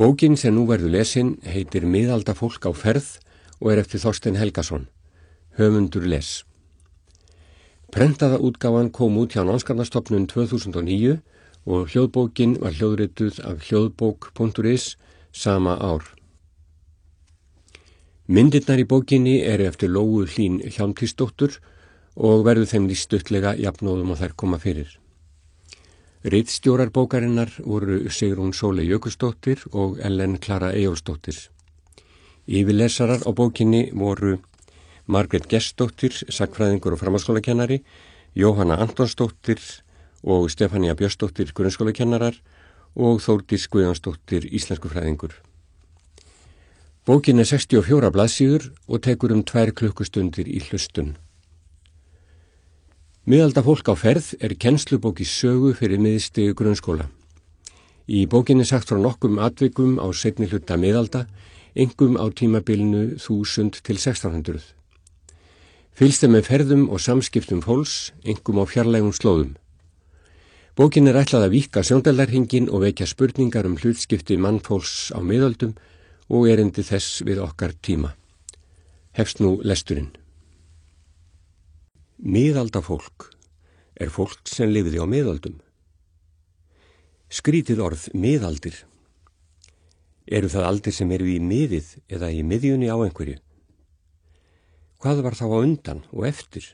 Bókin sem nú verður lesin heitir Miðaldafólk á ferð og eftir Þorstein Helgason. Höfundur les. Prentaða útgáfan kom út hjá Námsgagnastofnun 2009 og hljóðbókin var hljóðrituð af hljóðbók.is sama ár. Myndirnar í bókinni eftir Lóu Hlín Hjálmtýsdóttur og verður þeim lýst stuttlega jafnóðum og þær koma fyrir. Ritstjórar bókarinnar voru Sigrún Sóley Jökulsdóttir og Ellen Klara Eyjólfsdóttir. Yfirlesarar á bókinni voru Margrét Gestsdóttir, sagnfræðingur og framhaldsskólakennari, Jóhanna Antonsdóttir og Stefania Björnsdóttir, grunnskólakennarar og Þórdís Guðjónsdóttir, íslenskufræðingur. Bókin 64 blaðsíður og tekur 2 klukkustundir í hlustun. Miðaldafólk á ferð kennslubók í sögu fyrir miðstig grunnskóla. Í bókinni sagt frá nokkrum atvikum á seinni hluta miðalda, einkum á tímabilinu 1000 til 1600. Fylgst með ferðum og samskiptum fólks, einkum á fjarlægum slóðum. Bókin ætlað að víkka sjóndeildarhringinn og vekja spurningar hlutskipti mannfólks á miðöldum og erindi þess við okkar tíma. Hefst nú lesturinn. Miðaldafólk fólk sem lifði á miðöldum. Skrítið orð miðaldir. Eru það aldir sem eru í miðið eða í miðjunni á einhverju? Hvað var þá á undan og eftir?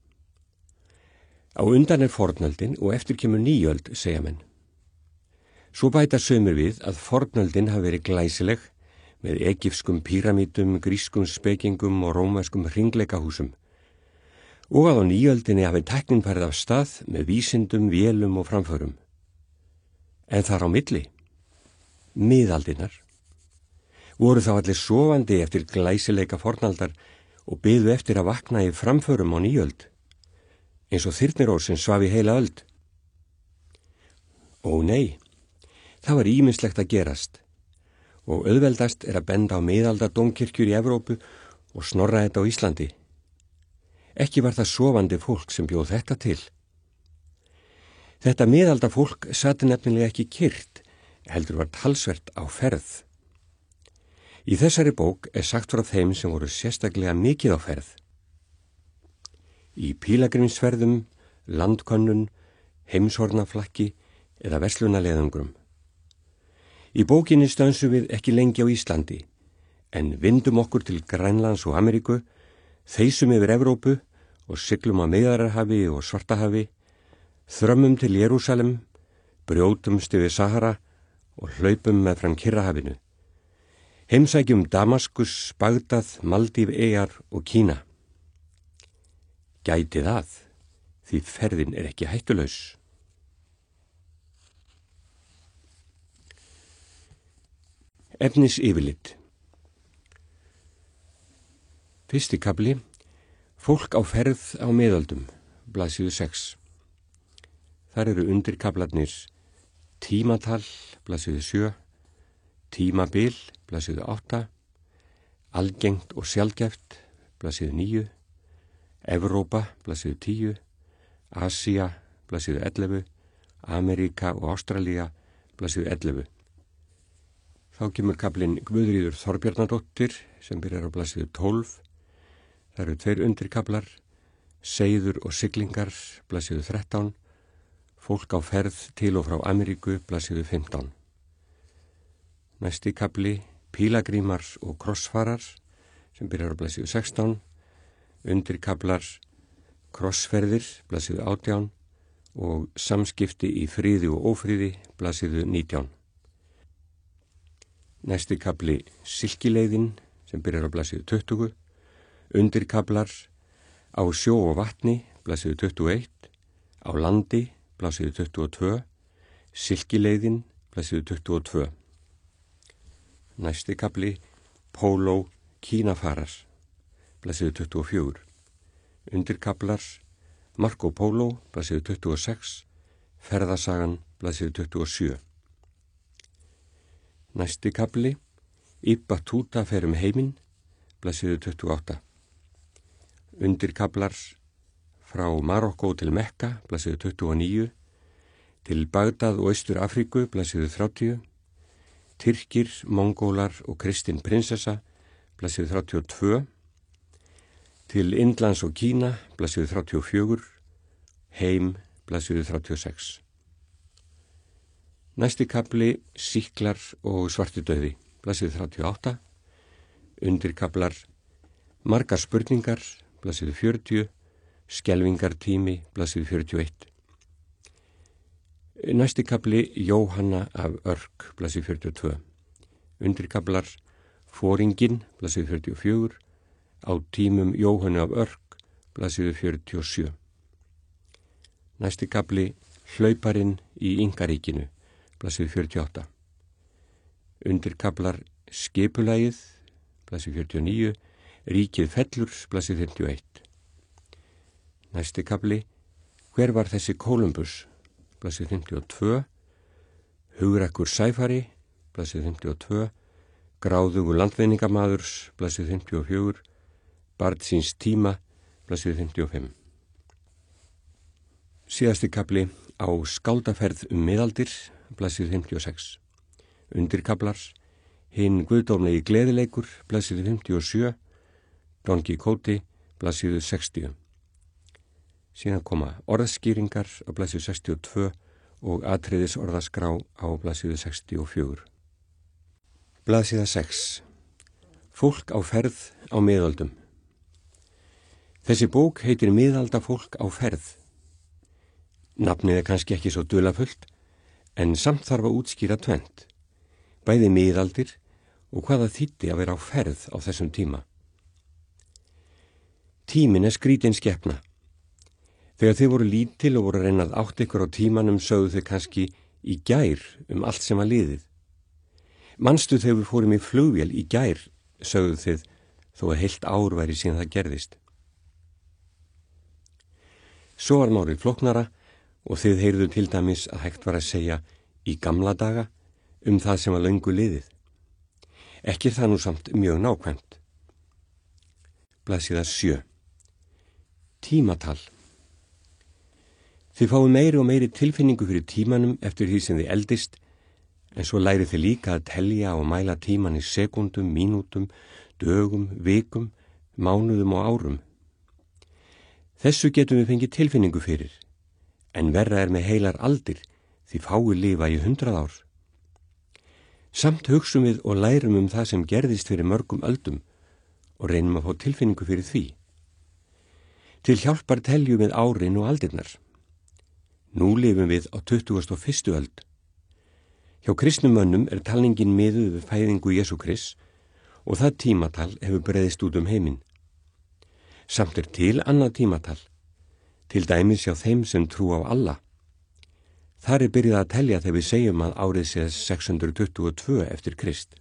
Á undan fornöldin og eftir kemur nýöld, segja menn. Svo bæta sumir við að fornöldin hafi verið glæsileg með egypskum píramítum, grískum spekingum og rómverskum hringleikahúsum. Og að á nýöldinni hafi tæknin farið af stað með vísindum, vélum og framförum. En þar á milli, miðaldirnar, voru þá allir sofandi eftir glæsileika fornaldar og biðu eftir að vakna í framförum á nýöld, eins og þyrnirór sem svaf í heila öld. Ó nei, það var ýmislegt að gerast og auðveldast að benda á miðaldadómkirkjur í Evrópu og Snorra Edda á Íslandi. Ekki var það sofandi fólk sem bjóð þetta til. Þetta miðaldafólk sat nefnilega ekki kyrrt, heldur var talsvert á ferð. Í þessari bók sagt frá þeim sem voru sérstaklega mikið á ferð. Í pílagrimsferðum, landkönnun, heimshornaflakki eða verslunarleiðangrum. Í bókinni stönsum við ekki lengi á Íslandi, en vindum okkur til Grænlands og Ameríku, þeysum yfir Evrópu og siglum á Miðjarðarhafi og Svartahafi, þrömmum til Jerúsalem, brjótumst yfir Sahara og hlaupum meðfram Kyrrahafinu. Heimsækjum Damaskus, Bagdad, Maldíveyjar og Kína. Gætið að, því ferðin ekki hættulaus. Efnisyfirlit. Fyrsti kafli, fólk á ferð á miðöldum, blaðsíðu 6. Þar eru undirkaflarnir tímatal, blaðsíðu 7, tímabil, blaðsíðu 8, algengt og sjaldgæft, blaðsíðu 9, Evrópa, blaðsíðu 10, Asía, blaðsíðu 11, Ameríka og Ástralía, blaðsíðu 11. Þá kemur kaflinn Guðríður Þorbjarnardóttir sem byrjar á blaðsíðu 12. Það eru 2 undirkaflar, seiður og siglingar, blaðsíðu 13, fólk á ferð til og frá Ameríku, blaðsíðu 15. Næsti kafli, pílagrímar og krossfarar, sem byrjar á blaðsíðu 16, undirkaflar, krossferðir, blaðsíðu 18 og samskipti í friði og ófriði, blaðsíðu 19. Næsti kafli, silkileiðin, sem byrjar á blaðsíðu 20, undirkaflar, á sjó og vatni, blaðsíðu 21, á landi, blaðsíðu 22, silkileiðin, blaðsíðu 22. Næsti kafli, póló, kínafarar, blaðsíðu 24. Undirkaflar, Marco Polo, blaðsíðu 26, ferðasagan, blaðsíðu 27. Næsti kafli, Ibba Tuta fer heiminn, blaðsíðu 28. Undirkaflar, frá Marokkó til Mekka, blaðsíðu 29, til Bagdad og Austur Afríku, blaðsíðu 30, Tyrkir, Mongólar og Kristin prinsessa, blaðsíðu 32, Til Indlands og Kína, blaðsíðu 34, Heim, blaðsíðu 36. Næsti kafli Sýklar og svartidauði, blaðsíðu 38, undirkaflar Margar spurningar, blaðsíðu 40, Skelfingartími, blaðsíðu 41. Næsti kafli Jóhanna af Örk, blaðsíðu 42, undirkaflar Foringinn, blaðsíðu 44, Á tímum Jóhannu af Örk, blaðsíðu 47. Næsti kafli Hlauparinn í Ingaríkinu, blaðsíðu 48. Undirkaflar Skipulagið, blaðsíðu 49, Ríkið fellur, blaðsíðu 51. Næsti kafli Hver var þessi Kólumbus, blaðsíðu 52, Hugrakkur sæfari, blaðsíðu 52, Gráðugur landvinningamadurs, blaðsíðu 54, Barn síns tíma, blaðsíðu 55. Síðasti kafli Á skáldaferð miðaldir, blaðsíðu 56. Undirkaflar Hinn guðdómlegi gleðileikur, blaðsíðu 57, Don Quixote, blaðsíðu 60. Síðan koma orðskýringar á blaðsíðu 62 og atriðis orðaskrá á blaðsíðu 64. Blaðsíða 6. Fólk á ferð á miðöldum. Þessi bók heitir Miðalda fólk á ferð. Nafnið kannski ekki svo dularfullt, en samt þarf að útskýra tvennt, bæði miðaldir og hvað það þýddi að vera á ferð á þessum tíma. Tíminn skrítin skepna. Þegar þið voru lítil og voru að reyna að átt ykkur á tímanum sögðu þið kannski í gær allt sem var liðið. Manstu þegar við fórum í flugvél í gær, sögðu þið, þó að heilt ár væri síðan það gerðist. Svo var málið flóknara og þið heyrðu til dæmis að hægt var að segja í gamla daga það sem var löngu liðið. Ekki það nú samt mjög nákvæmt. Blaðsíða 7. Tímatal. Þið fáið meiri og meiri tilfinningu fyrir tímanum eftir því sem þið eldist, en svo lærið þið líka að telja og mæla tíman í sekúndum, mínútum, dögum, vikum, mánuðum og árum. Þessu getum við fengið tilfinningu fyrir, en verra er með heilar aldir því fáið lifa í 100 ár. Samt hugsum við og lærum það sem gerðist fyrir mörgum öldum og reynum að fá tilfinningu fyrir því. Til hjálpar teljum við árin og aldirnar. Nú lifum við á 21. öld. Hjá kristnum mönnum er talningin miðuð við fæðingu Jesú Krists og það tímatal hefur breiðst út heiminn. Samt er til annað tímatal, til dæmis hjá þeim sem trú á Alla. Þar er byrjað að telja þegar við segjum að árið sé 622 eftir Krist.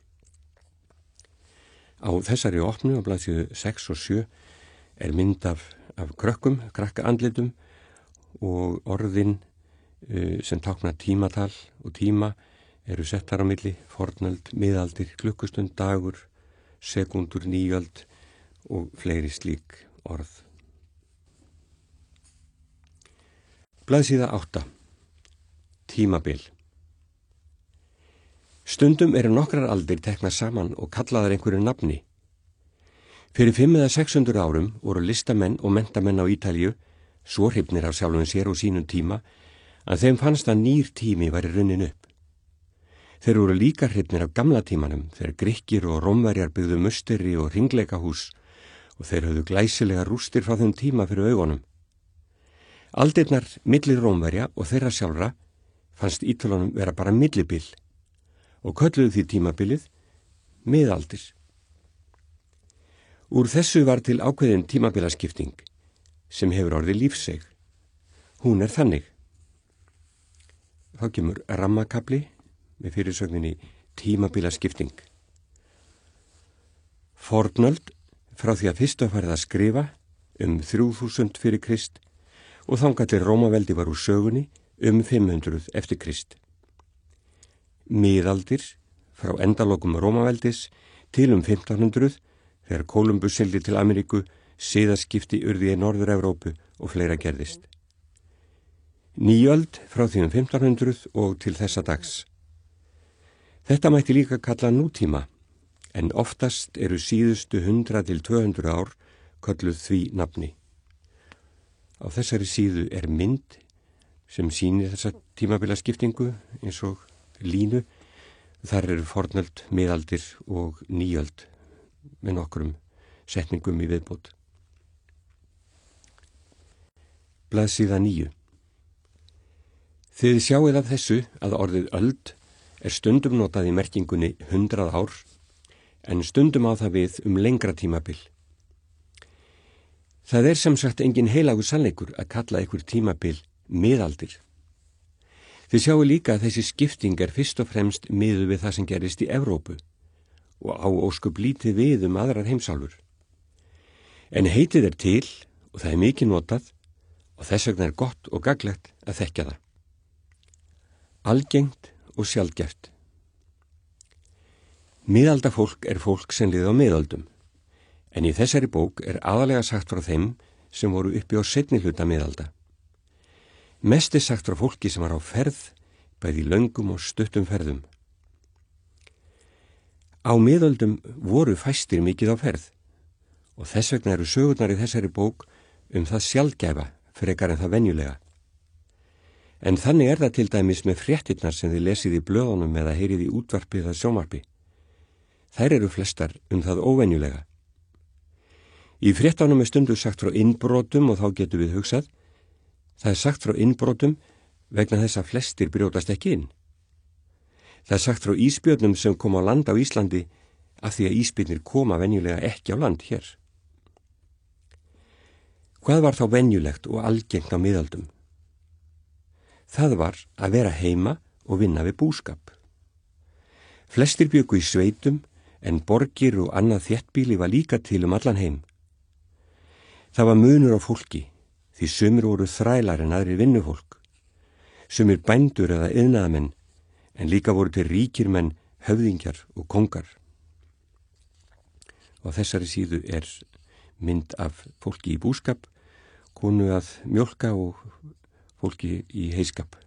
Á þessari opnu á blaðsíðu 6 og 7 er mynd af krakkaandlitum og orðin sem tákna tímatal og tíma eru settar á milli fornöld, miðaldir, klukkustund, dagur, sekúndur, nýöld og fleiri slík orð. Blaðsíða 8. Tímabil. Stundum eru nokkrar aldir teknar saman og kallaðar einhverju nafni. Fyrir 500 eða 600 árum voru listamenn og menntamenn á Ítalíu svo hrifnir af sjálfum sér og sínum tíma að þeim fannst að nýr tími væri runnin upp. Þeir voru líka hrifnir af gamla tímanum þegar Grikkir og Rómverjar byggðu musteri og hringleikahús og þeir höfðu glæsilega rústir frá þeim tíma fyrir augunum. Aldirnar milli Rómverja og þeirra sjálfra fannst Ítölunum vera bara millibil og kölluðu því tímabilið miðaldir. Úr þessu var til ákveðin tímabilaskipting sem hefur orðið lífseig. Hún er þannig. Þá kemur rammakafli með fyrirsögninni tímabilaskipting. Fornöld frá því að fyrst var farið að skrifa 3000 fyrir Krist og þangað til Rómaveldi var úr sögunni 500 eftir Krist. Miðaldir frá endalokum Rómaveldis til 1500 þegar Kólumbus sigldi til Ameríku, siðaskipti urðu í Norður-Evrópu og fleira gerðist. Nýöld frá því 1500 og til þessa dags. Þetta mætti líka kalla nútíma, en oftast eru síðustu 100 til 200 ár kölluð því nafni. Á þessari síðu er mynd sem sýnir þessa tímabilaskiptingu eins og línu. Þar eru fornöld, miðaldir og nýöld með nokkrum setningum í viðbót. Blaðsíða 9. Þið sjáið af þessu að orðið öld er stundum notað í merkingunni 100 ár, en stundum á það við lengra tímabil. Það er sem sagt engin heilagur sannleikur að kalla einhver tímabil miðaldir. Þið sjáu líka að þessi skipting er fyrst og fremst miðuð við það sem gerist í Evrópu og á ósköp lítið við aðrar heimsálfur. En heitið er til og það er mikið notað og þess vegna er gott og gagnlegt að þekkja það. Algengt og sjaldgæft. Miðaldafólk er fólk sem lifði á miðöldum, en í þessari bók er aðalega sagt frá þeim sem voru uppi á seinni hluta miðalda. Mest er sagt frá fólki sem var á ferð, bæði löngum og stuttum ferðum. Á miðöldum voru fæstir mikið á ferð og þess vegna eru sögurnar í þessari bók það sjaldgæfa frekar en það venjulega. En þannig er það til dæmis með fréttirnar sem þið lesið í blöðunum eða heyrið í útvarpi eða sjónvarpi. Þær eru flestar það óvenjulega. Í fréttunum er stundum sagt frá innbrotum og þá getum við hugsað. Það er sagt frá innbrotum vegna þess að flestir brjótast ekki inn. Það er sagt frá ísbjörnum sem kom á land á Íslandi af því að ísbjörnir koma venjulega ekki á land hér. Hvað var þá venjulegt og algengt á miðöldum? Það var að vera heima og vinna við búskap. Flestir bjuggu í sveitum en borgir og annað þéttbýli var líka til allan heim. Það var munur á fólki. Því sumir voru þrælar en aðrir vinnufólk, sumir bændur eða iðnaðarmenn, en líka voru til ríkir menn, höfðingjar og kongar. Á þessari síðu er mynd af fólki í búskap, konu að mjólka og fólki í heyskap.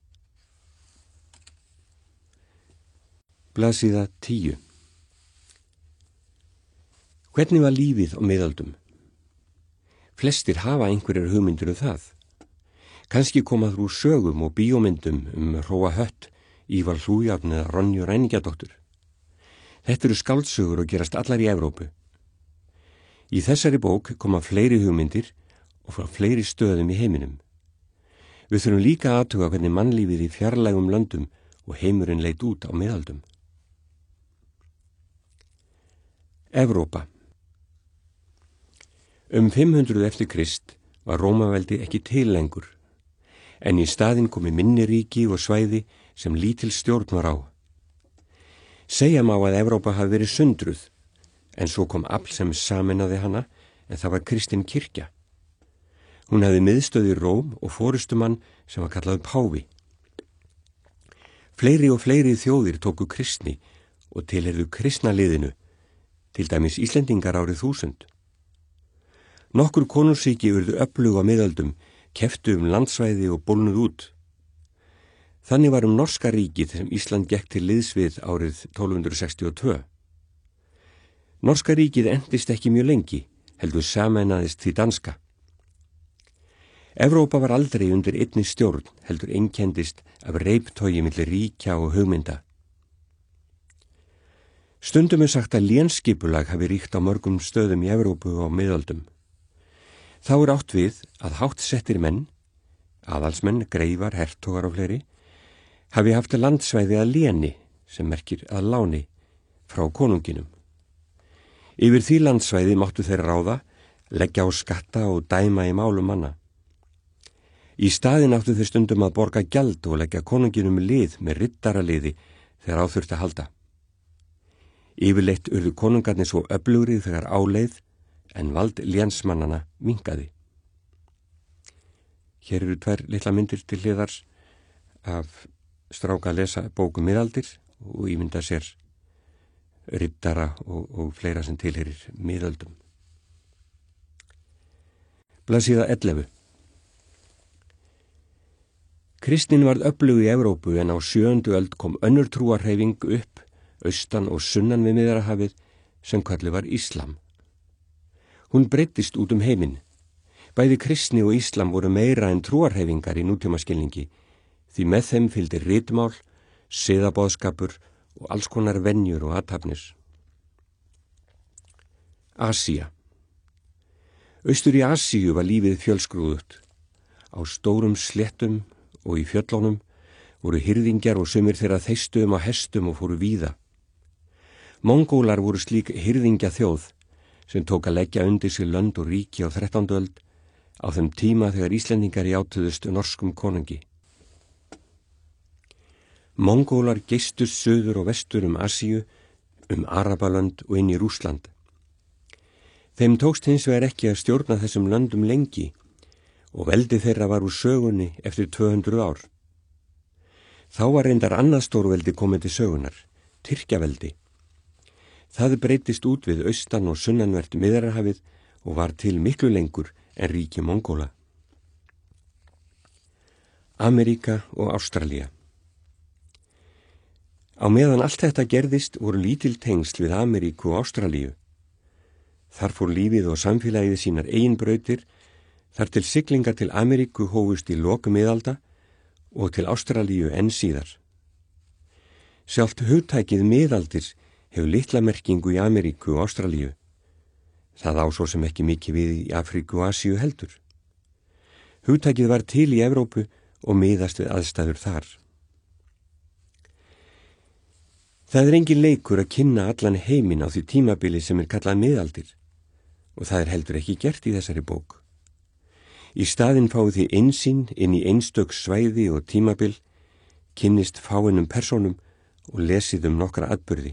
Blaðsíða 10. Hvernig var lífið á miðöldum? Flestir hafa einhverjar hugmyndir það. Kannski koma úr sögum og bíómyndum Hróa Hött, Ívar Hlújarn eða Ronju Ræningjadóttur. Þetta eru skáldsögur og gerast allar í Evrópu. Í þessari bók koma fleiri hugmyndir og frá fleiri stöðum í heiminum. Við þurfum líka að athuga hvernig mannlífið í fjarlægum löndum og heimurinn leit út á miðöldum. Evrópa. 500 eftir Krist var Rómaveldi ekki til lengur, en í staðinn komi minni ríki og svæði sem lítil stjórn var á. Segja má að Evrópa hafi verið sundruð, en svo kom afl sem sameinaði hana, en það var kristin kirkja. Hún hafði miðstöð í Róm og forystumann sem var kallaður páfi. Fleiri og fleiri þjóðir tóku kristni og tilheyrðu kristna liðinu, til dæmis Íslendingar árið 1000. Nokkur konungsríki urðu öflug á miðöldum, keftu landsvæði og bólnuð út. Þannig var Norska ríkið sem Ísland gekk til liðs við árið 1262. Norska ríkið endist ekki mjög lengi, heldur sameinaðist því danska. Evrópa var aldrei undir einni stjórn, heldur einkendist af reiptogi milli ríkja og hugmynda. Stundum er sagt að lénsskipulag hafi ríkt á mörgum stöðum í Evrópu og miðöldum. Þá er átt við að háttsettir menn, aðalsmenn, greifar, hertogar og fleiri, hafi haft landsvæði að léni, sem merkir að láni, frá konunginum. Yfir því landsvæði máttu þeir ráða, leggja á skatta og dæma í málum manna. Í staðinn áttu þeir stundum að borga gjald og leggja konunginum lið með riddaraliði þegar á þurfti að halda. Yfirleitt urðu konungarnir svo öflugri þegar áleið, en vald lénsmannana minnkaði. Hér eru 2 litla myndir til hliðar af stráka að lesa bókum miðaldir og ímynda sér riddara og fleira sem tilheyrir miðöldum. Blaðsíða 11. Kristnin varð öflug í Evrópu en á 7. öld kom önnur trúarhreyfing upp, austan og sunnan við Miðjarðarhafið, sem kölluð var Íslam. Hún breiddist út heiminn. Bæði kristni og íslam voru meira en trúarhreyfingar í nútímaskilningi, því með þeim fylgdi ritmál, siðaboðskapur og alls konar venjur og athafnir. Asía. Austur í Asíu var lífið fjölskrúðugt. Á stórum sléttum og í fjöllunum voru hirðingjar og sumir þeirra þeistu á hestum og fóru víða. Mongólar voru slík hirðingja þjóð sem tók að leggja undir sig lönd og ríki á 13. öld á þeim tíma þegar Íslendingar játuðust norskum konungi. Mongólar geystust suður og vestur Asíu, Arabalönd og inn í Rússland. Þeim tókst hins vegar ekki að stjórna þessum löndum lengi og veldi þeirra var úr sögunni eftir 200 ár. Þá var reyndar annað stórveldi komið til sögunar, Tyrkjaveldi. Það breytist út við austan og sunnanvert Miðjarðarhafið og var til miklu lengur en ríki Mongóla. Ameríka og Ástralía. Á meðan allt þetta gerðist voru lítil tengsl við Ameríku og Ástralíu. Þar fór lífið og samfélagið sínar eigin brautir, þar til siglingar til Ameríku hófust í lok miðalda og til Ástralíu enn síðar. Sjálft hugtækið miðaldir hefur litla merkingu í Ameríku og Ástralíu. Það á svo sem ekki mikið við í Afríku og Asíu heldur. Hugtækið var til í Evrópu og miðast við aðstæður þar. Það er engin leikur að kynna allan heiminn á því tímabili sem kallað miðaldir og það heldur ekki gert í þessari bók. Í staðinn fáið þið innsýn inn í einstök svæði og tímabil, kynnist fáeinum persónum og lesið nokkra atburði.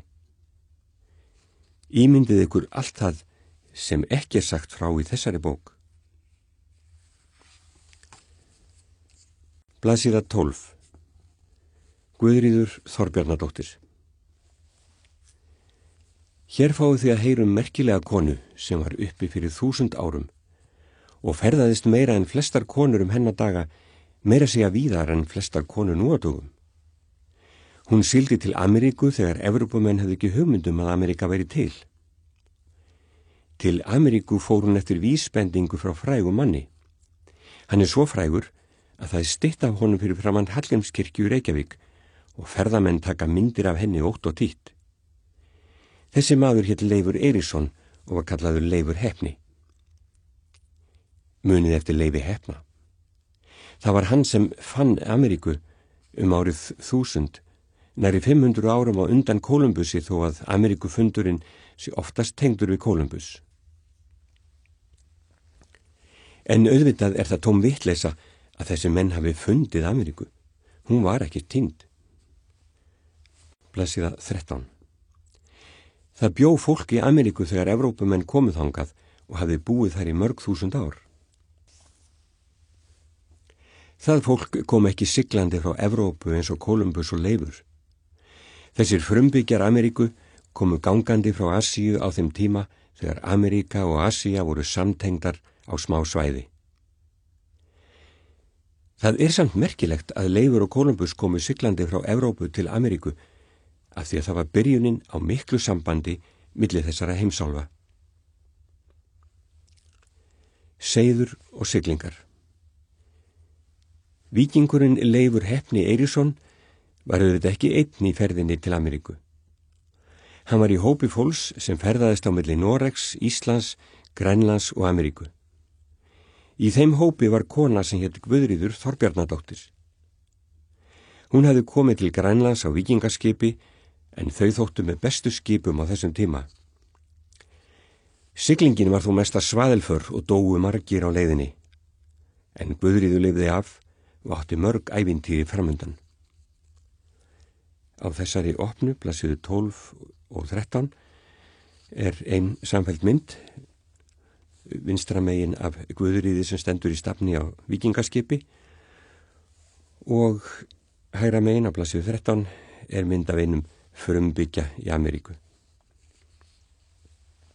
Ímyndið ykkur allt það sem ekki sagt frá í þessari bók. Blaðsíða 12. Guðríður Þorbjarnardóttir. Hér fáið þið að heyra merkilega konu sem var uppi fyrir 1000 árum og ferðaðist meira en flestar konur hennar daga, meira segja víðar en flestar konur nú á dögum. Hún sigldi til Ameríku þegar Evrópumenn hefði ekki hugmyndum að Ameríka væri til. Til Ameríku fór hún eftir vísbendingu frá frægum manni. Hann er svo frægur að það er stytt af honum fyrir framan Hallgrímskirkju í Reykjavík og ferðamenn taka myndir af henni ótt og títt. Þessi maður hét Leifur Eiríksson og var kallaður Leifur Heppni. Munið eftir Leifi Heppna. Það var hann sem fann Ameríku árið 1000, nærri 500 árum á undan Kólumbussi þó að Ameríkufundurinn sé oftast tengdur við Kólumbus. En auðvitað er það tóm vitleysa að þessi menn hafi fundið Ameríku. Hún var ekki týnd. Blaðsíða 13. Það bjó fólk í Ameríku þegar Evrópumenn komu þangað og hafði búið þær í mörg þúsund ár. Það fólk kom ekki siglandi frá Evrópu eins og Kólumbus og Leifur. Þessir frumbyggjar Ameríku komu gangandi frá Asíu á þeim tíma þegar Ameríka og Asía voru samtengdar á smá svæði. Það er samt merkilegt að Leifur og Kólumbus komu siglandi frá Evrópu til Ameríku af því að það var byrjunin á miklu sambandi milli þessara heimsálfa. Seiður og siglingar. Víkingurinn Leifur Heppni Eiríksson var auðvitað ekki einn í ferðinni til Ameríku. Hann var í hópi fólks sem ferðaðist á milli Noregs, Íslands, Grænlands og Ameríku. Í þeim hópi var kona sem hét Guðríður Þorbjarnardóttir. Hún hafði komið til Grænlands á víkingaskipi en þau þóttu með bestu skipum á þessum tíma. Siglingin var þó mesta svaðilför og dóu margir á leiðinni, en Guðríður lifði af og átti mörg ævintýri framundan. Á þessari opnu, blaðsíðu 12 og 13, er ein samfelld mynd, vinstra megin af Guðríði sem stendur í stafni á víkingaskipi og hægra megin af blaðsíðu 13 er mynd af einum frumbyggja í Ameríku.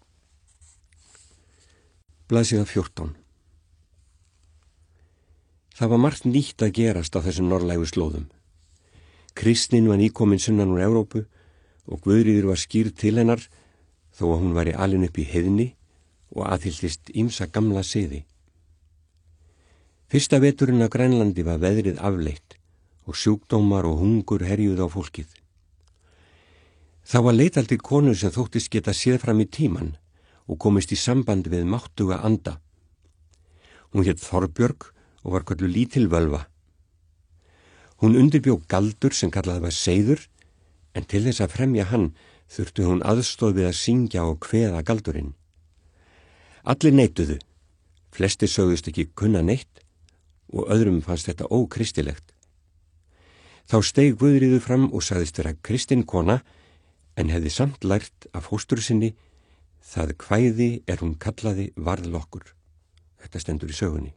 Blaðsíða 14. Það var margt nýtt að gerast á þessum norðlægu slóðum. Kristnin var nýkomin sunnan úr Evrópu og Guðríður var skýrð til hennar þó að hún væri alin upp í heiðni og aðhylltist ýmsa gamla siði. Fyrsta veturinn á Grænlandi var veðrið afleitt og sjúkdómar og hungur herjuð á fólkið. Þá var leitaldir konu sem þóttist geta séð fram í tíman og komist í samband við máttuga anda. Hún hét Þorbjörg og var kölluð lítil völva. Hún undirbjó galdur sem kallaði var seiður, en til þess að fremja hann þurfti hún aðstoð við að syngja og kveða galdurinn. Allir neituðu, flestir sögðust ekki kunna neitt og öðrum fannst þetta ókristilegt. Þá steig Guðríður fram og sagðist vera kristin kona, en hefði samt lært af fóstru sinni, það kvæði hún kallaði varðlokkur. Þetta stendur í sögunni.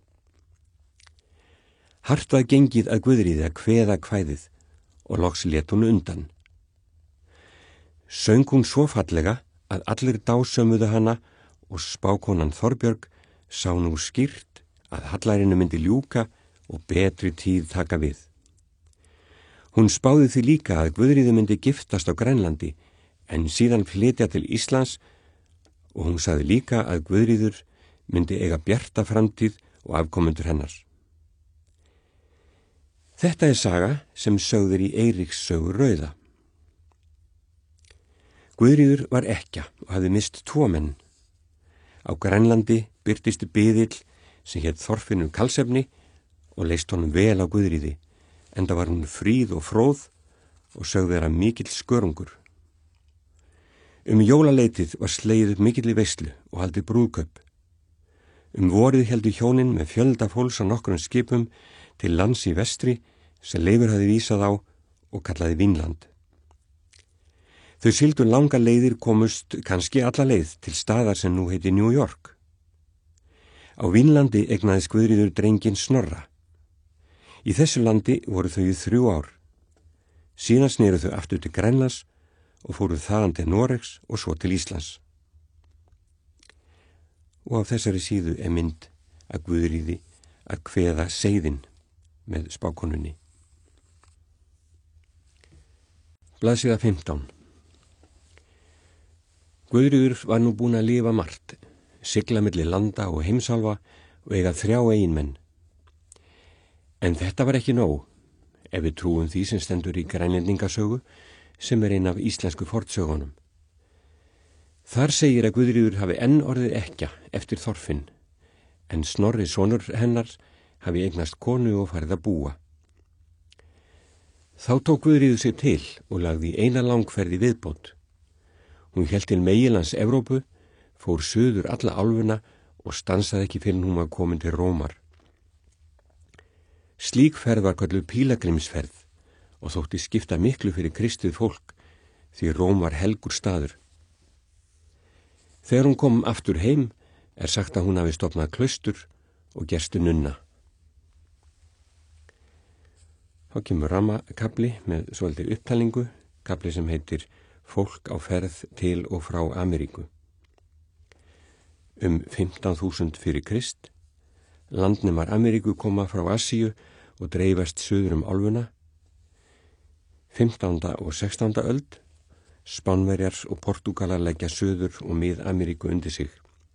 Hart var gengið að Guðríði að kveða kvæðið og loks lét hún undan. Söng hún svo fallega að allir dásömuðu hana og spákonan Þorbjörg sá nú skýrt að hallarinu myndi ljúka og betri tíð taka við. Hún spáði því líka að Guðríði myndi giftast á Grænlandi en síðan flytja til Íslands og hún sagði líka að Guðríður myndi eiga bjarta framtíð og afkomendur hennar. Þetta saga sem sögður í Eiríks sögu rauða. Guðríður var ekkja og hafði mist 2 menn. Á Grænlandi birtist biðill sem hét Þorfinnur Karlsefni og leist honum vel á Guðríði, enda var hún fríð og fróð og sögð vera mikill skörungur. Jólaleitið var slegið upp mikilli veislu og haldið brúðkaup. Vorið héldu hjónin með fjölda fólks á nokkrum skipum til lands í vestri sem Leifur hafði vísað á og kallaði Vínland. Þau sigldu langa leiðir komust kannski alla leið til staðar sem nú heiti New York. Á Vínlandi eignaðist Guðríður drenginn Snorra. Í þessu landi voru þau í 3 ár. Síðan sneru þau aftur til Grænlands og fóru þaðan til Noregs og svo til Íslands. Og á þessari síðu mynd að Guðríði að kveða seiðin með spákonunni. Blaðsíða 15. Guðríður var nú búin að lifa margt, sigla milli landa og heimsálfa og eiga 3 eiginmenn. En þetta var ekki nóg, ef við trúum því sem stendur í Grænlendingasögu, sem ein af íslensku fornsögunum. Þar segir að Guðríður hafi enn orðið ekkja eftir Þorfinn, en Snorri sonur hennar hafi eignast konu og farið að búa. Þá tók Guðríður sig til og lagði eina langferð í viðbót. Hún hélt til meginlands Evrópu, fór suður alla álfuna og stansaði ekki fyrr en hún var komin til Rómar. Slík ferð var kölluð pílagrímsferð og þótti skipta miklu fyrir kristið fólk því Róm var helgur staður. Þegar hún kom aftur heim sagt að hún hafi stofnað klaustur og gerstu nunna. Þá kemur rammakafli með svolítið upptalningu, kafli sem heitir Fólk á ferð til og frá Ameríku. 15.000 fyrir Krist, landnemar Ameríku koma frá Asíu og dreifast suður álfuna. 15. og 16. öld, Spánverjar og Portúgalar leggja suður og mið-Ameríku undir sig.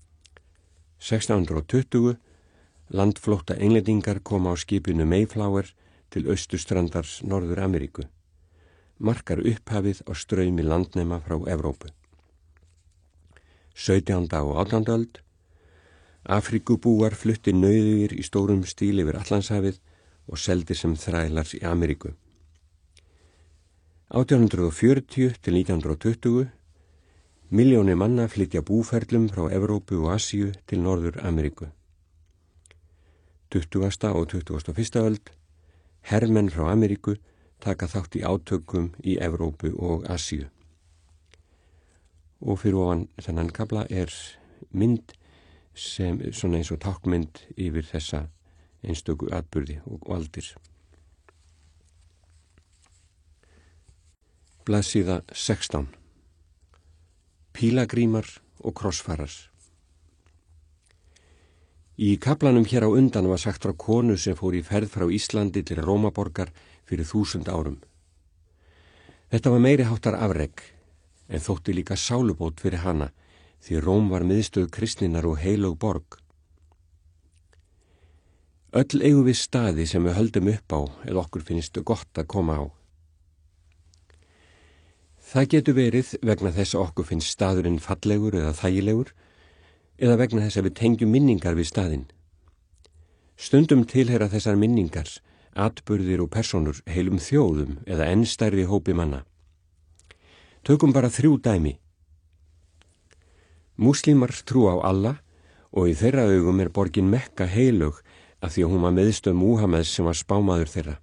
1620, landflótta englendingar koma á skipinu Mayflower til austurstrandar Norður Ameríku. Markar upphafið á straumi landnema frá Evrópu. 17. og 18. öld, Afríkubúar flutti nauðugir í stórum stíl yfir Atlantshafið og seldir sem þrælar í Ameríku. 1840 til 1920, milljónir manna flytja búferlum frá Evrópu og Asíu til Norður Ameríku. 20. og 21. öld, hermenn frá Ameríku taka þátt í átökum í Evrópu og Asíu. Og fyrir ofan þennan kafla mynd sem svona eins og tákmynd yfir þessa einstöku atburði og aldir. Blaðsíða 16. Pílagrímar og krossfarar. Í kaflanum hér á undan var sagt frá konu sem fór í ferð frá Íslandi til Rómaborgar fyrir 1000 árum. Þetta var meiri háttar afrek, en þótti líka sálubót fyrir hana, því Róm var miðstöð kristninnar og heilög borg. Öll eigum við staði sem við höldum upp á eða okkur finnst gott að koma á. Það getur verið vegna þess að okkur finnst staðurinn fallegur eða þægilegur, eða vegna þess að við tengjum minningar við staðinn. Stundum tilheyra þessar minningar, atburðir og persónur heilum þjóðum eða enn stærri hópi manna. Tökum bara 3 dæmi. Múslímar trú á Allah og í þeirra augum er borgin Mekka heilög af því að hún var miðstöð Múhameðs sem var spámaður þeirra.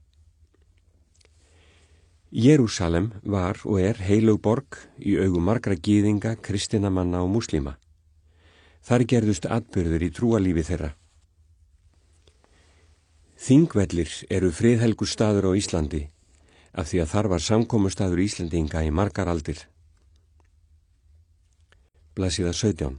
Jerúsalem var og er heilög borg í augum margra gyðinga, kristinna manna og múslíma. Þar gerðust atburður í trúalífi þeirra. Þingvellir eru friðhelgur staður á Íslandi af því að þar var samkomustaður Íslendinga í margar aldir. Blaðsíða 17.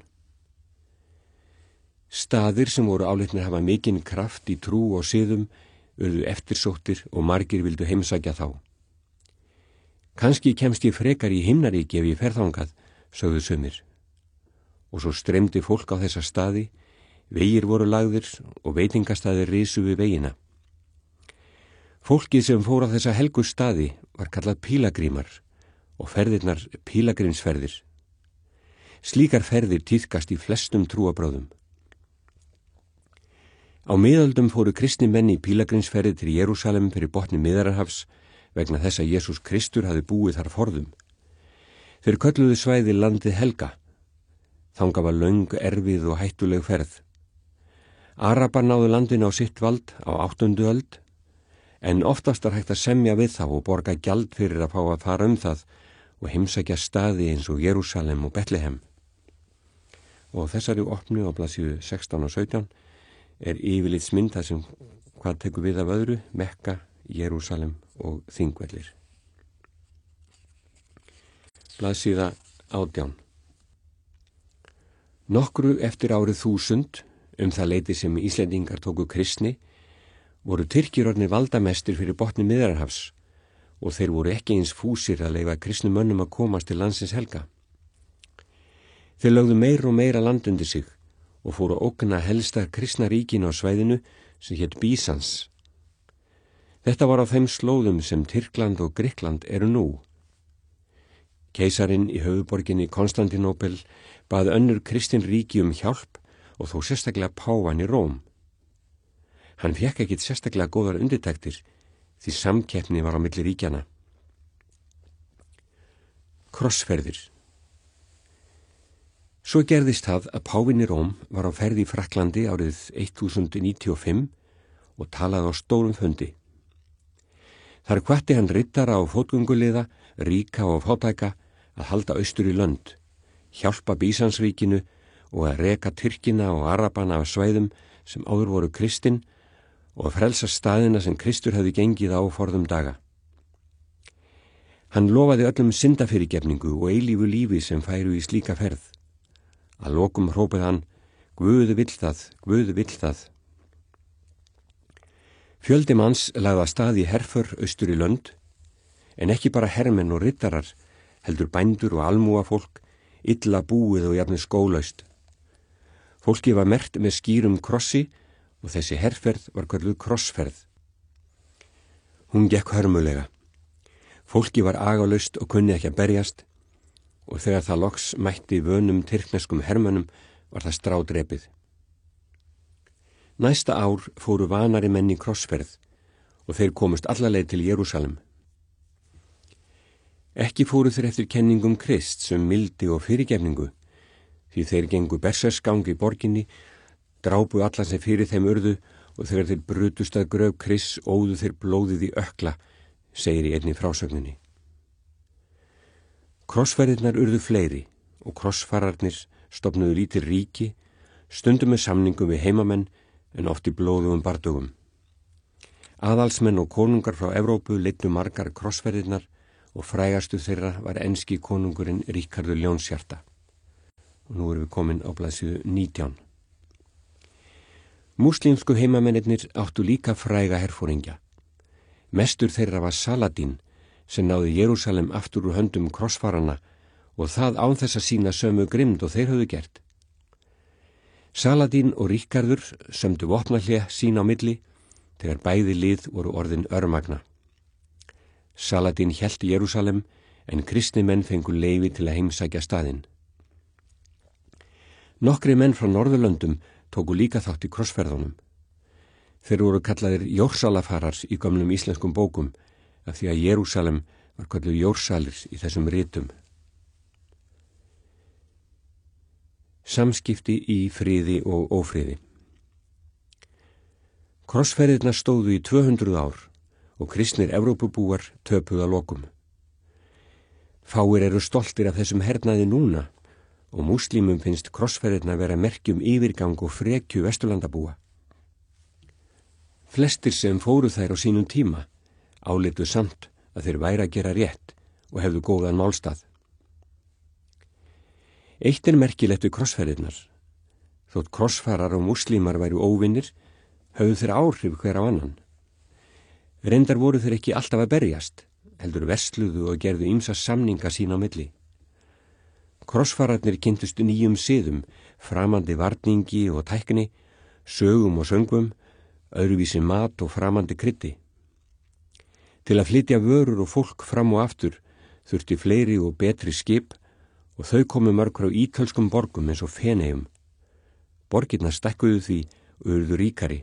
Staðir sem voru álitnir hafa mikinn kraft í trú og siðum urðu eftirsóttir og margir vildu heimsækja þá. Kannski kemst ég frekar í himnaríki ef ég fer þangað, sögðu sumir. Og svo streymdi fólk á þessa staði, vegir voru lagðir og veitingastaðir risu við vegina. Fólkið sem fór á þessa helgu staði var kallað pílagrímar og ferðirnar pílagrímsferðir. Slíkar ferðir tíðkast í flestum trúarbrögðum. Á miðöldum fóru kristni menn í pílagrímsferðir til Jerúsalem fyrir botni Miðjarðarhafs vegna þess að Jesús Kristur hafði búið þar forðum. Þeir kölluðu svæði landið helga. Þangað var löng, erfið og hættuleg ferð. Arabar náðu landinu á sitt vald á 8. öld, en oftast var hægt að semja við þá og borga gjald fyrir að fá að fara það og heimsækja staði eins og Jerúsalem og Betlehem. Og þessari opnu á blaðsíðu 16 og 17 er yfirlitsmynd þar sem hvað tekur við af öðru, Mekka, Jerúsalem og Þingvellir. Blaðsíða 18. Nokkru eftir árið 1000, það leyti sem Íslendingar tóku kristni, voru Tyrkir orðnir valdamestir fyrir botni Miðjarðarhafs og þeir voru ekki eins fúsir að leyfa kristnum mönnum að komast til landsins helga. Þeir lögðu meir og meira land undir sig og fóru að ógna helsta kristna ríkinu á svæðinu sem hét Bísans. Þetta var á þeim slóðum sem Tyrkland og Grikkland eru nú. Keisarinn í höfuðborginni Konstantinópel bað önnur kristin ríki hjálp og þó sérstaklega páfan í Róm. Hann fékk ekkit sérstaklega góðar undirtektir því samkeppni var á milli ríkjana. Krossferðir. Svo gerðist það að páfinn í Róm var á ferð í Frakklandi árið 1095 og talaði á stórum fundi. Þar hvatti hann riddara og fótgönguliða, ríka og fátæka að halda austur í lönd, hjálpa Bísansríkinu og að reka Tyrkina og Arabana af svæðum sem áður voru kristin og að frelsa staðina sem Kristur hefði gengið á forðum daga. Hann lofaði öllum syndafyrirgefningu og eilífu lífi sem færu í slíka ferð. Að lokum hrópaði hann, Guð vill það, Guð vill það. Fjöldi manns lagði af stað í herför austur í lönd, en ekki bara hermenn og riddarar, heldur bændur og almúafólk, illa búið og jafnir skólaust. Fólki var merkt með skýrum krossi og þessi herferð var kölluð krossferð. Hún gekk hörmulega. Fólki var agalaust og kunni ekki að berjast og þegar það loks mætti vönum tyrkneskum hermönnum var það strádrepið. Næsta ár fóru vanari menn í krossferð og þeir komust alla leið til Jerúsalem. Ekki fóru þeir eftir kenningum Krists mildi og fyrirgefningu, því þeir gengu berserksgang í borginni, drápu alla sem fyrir þeim urðu og þegar þeir brutust að gröf Krists óðu þeir blóðið í ökla, segir í einni frásögninni. Krossferðirnar urðu fleiri og krossfararnir stofnuðu lítil ríki, stundum með samningum við heimamenn en oft í blóðugum bardögum. Aðalsmenn og konungar frá Evrópu leiddu margar krossferðirnar og frægastu þeirra var enski konungurinn Ríkardur Ljónshjarta. Og nú erum við komin á blaðsíðu 19. Múslímsku heimamennirnir áttu líka fræga herforingja. Mestur þeirra var Saladín, sem náði Jerúsalem aftur úr höndum krossfarana og það án þess að sýna sömu grimmd og þeir höfðu gert. Saladín og Ríkarður sömdu vopnahlé sín á milli þegar bæði lið voru orðin örmagna. Saladín hélt í Jerúsalem en kristni menn fengu leyfi til að heimsækja staðinn. Nokkri menn frá Norðurlöndum tóku líka þátt í krossferðunum. Þeir voru kallaðir Jórsalafarar í gömlum íslenskum bókum af því að Jerúsalem var kölluð Jórsalir í þessum ritum. Samskipti í friði og ófriði. Krossferðirnar stóðu í 200 ár og kristnir Evrópubúar töpuðu að lokum. Fáir eru stoltir af þessum hernaði núna og múslímum finnst krossferðirnar vera merkjum yfirgang og frekju Vesturlandabúa. Flestir sem fóru þær á sínum tíma álitu samt að þeir væru að gera rétt og hefðu góðan málstað. Eitt er merkilegt við krossferðirnar. Þótt krossfarar og múslímar væru óvinnir, höfðu þeir áhrif hver á annan. Reyndar voru þeir ekki alltaf að berjast, heldur versluðu og gerðu ýmsa samninga sín á milli. Krossfararnir kynntust nýjum siðum, framandi varningi og tækni, sögum og söngvum, öðruvísi mat og framandi kryddi. Til að flytja vörur og fólk fram og aftur þurfti fleiri og betri skip og þau komu mörg frá ítölskum borgum eins og Feneyjum. Borgirnar stækkuðu því og urðu ríkari.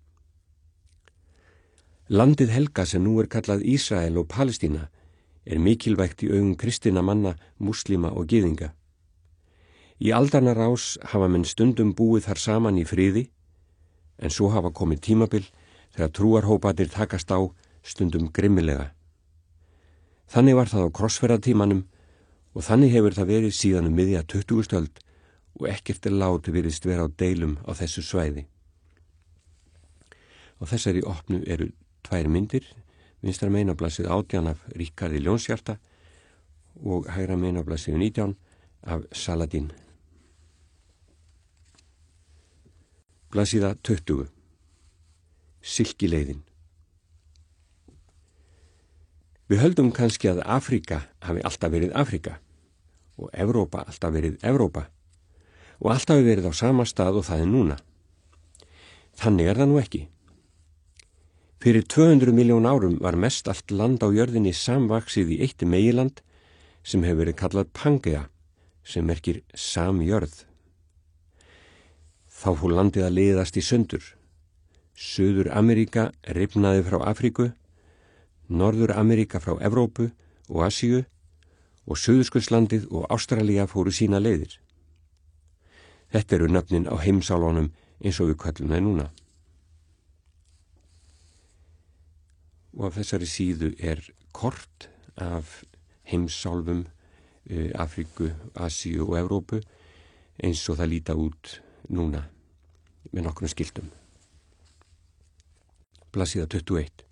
Landið helga sem nú er kallað Ísrael og Palestína er mikilvægt í augum kristinna manna, múslíma og gyðinga. Í aldanna rás hafa menn stundum búið þar saman í friði, en svo hafa komið tímabil þegar trúarhóparnir takast á stundum grimmilega. Þannig var það á krossferðatímanum og þannig hefur það verið síðan miðja 20. öld og ekkert er lát virðist vera á deilum á þessu svæði. Á þessari opnu eru 2 myndir, vinstra megin á blaðsíðu 18 af Ríkarði Ljónshjarta og hægra megin á blaðsíðu 19 af Saladín. Blaðsíða 20. Silkileiðin. Við höldum kannski að Afríka hafi alltaf verið Afríka og Evrópa alltaf verið Evrópa og alltaf verið á sama stað og það er núna. Þannig er það nú ekki. Fyrir 200 miljón árum var mest allt land á jörðinni samvaxið í eitt meginland sem hefur verið kallað Pangea, sem merkir samjörð. Þá fór landið að liðast í sundur. Suður Ameríka rifnaði frá Afríku, Norður Ameríka frá Evrópu og Asíu og Suðurskautslandið og Ástralía fóru sína leiðir. Þetta eru nöfnin á heimsálfunum eins og við köllum það núna. Og af þessari síðu er kort af heimsálfum Afríku, Asíu og Evrópu eins og það líta út núna með nokkrum skiltum. Blaðsíða 21.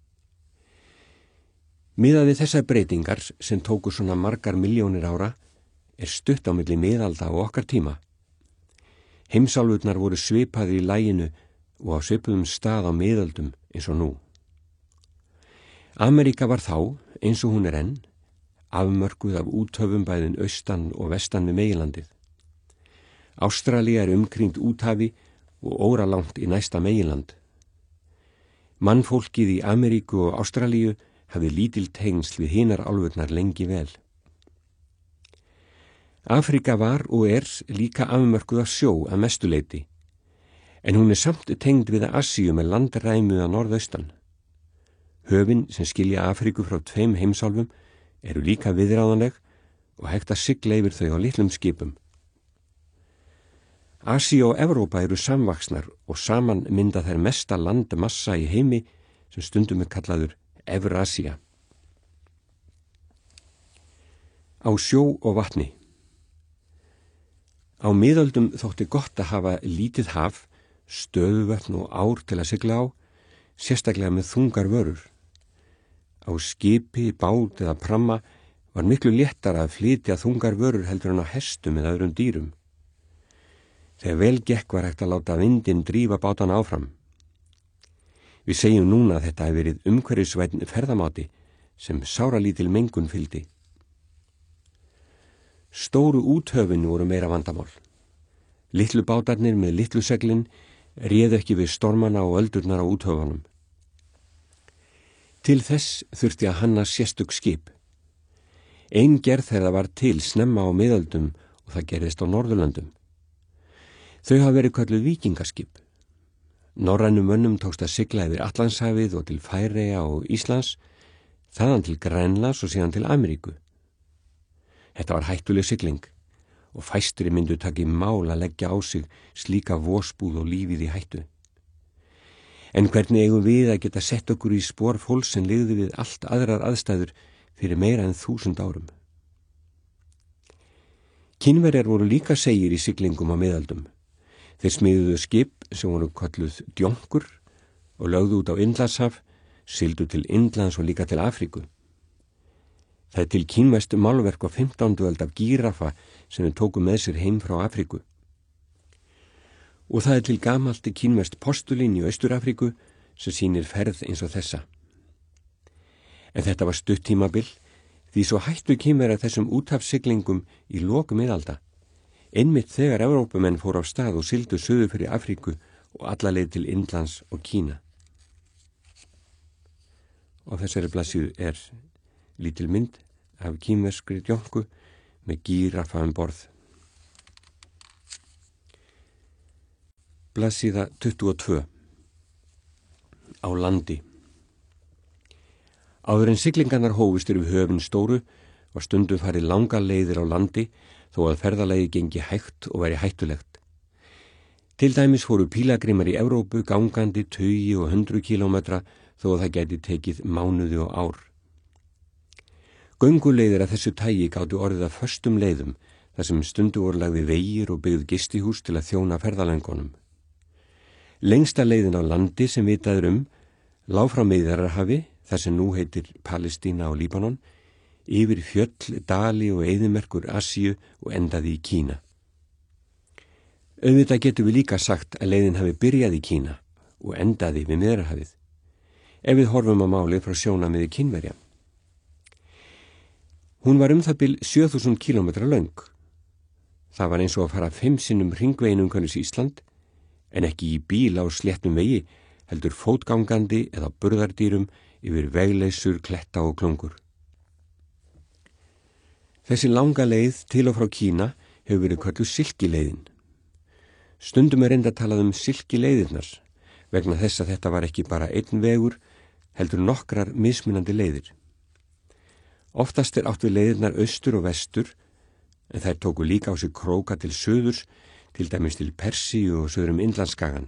Miðað við þessar breytingar sem tóku svona margar milljónir ára er stutt á milli miðalda og okkar tíma. Heimsálfurnar voru svipaðir í laginu og á svipuðum stað á miðöldum eins og nú. Ameríka var þá, eins og hún er enn, afmörkuð af úthöfum bæðin austan og vestan við meginlandið. Ástralía er umkringt úthafi og óralangt í næsta meginland. Mannfólkið í Ameríku og Ástralíu hafði lítil tengsl við hinar álfurnar lengi vel. Afríka var og er líka afmörkuð af sjó að mestuleyti, en hún er samt tengd við Asíu með landræmu að norðaustan. Höfin sem skilja Afríku frá 2 heimsálfum eru líka viðráðanleg og hægt að sigla yfir þau á litlum skipum. Asía og Evrópa eru samvaxnar og saman mynda þær mesta landmassa í heimi sem stundum er kallaður Evrasía. Á sjó og vatni. Á miðöldum þótti gott að hafa lítið haf, stöðuvötn og ár til að sigla á, sérstaklega með þungar vörur. Á skipi, bát eða pramma var miklu léttara að flytja þungar vörur heldur en á hestum eða öðrum dýrum. Þegar vel gekk var hægt að láta vindinn drífa bátana áfram. Við segjum núna að þetta hefur verið umhverfisvænn ferðamáti sem sáralítil mengun fylgdi. Stóru úthöfin voru meira vandamál. Litlu bátarnir með litlu seglin réðu ekki við stormana og öldurnar á úthöfunum. Til þess þurfti að hanna sérstök skip. Ein gerð þeirra var til snemma á miðöldum og það gerðist á Norðurlöndum. Þau hafa verið kölluð víkingaskip. Norrænum mönnum tókst að sigla yfir Atlantshafið og til Færeyja og Íslands, þaðan til Grænlands og síðan til Ameríku. Þetta var hættuleg sigling og fæstri myndu taka í mál að leggja á sig slíka vosbúð og lífið í hættu. En hvernig eigum við að geta sett okkur í spor fólks sem lifði við allt aðrar aðstæður fyrir meira en 1000 árum? Kínverjar voru líka segir í siglingum á miðöldum. Þeir smíðuðu skip sem voru kölluð djónkur og lögðu út á Indlandshaf, sigldu til Indlands og líka til Afríku. Það til kínverskt málverk á 15. öld af gíraffa sem þau tóku með sér heim frá Afríku. Og það til gamalt kínverskt postulín í Austur-Afríku sem sýnir ferð eins og þessa. En þetta var stutt tímabil, því svo hættu Kínverjar þessum úthafssiglingum í lok miðalda. Einmitt þegar Evrópumenn fóru á stað og sigldu suður fyrir Afríku og alla leið til Indlands og Kína. Á þessari blaðsíðu lítil mynd af kínverskri djónku með gíraffa um borð. Blaðsíða 22. Á landi. Áður en siglingarnar hófust yfir höfin stóru var stundum farið langar leiðir á landi þó að ferðalagi gengi hægt og væri hættulegt. Til dæmis fóru pílagrimar í Evrópu gangandi 20 og 100 kílómetra þó að það gæti tekið mánuði og ár. Gönguleiðir af þessu tagi gátu orðið að föstum leiðum þar sem stundu voru lagði vegir og byggð gistihús til að þjóna ferðalöngunum. Lengsta leiðin á landi sem vitað lá frá Miðjarðarhafi, þar sem nú heitir Palestína og Líbanon, yfir fjöll, dali og eyðimerkur Asíu og endaði í Kína. Auðvitað getum við líka sagt að leiðin hafi byrjað í Kína og endaði við Miðjarðarhafið, ef við horfum á málið frá sjónarmiði Kínverja. Hún var það bil 7000 kílómetra löng. Það var eins og að fara 5 sinnum hringveginn umhverfis Ísland, en ekki í bíl á sléttum vegi, heldur fótgangandi eða burðardýrum yfir vegleysur, kletta og klungur. Þessi langa leið til og frá Kína hefur verið kölluð silkileiðin. Stundum reynda talað silkileiðirnar, vegna þess að þetta var ekki bara einn vegur, heldur nokkrar mismunandi leiðir. Oftast átt við leiðirnar austur og vestur, en þær tóku líka á sig króka til suðurs, til dæmis til Persíu og söður Indlandsskagan.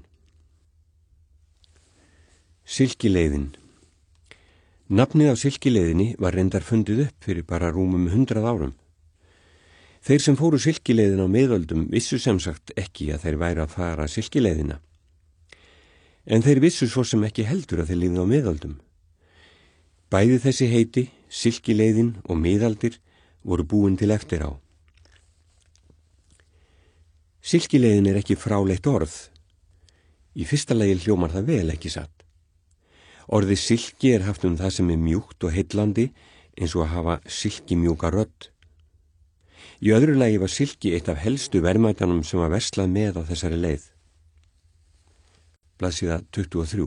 Silkileiðin. Nafnið á silkileiðinni var reyndar fundið upp fyrir bara rúmum 100 árum. Þeir sem fóru silkileiðin á miðöldum vissu sem sagt ekki að þeir væru að fara silkileiðina. En þeir vissu svo sem ekki heldur að þeir lifðu á miðöldum. Bæði þessi heiti, silkileiðin og miðaldir, voru búin til eftir á. Silkileiðin ekki fráleitt orð. Í fyrsta lagi hljómar það vel, ekki satt. Orðið silki haft það sem mjúkt og heillandi, eins og að hafa silkimjúka rödd. Í öðru lagi var silki eitt af helstu verðmætanum sem var verslað með á þessari leið. Blaðsíða 23.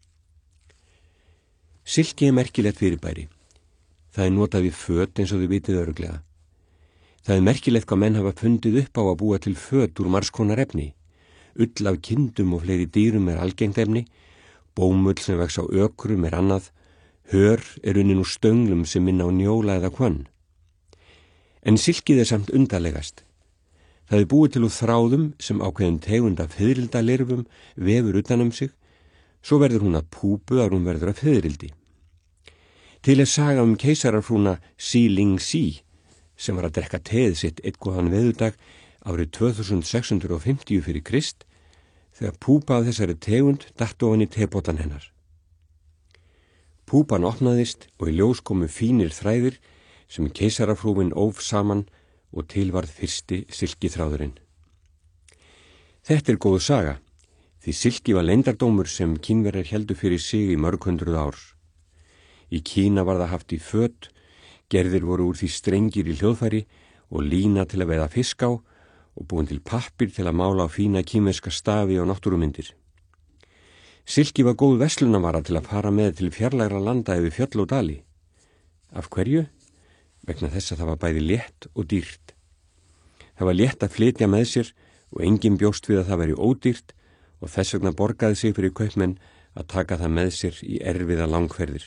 Silki merkilegt fyrirbæri. Það notað við föt eins og þið vitið örugglega. Það merkilegt hvað menn hafa fundið upp á að búa til föt úr margs konar efni. Ull af kindum og fleiri dýrum algengt efni, bómull sem vex á ökrum annað, hör unnin úr stönglum sem minna á njóla eða hvönn. En silkið samt undarlegast. Það búið til úr þráðum sem ákveðin tegund af fiðrildalirfum vefur utan sig, svo verður hún að púpu að hún verður af fiðrildi. Til saga keisarafrúna Si Ling Si, sem var að drekka teið sitt einn góðan veðurdag árið 2650 fyrir Krist, þegar púpa af þessari tegund datt ofan í tepotan hennar. Púpan opnaðist og í ljós komu fínir þræðir sem keisarafrúin óf saman og til varð fyrsti silkiþráðurinn. Þetta góð saga, því silki var leyndardómur sem Kínverjar héldu fyrir sig í mörg hundruð ár. Í Kína var það haft í föt, gerðir voru úr því strengir í hljóðfæri og lína til að veiða fisk á og búin til pappir til að mála á fína kínverska stafi og náttúrumyndir. Silki var góð verslunarvara til að fara með til fjarlægra landa yfir fjöll og dali. Af hverju? Vegna þess að það var bæði létt og dýrt. Það var létt að flytja með sér og enginn bjóst við að það væri ódýrt og þess vegna borgaði sig fyrir kaupmenn að taka það með sér í erfiða langferðir.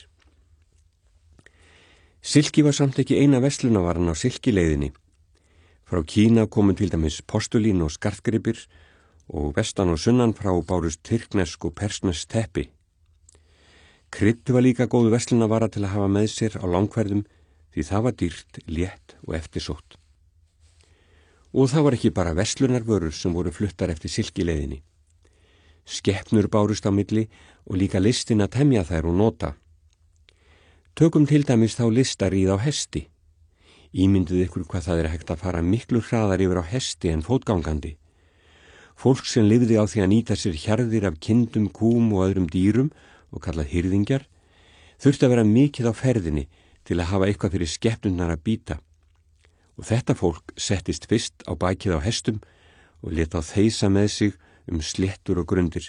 Silki var samt ekki eina verslunarvaran á silkileiðinni. Frá Kína komu til dæmis postulín og skartgripir og vestan og sunnan frá bárust tyrknesk og persnesk teppi. Krydd var líka góð verslunarvara til að hafa með sér á langferðum því það var dýrt, létt og eftirsótt. Og það var ekki bara verslunarvörur sem voru fluttar eftir silkileiðinni. Skepnur bárust á milli og líka listin að temja þær og nota. Tökum til dæmis þá listaríð á hesti. Ímyndið ykkur hvað það hægt að fara miklu hraðar yfir á hesti en fótgangandi. Fólk sem lifði á því að nýta sér hjarðir af kindum, kúm og öðrum dýrum og kallað hirðingjar, þurfti að vera mikið á ferðinni til að hafa eitthvað fyrir skepnurnar að bíta. Og þetta fólk settist fyrst á bakið á hestum og lét á þeysa með sig sléttur og grundir.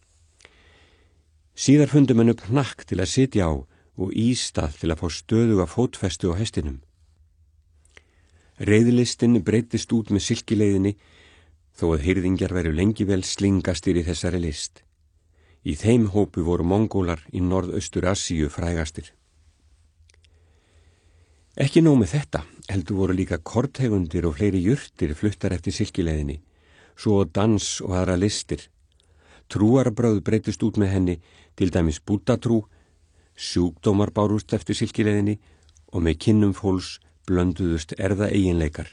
Síðar fundu menn upp hnakk til að sitja á og ístað til að fá stöðuga fótfestu á hestinum. Reiðlistin breyttist út með silkileiðinni þó að hirðingjar væru lengi vel slingastir í þessari list. Í þeim hópu voru Mongólar í Norðaustur-Asíu frægastir. Ekki nóg með þetta, heldur voru líka korntegundir og fleiri jurtir fluttar eftir silkileiðinni, svo dans og aðra listir. Trúarbrögð breytist út með henni, til dæmis búddatrú, sjúkdómar bárust eftir silkileiðinni og með kynnum fólks blönduðust erfðaeiginleikar.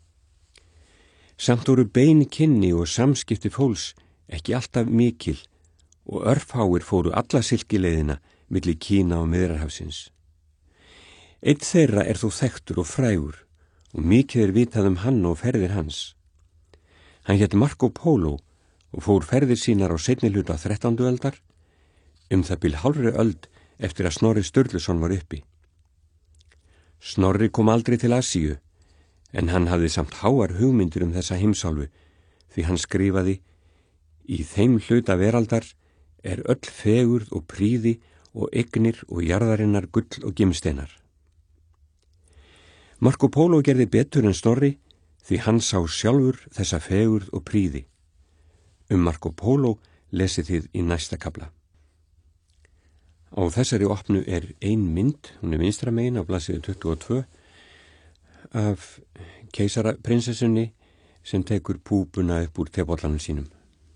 Samt voru bein kynni og samskipti fólks ekki alltaf mikil og örfáir fóru alla silkileiðina milli Kína og Miðjarðarhafsins. Einn þeirra þó þekktur og frægur og mikið vitað hann og ferðir hans. Hann hét Marco Polo og fór ferðir sínar á seinni hluta 13. öldar, það bil hálfri öld eftir að Snorri Sturluson var uppi. Snorri kom aldrei til Asíu, en hann hafði samt háar hugmyndir þessa heimsálfu, því hann skrifaði: Í þeim hluta veraldar öll fegurð og prýði og eignir og jarðarinnar gull og gimsteinar. Marco Polo gerði betur en Snorri, því hann sá sjálfur þessa fegurð og prýði. Marco Polo lesið þið í næsta kafla. Á þessari opnu ein mynd, hún vinstra megin á blaðsíðu 22, af keisaraprinsessunni sem tekur púpuna upp úr tebollanum sínum.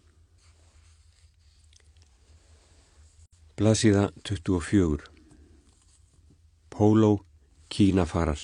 Blaðsíða 24. Polo, Kínafarar.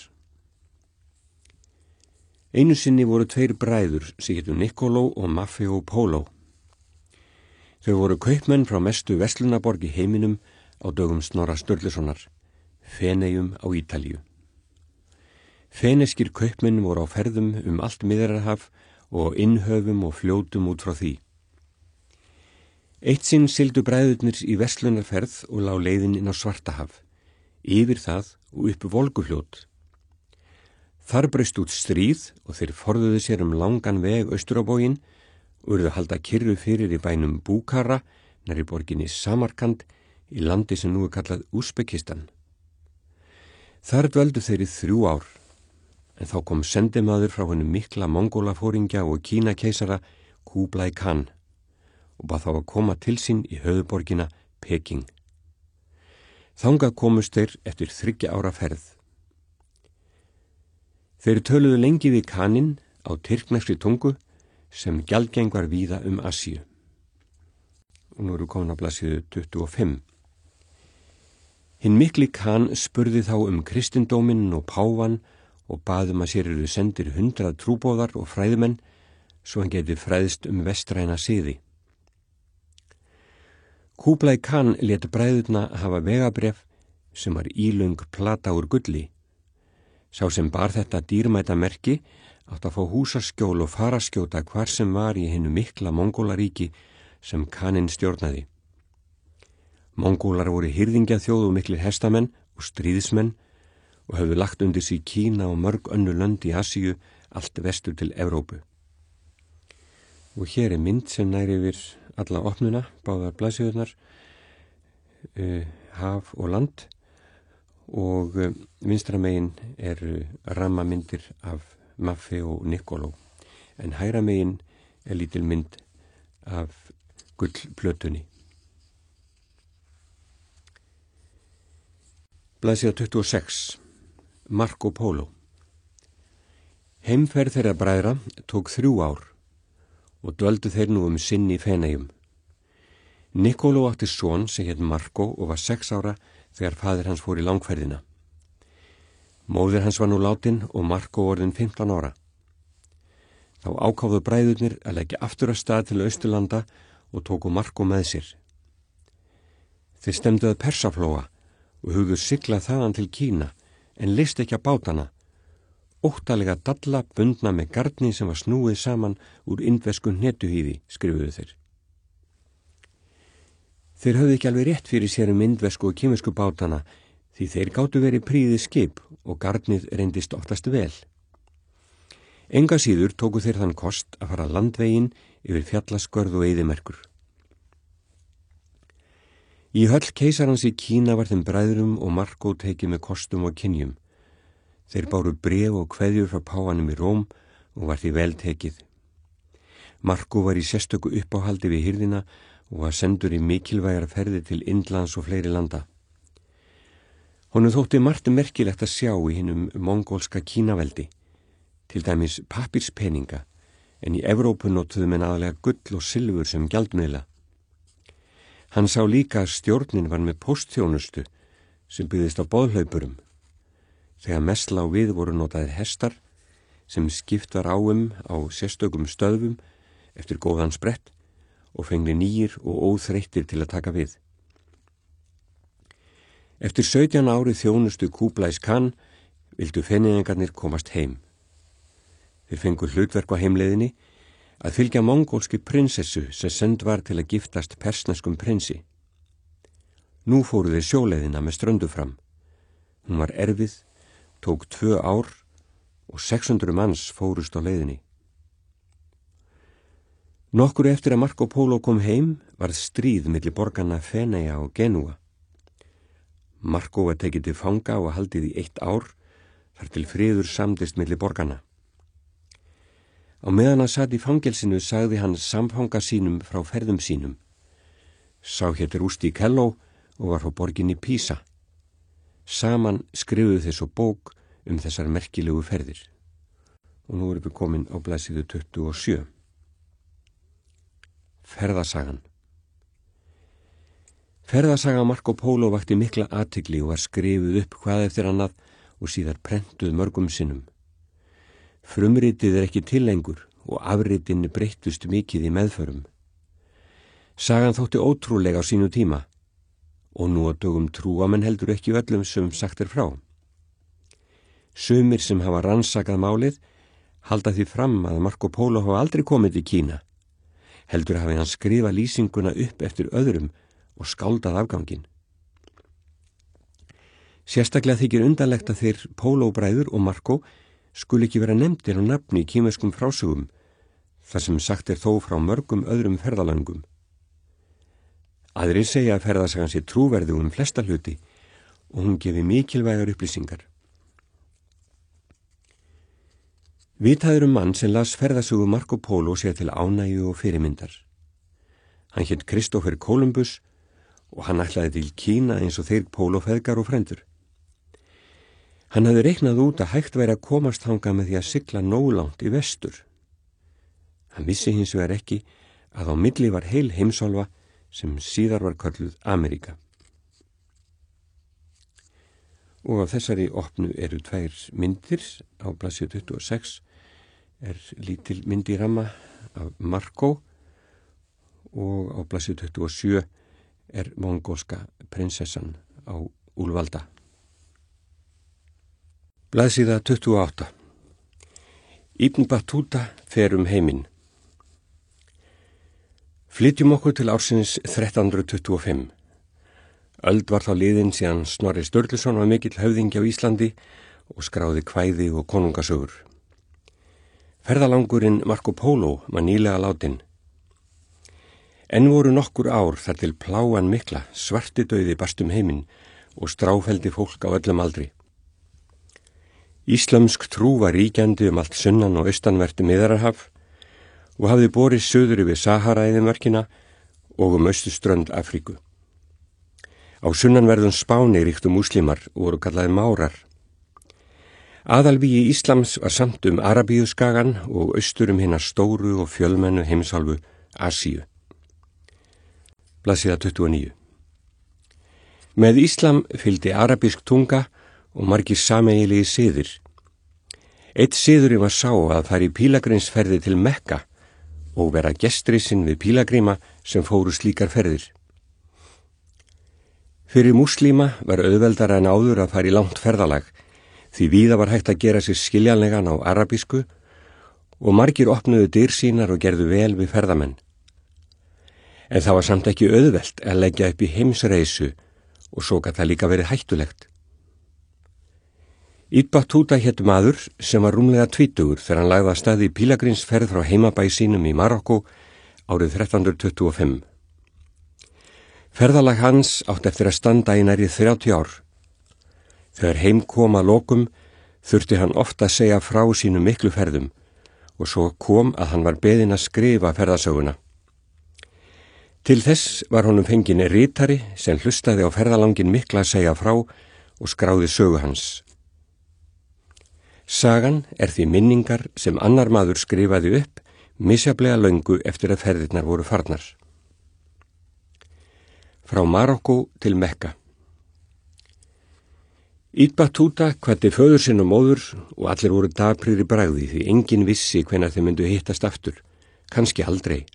Einu sinni voru tveir bræður sem hétu Niccolo og Maffeo Polo. Þau voru kaupmenn frá mestu verslunarborg í heiminum á dögum Snorra Sturlusonar, Feneyjum á Ítalíu. Feneskir kaupmenn voru á ferðum allt Miðjarðarhaf og innhöfum og fljótum út frá því. Eitt sinn sigldu bræðurnir í verslunarferð og lá leiðin inn á Svartahaf, yfir það og upp Volgufljót. Þar braust út stríð og þeir forðuðu sér langan veg austur á bóginn og urðu halda kyrru fyrir í bænum Búkara, nærri borginni Samarkand, í landi sem nú kallað Úsbekistan. Þar dvöldu þeir í 3 ár, en þá kom sendimaður frá honum mikla mongólafóringja og Kínakeisara Kublai Khan og bað þá að koma til sín í höfuðborgina Peking. Þangað komust þeir eftir 3 ára ferð. Þeir töluðu lengi við Khaninn á tyrkneskri tungu sem gjaldgeng var víða Asíu. Og nú eru komin á blaðsíðu 25. Hinn mikli Khan spurði þá kristindóminn og páfann og bað að sér eru sendir 100 trúboðar og fræðimenn svo hann geti fræðst vestræna siði. Kublai Khan lét bræðurna hafa vegabréf sem var ílöng plata úr gulli. Sá sem bar þetta dýrmæta merki átt að fá húsaskjól og faraskjóta hvar sem var í hinu mikla Mongólaríki sem Kaninn stjórnaði. Mongólar voru hirðingjaþjóð og miklir hestamenn og stríðismenn og höfðu lagt undir sig Kína og mörg önnur lönd í Asíu, allt vestur til Evrópu. Og hér mynd sem nær yfir alla opnuna, báðar blaðsíðurnar, haf og land, og vinstra megin rammamyndir af Maffe og Niccolo, en hægra megin lítil mynd af gullplötunni. Blaðsíða 26. Marco Polo. Heimferð þeirra bræðra tók 3 ár og dvöldu þeir nú sinn í Feneyjum. Niccolo átti son sem hét Marco og var 6 ára þegar faðir hans fór í langferðina. Móðir hans var nú látin og Marco orðinn 15 ára. Þá ákáfu bræðurnir að leggja aftur af stað til Austurlanda og tóku Marco með sér. Þeir stemdu að Persaflóa og hugðu sigla þaðan til Kína, en list ekki að bátana. Óttalega dalla bundna með garni sem var snúið saman úr indversku hnetuhýði, skrifuðu þeir. Þeir höfðu ekki alveg rétt fyrir sér indversku og kínversku bátana, því þeir gátu verið prýðið skip og garnið reyndist oftast vel. Enga síður tóku þeir þann kost að fara landveginn yfir fjallaskörð og eyðimerkur. Í höll keisarans í Kína var þeim bræðrum og Marco tekið með kostum og kynjum. Þeir báru bréf og kveðjur frá páfanum í Róm og var því vel tekið. Marco var í sérstöku uppáhaldi við hirðina og var sendur í mikilvægar ferðir til Indlands og fleiri landa. Honum þótti margt merkilegt að sjá í hinum mongólska Kínaveldi, til dæmis pappírspeninga, en í Evrópu notuðu menn aðalega gull og silfur sem gjaldmiðla. Hann sá líka að stjórnin var með póstþjónustu sem byggðist á boðhlaupurum. Þegar mest lá við voru notaðir hestar sem skipt var á sérstökum stöðvum eftir góðan sprett og fengni nýir og óþreyttir til að taka við. Eftir 17 ári þjónustu Kublais Khan vildu Feneyingarnir komast heim. Þeir fengu hlutverk á heimleiðinni að fylgja mongólski prinsessu sem send var til að giftast persneskum prinsi. Nú fóru þeir sjóleiðina með ströndu fram. Hún var erfið, tók 2 ár og 600 manns fórust á leiðinni. Nokkur eftir að Marco Polo kom heim varð stríð milli borganna Feneyja og Genúa. Marco var tekið til fanga og haldið í 1 ár þar til friður samdist milli borganna. Á meðan hann sat í fangelsinu sagði hann samfanga sínum frá ferðum sínum. Sá hétt Rustichello og var frá borginni Pisa. Saman skrifuðu þeir svo bók þessar merkilegu ferðir. Og nú erum við komin á blaðsíðu 27. Ferðasagan. Ferðasaga Marco Polo vakti mikla athygli og var skrifuð upp hvað eftir annað og síðar prentuð mörgum sinnum. Frumritið ekki til lengur og afritinni breyttust mikið í meðförum. Sagan þótti ótrúlega á sínu tíma og nú á dögum trúa menn heldur ekki öllum sem sagt frá. Sumir sem hafa rannsakað málið halda því fram að Marco Polo hafa aldrei komið til Kína. Heldur hafi hann skrifað lýsinguna upp eftir öðrum og skáldað afganginn. Sérstaklega þykir undarlegt að þeir Polo bræður og Marco skuli ekki vera nefndir á nafni í kínverskum frásögum, þar sem sagt þó frá mörgum öðrum ferðalöngum. Aðrir segja að ferðasagan sé trúverðug flesta hluti og hún gefi mikilvægar upplýsingar. Vitað mann sem las ferðasögu Marco Polo sér til ánægju og fyrirmyndar. Hann hét Kristófer Kolumbus og hann ætlaði til Kína eins og þeir Polo-feðgar og frændur. Hann hafði reiknað út að hægt væri að komast þangað með því að sigla nógu langt í vestur. Hann vissi hins vegar ekki að á milli var heil heimsálfa sem síðar var kölluð Ameríka. Og á þessari opnu eru 2 myndir. Á blaðsíðu 26 lítil mynd í ramma af Marco og á blaðsíðu 27 mongólska prinsessan á Úlvalda. Blaðsíða 28. Ibn Battuta fer heiminn. Flytjum okkur til ársins 1325. Öld var þá liðin síðan Snorri Sturluson var mikill höfðingi á Íslandi og skráði kvæði og konungasögur. Ferðalangurinn Marco Polo var nýlega látinn. Enn voru nokkur ár þar til plágan mikla svartidauði barst heiminn og stráfeldi fólk á öllum aldri. Íslamsk trú var ríkjandi allt sunnan og austanvert Miðjarðarhaf og hafði borist suður yfir Sahara-eyðimörkina og austurströnd Afríku. Á sunnanverðum Spáni ríktu múslimar og voru kallaðir márar. Aðalvígi Íslams var samt Arabíuskagan og austur hinna stóru og fjölmennu heimsálfu Asíu. Blaðsíða 29. Með Íslam fylgdi arabísk tunga og margir sameiginlegir siðir. Eitt siðurinn var sá að fara í pílagrímsferði til Mekka og vera gestrisinn við pílagríma sem fóru slíkar ferðir. Fyrir múslíma var auðveldara en áður að fara í langt ferðalag, því víða var hægt að gera sér skiljanlegan á arabísku og margir opnuðu dyr sínar og gerðu vel við ferðamenn. En það var samt ekki auðvelt að leggja upp í heimsreisu og svo gat það líka verið hættulegt. Ibn Battuta hét maður sem var rúmlega 20 þegar hann lagði af stað í pílagrímsferð frá heimabæ sínum í Marokkó árið 1325. Ferðalag hans átti eftir að standa í nærri 30 ár. Þegar heim kom að lokum þurfti hann oft að segja frá sínum miklu ferðum og svo kom að hann var beðinn að skrifa ferðasöguna. Til þess var honum fenginn ritari sem hlustaði á ferðalangin mikla að segja frá og skráði sögu hans. Sagan því minningar sem annar maður skrifaði upp misjaflega löngu eftir að ferðirnar voru farnar. Frá Marokkó til Mekka. Ibn Battuta kvaddi föður sinn og móður og allir voru daprir í bragði því enginn vissi hvenær þeir myndu hittast aftur, kannski aldrei.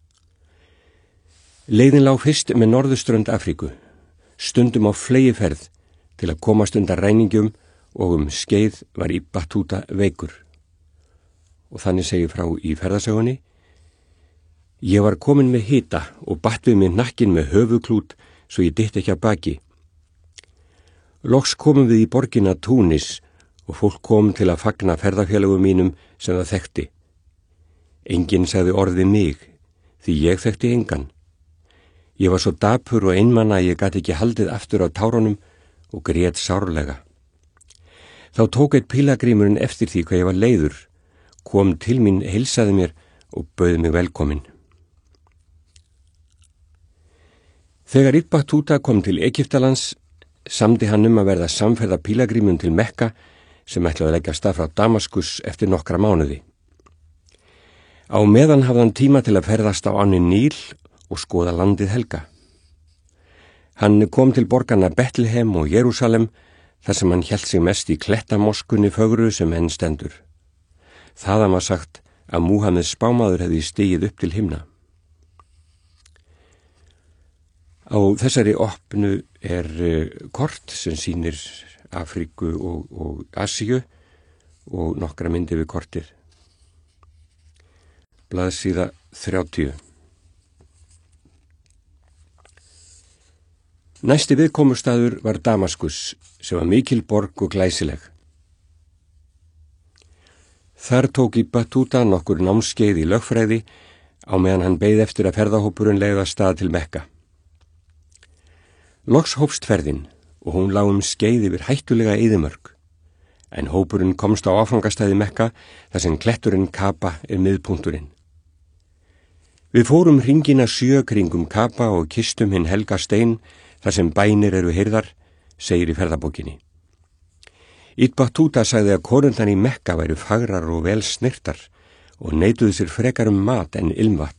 Leiðin lá fyrst með norðurströnd Afríku, stundum á fleygiferð til að komast undan ræningjum og skeið var Ibn Battuta veikur. Og þannig segir frá í ferðasögunni: Ég var komin með hita og batt við mig hnakkin með höfuklút svo ég dytti ekki að baki. Loks komum við í borgina Túnis og fólk kom til að fagna ferðafélögum mínum sem það þekkti. Enginn sagði orð við mig, því ég þekkti engan. Ég var svo dapur og einmana að ég gat ekki haldið aftur á tárunum og grét sárlega. Þá tók eitt pílagrímurinn eftir því hvað ég var leiður, kom til mín, heilsaði mér og bauð mig velkomin. Þegar Ibn Battuta kom til Egyptalands, samdi hann að verða samferða pílagrímum til Mekka sem ætlaði að leggja af stað frá Damaskus eftir nokkra mánuði. Á meðan hafði hann tíma til að ferðast á ánni Níl og skoða landið helga. Hann kom til borgarna Betlehem og Jerúsalem þar sem hann hélt sig mest í klettamoskunni fögru sem enn stendur. Þaðan var sagt að Múhameð spámaður hefði stigið upp til himna. Á þessari opnu kort sem sýnir Afríku og Asíu og nokkra myndir við kortir. Blaðsíða 30. Næsti viðkomustaður var Damaskus, sem var mikil borg og glæsileg. Þar tók Ibn Battuta nokkur námskeið í lögfræði á meðan hann beið eftir að ferðahópurinn leið af stað til Mekka. Loks hófst ferðin og hún lá skeið yfir hættulega eyðimörk, en hópurinn komst á áfangastæði Mekka þar sem kletturinn Kaba miðpunkturinn. Við fórum hringina 7 kringum Kaba og kistum hinn helga stein þar sem bænir eru heyrðar, segir í ferðabókinni. Ibn Battuta sagði að konurnar í Mekka væru fagrar og vel snirtar og neituðu sér frekar mat en ilmvatn.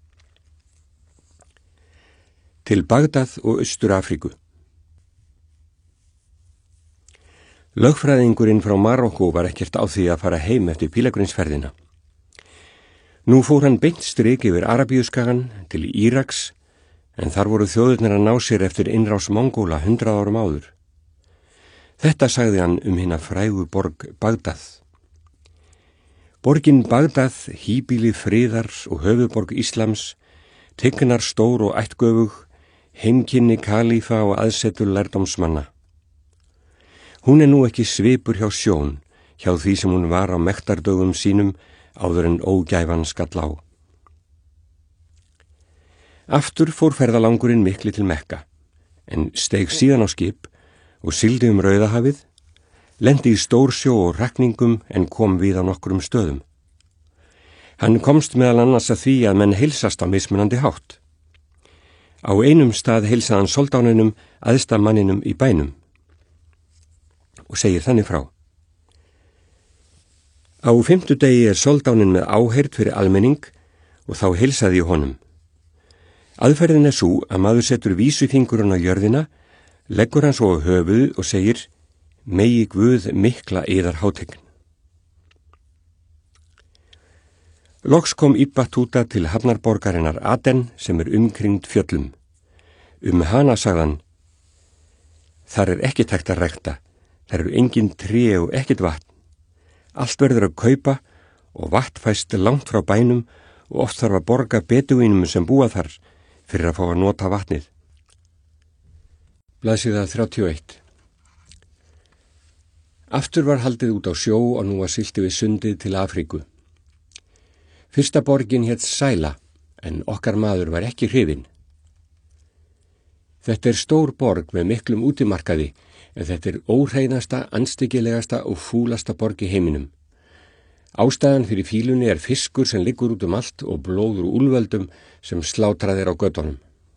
Til Bagdad og Austur-Afríku. Lögfræðingurinn frá Marokkó var ekkert á því að fara heim eftir pílagrímsferðina. Nú fór hann beint strik yfir Arabíuskagan til Íraks, en þar voru þjóðirnar að ná sér eftir innrás Mongóla 100 árum áður. Þetta sagði hann hina frægu borg Bagdad. Borgin Bagdad, híbýli friðar og höfuðborg Íslams, tignar stór og ættgöfug, heimkynni kalífa og aðsetur lærdómsmanna. Hún nú ekki svipur hjá sjón, hjá því sem hún var á mektardögum sínum áður en ógæfan skall á. Aftur fór ferðalangurinn mikli til Mekka, en steig síðan á skip og sigldi Rauðahafið, lendi í stórsjó og rakningum en kom við á nokkrum stöðum. Hann komst meðal annars að því að menn heilsast á mismunandi hátt. Á einum stað heilsaði hann soldánunum æðsta manninum í bænum og segir þannig frá. Á 5. degi soldánin með áheyrn fyrir almenning og þá heilsaði ég honum. Aðferðin sú að maður setur vísufingurinn á jörðina, leggur hann svo á höfuð og segir: megi Guð mikla yðar hátign. Loks kom Ibn Batúta til hafnarborgarinnar Aden sem umkringd fjöllum. Hana sagðan: þar ekki hægt að rækta, þar eru engin tré og ekkert vatn. Allt verður að kaupa og vatn fæst langt frá bænum og oft þarf að borga bedúínum sem búa þar fyrir að fá að nota vatnið. Blaðsíða 31. Aftur var haldið út á sjó og nú var siglt við sundið til Afríku. Fyrsta borgin hét Sæla, en okkar maður var ekki hrifinn. Þetta stór borg með miklum útimarkaði, en þetta óhreinasta, andstyggilegasta og fúlasta borg í heiminum. Ástæðan fyrir fílunni fiskur sem liggur út allt og blóður úlföldum sem slátraðir á götunum.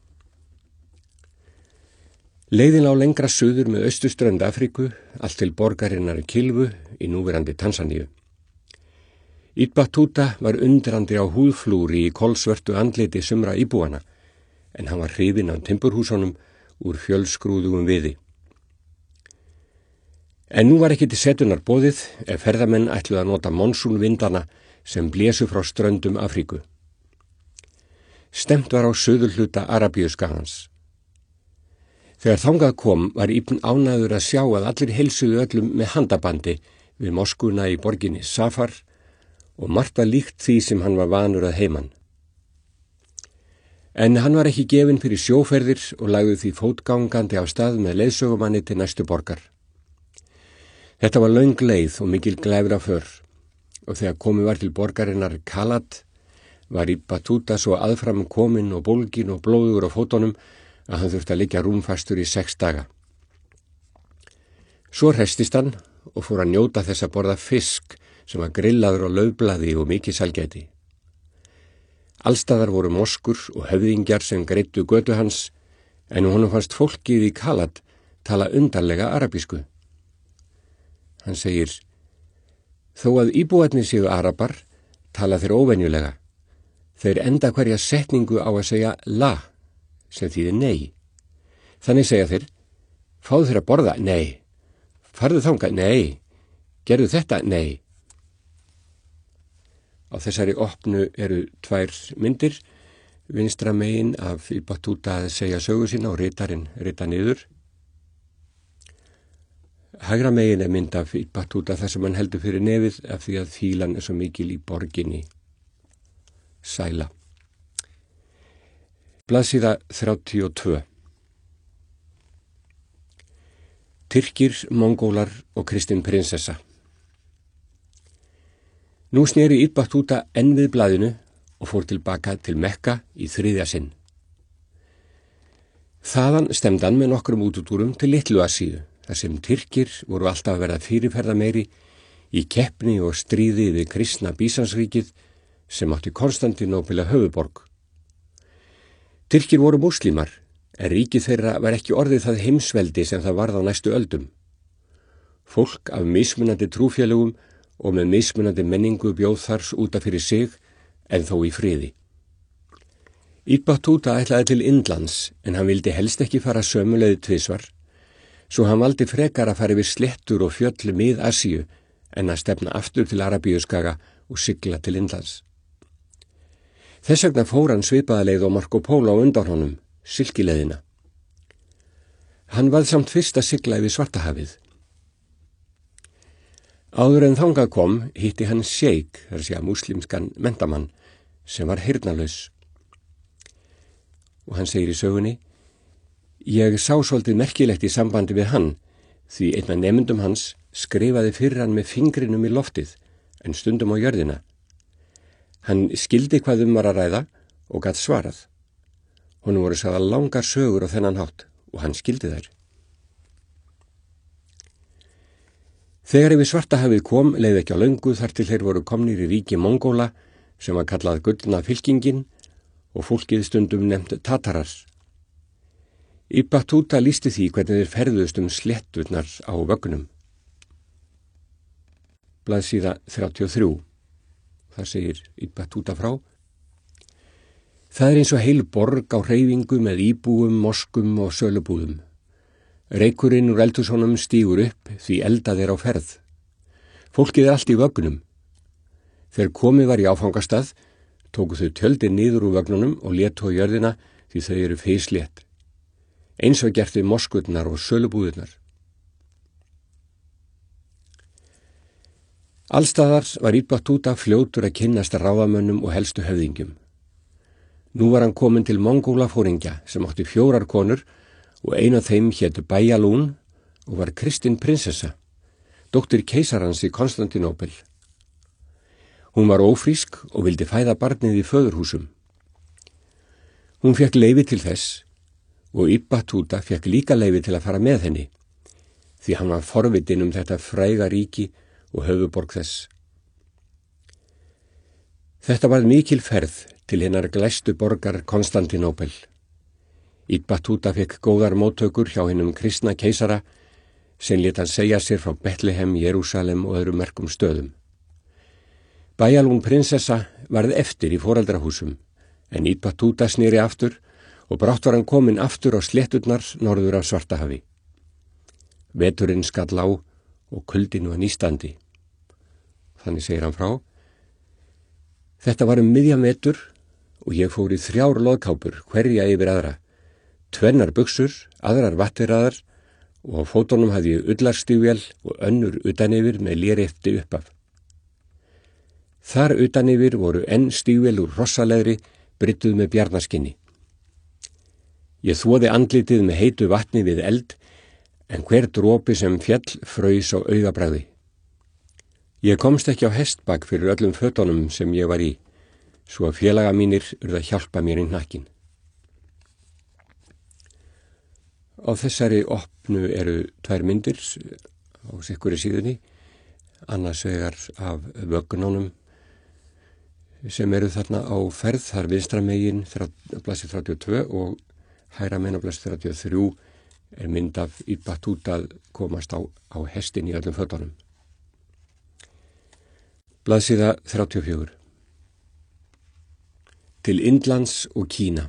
Leiðin á lengra suður með austurströnd Afríku, allt til borgarinnar Kilvu í núverandi Tansaníu. Ibn Batúta var undrandi á húðflúri í kolsvörtu andliti sumra íbúana, en hann var hrifinn af timburhúsunum úr fjölskrúðugum viði. En nú var ekki til setunar boðið ef ferðamenn ætluðu að nota monsúnvindana sem blésu frá ströndum Afríku. Stemt var á suðurhluta Arabíuskagans. Þegar þangað kom var Ibn ánægður að sjá að allir heilsuðu öllum með handabandi við moskuna í borginni Safar og margt var líkt því sem hann var vanur að heiman. En hann var ekki gefinn fyrir sjóferðir og lagði því fótgangandi af stað með leiðsögumanni til næstu borgar. Þetta var löng leið og mikil glæfraför og þegar komið var til borgarinnar Kalat var Ibn Batúta svo aðfram kominn og bólginn og blóður á fótunum að hann þurfti að liggja rúmfastur í 6 daga. Svo hrestist hann og fór að njóta þess að borða fisk sem var grillaður á laufblaði og mikið sælgæti. Allstaðar voru moskur og höfðingjar sem greiddu götu hans, en honum fannst fólkið í Kalat tala undarlega arabísku. Hann segir: þó að íbúarnir séu arabar, tala þeir óvenjulega. Þeir enda hverja setningu á að segja la, sem þýðir nei. Þannig segja þeir: fáðu þeir að borða? Nei. Farðu þangað? Nei. Gerðu þetta? Nei. Á þessari opnu eru 2 myndir, vinstra megin af Ibn Batúta að segja sögu sína og ritarinn rita niður. Hægra megin mynd af Ibn Batúta þar sem hann heldur fyrir nefið af því að fílan svo mikil í borginni Sæla. Blaðsíða 32. Tyrkir, mongólar og kristin prinsessa. Nú sneri Ibn Batúta enn við blaðinu og fór tilbaka til Mekka í 3. sinn. Þaðan stemdi hann með nokkrum útútúrum til Litlu Asíu, þar sem Tyrkir voru alltaf að verða fyrirferða meiri í keppni og stríði við kristna Bísansríkið sem átti Konstantínópel að höfuðborg. Tyrkir voru múslímar, en ríkið þeirra var ekki orðið það heimsveldi sem það varð á næstu öldum. Fólk af mismunandi trúfélögum og með mismunandi menningu bjóð þar út af fyrir sig, en þó í friði. Ibn Batúta ætlaði til Indlands, en hann vildi helst ekki fara sömu leið 2, svo hann valdi frekar að fara yfir sléttur og fjöll Mið-Asíu en að stefna aftur til Arabíuskaga og sigla til Indlands. Þess vegna fór hann svipaða leið og Marco Polo á undan honum, silkileiðina. Hann varð samt fyrst að sigla yfir Svartahafið. Áður en þangað kom hitti hann sheik, þar sé að múslimskan menntamann, sem var heyrnarlaus. Og hann segir í sögunni: Ég sá svolítið merkilegt í sambandi við hann, því einn af nemendum hans skrifaði fyrir hann með fingrinum í loftið, en stundum á jörðina. Hann skildi hvað var að ræða og gat svarað. Honum voru sagðar langar sögur á þennan hátt og hann skildi þær. Þegar yfir Svartahafið kom leið ekki á löngu þar til þeir voru komnir í ríki Mongóla, sem var kallað gullna fylkingin og fólkið stundum nefnt Tatarar. Ibn Battuta lýsti því hvernig þeir ferðust slétturnar á vögnum. Blaðsíða 33. Það segir Ibn Battuta frá: Það eins og heil borg á hreyfingu með íbúum, moskum og sölubúðum. Reykurinn úr eldhúsunum stígur upp því eldað á ferð. Fólkið allt í vögnum. Þegar komið var í áfangastað, tóku þau tjöldin niður úr vögnunum og létu á jörðina því þau eru fislétt. Eins og gert við moskurnar og sölubúðurnar. Allstaðar var Ibn Battuta fljótur að kynnast ráðamönnum og helstu höfðingjum. Nú var hann kominn til Mongólafóringja sem átti 4 konur og ein af þeim hétu Bæjalún og var kristin prinsessa, dóttir keisarans í Konstantinópel. Hún var ófrísk og vildi fæða barnið í föðurhúsum. Hún fékk leyfi til þess og Ibn Battuta fékk líka leyfi til að fara með henni, því hann var forvitinn þetta fræga ríki og höfuborg þess. Þetta var mikil ferð til hinnar glæstu borgar Konstantinópel. Ibn Battuta fékk góðar móttökur hjá hinum kristna keisara sem lét hann segja sér frá Betlehem, Jerúsalem og öðrum merkum stöðum. Bæjalún prinsessa varð eftir í foreldrahúsum, en Ibn Battuta sneri aftur og brátt var hann kominn aftur á slétturnar norður af Svartahafi. Veturinn skall á og kuldinn var nístandi. Þannig segir hann frá: Þetta var miðjan vetur og ég fór í 3 loðkápur, hverja yfir aðra, 2 buxur, aðrar vatniraðar og á fótunum hafði ég ullarstígvél og önnur utan yfir með lérefti uppaf. Þar utan yfir voru enn stígvél úr hrossalegri, bryttuð með bjarnaskinni. Ég þvoði andlitið með heitu vatni við eld, en hver dropi sem féll fraus á augabragði. Ég komst ekki á hestbak fyrir öllum fötunum sem ég var í, svo að félaga mínir urðu að hjálpa mér í hnakkin. Á þessari opnu eru 2 myndir á sikkuri síðunni, annars vegar af vögnunum sem eru þarna á ferð, þar vinstra megin blaðsíða 32 og hægra megin á blaðsíða 33 er mynd af Ibn Battuta að komast á hestin í öllum fötunum. Blaðsíða 34. Til Indlands og Kína.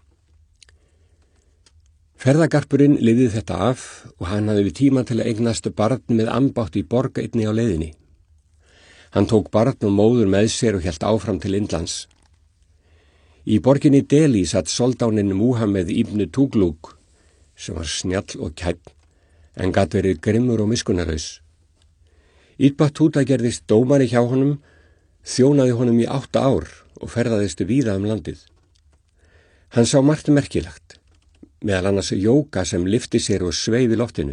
Ferðagarpurinn lifði þetta af og hann hafði við tíma til að eignast barn með ambátt í borg einni á leiðinni. Hann tók barn og móður með sér og hélt áfram til Indlands. Í borginni Delhi satt soldáninn Muhammed ibn Tugluk, sem var snjall og kæll, en gat verið grimmur og miskunnarlaus. Ibn Battuta gerðist dómari hjá honum, þjónaði honum í 8 ár og ferðaðist víða landið. Hann sá margt merkilegt, meðal annars jóka sem lyfti sér og sveif í loftinu.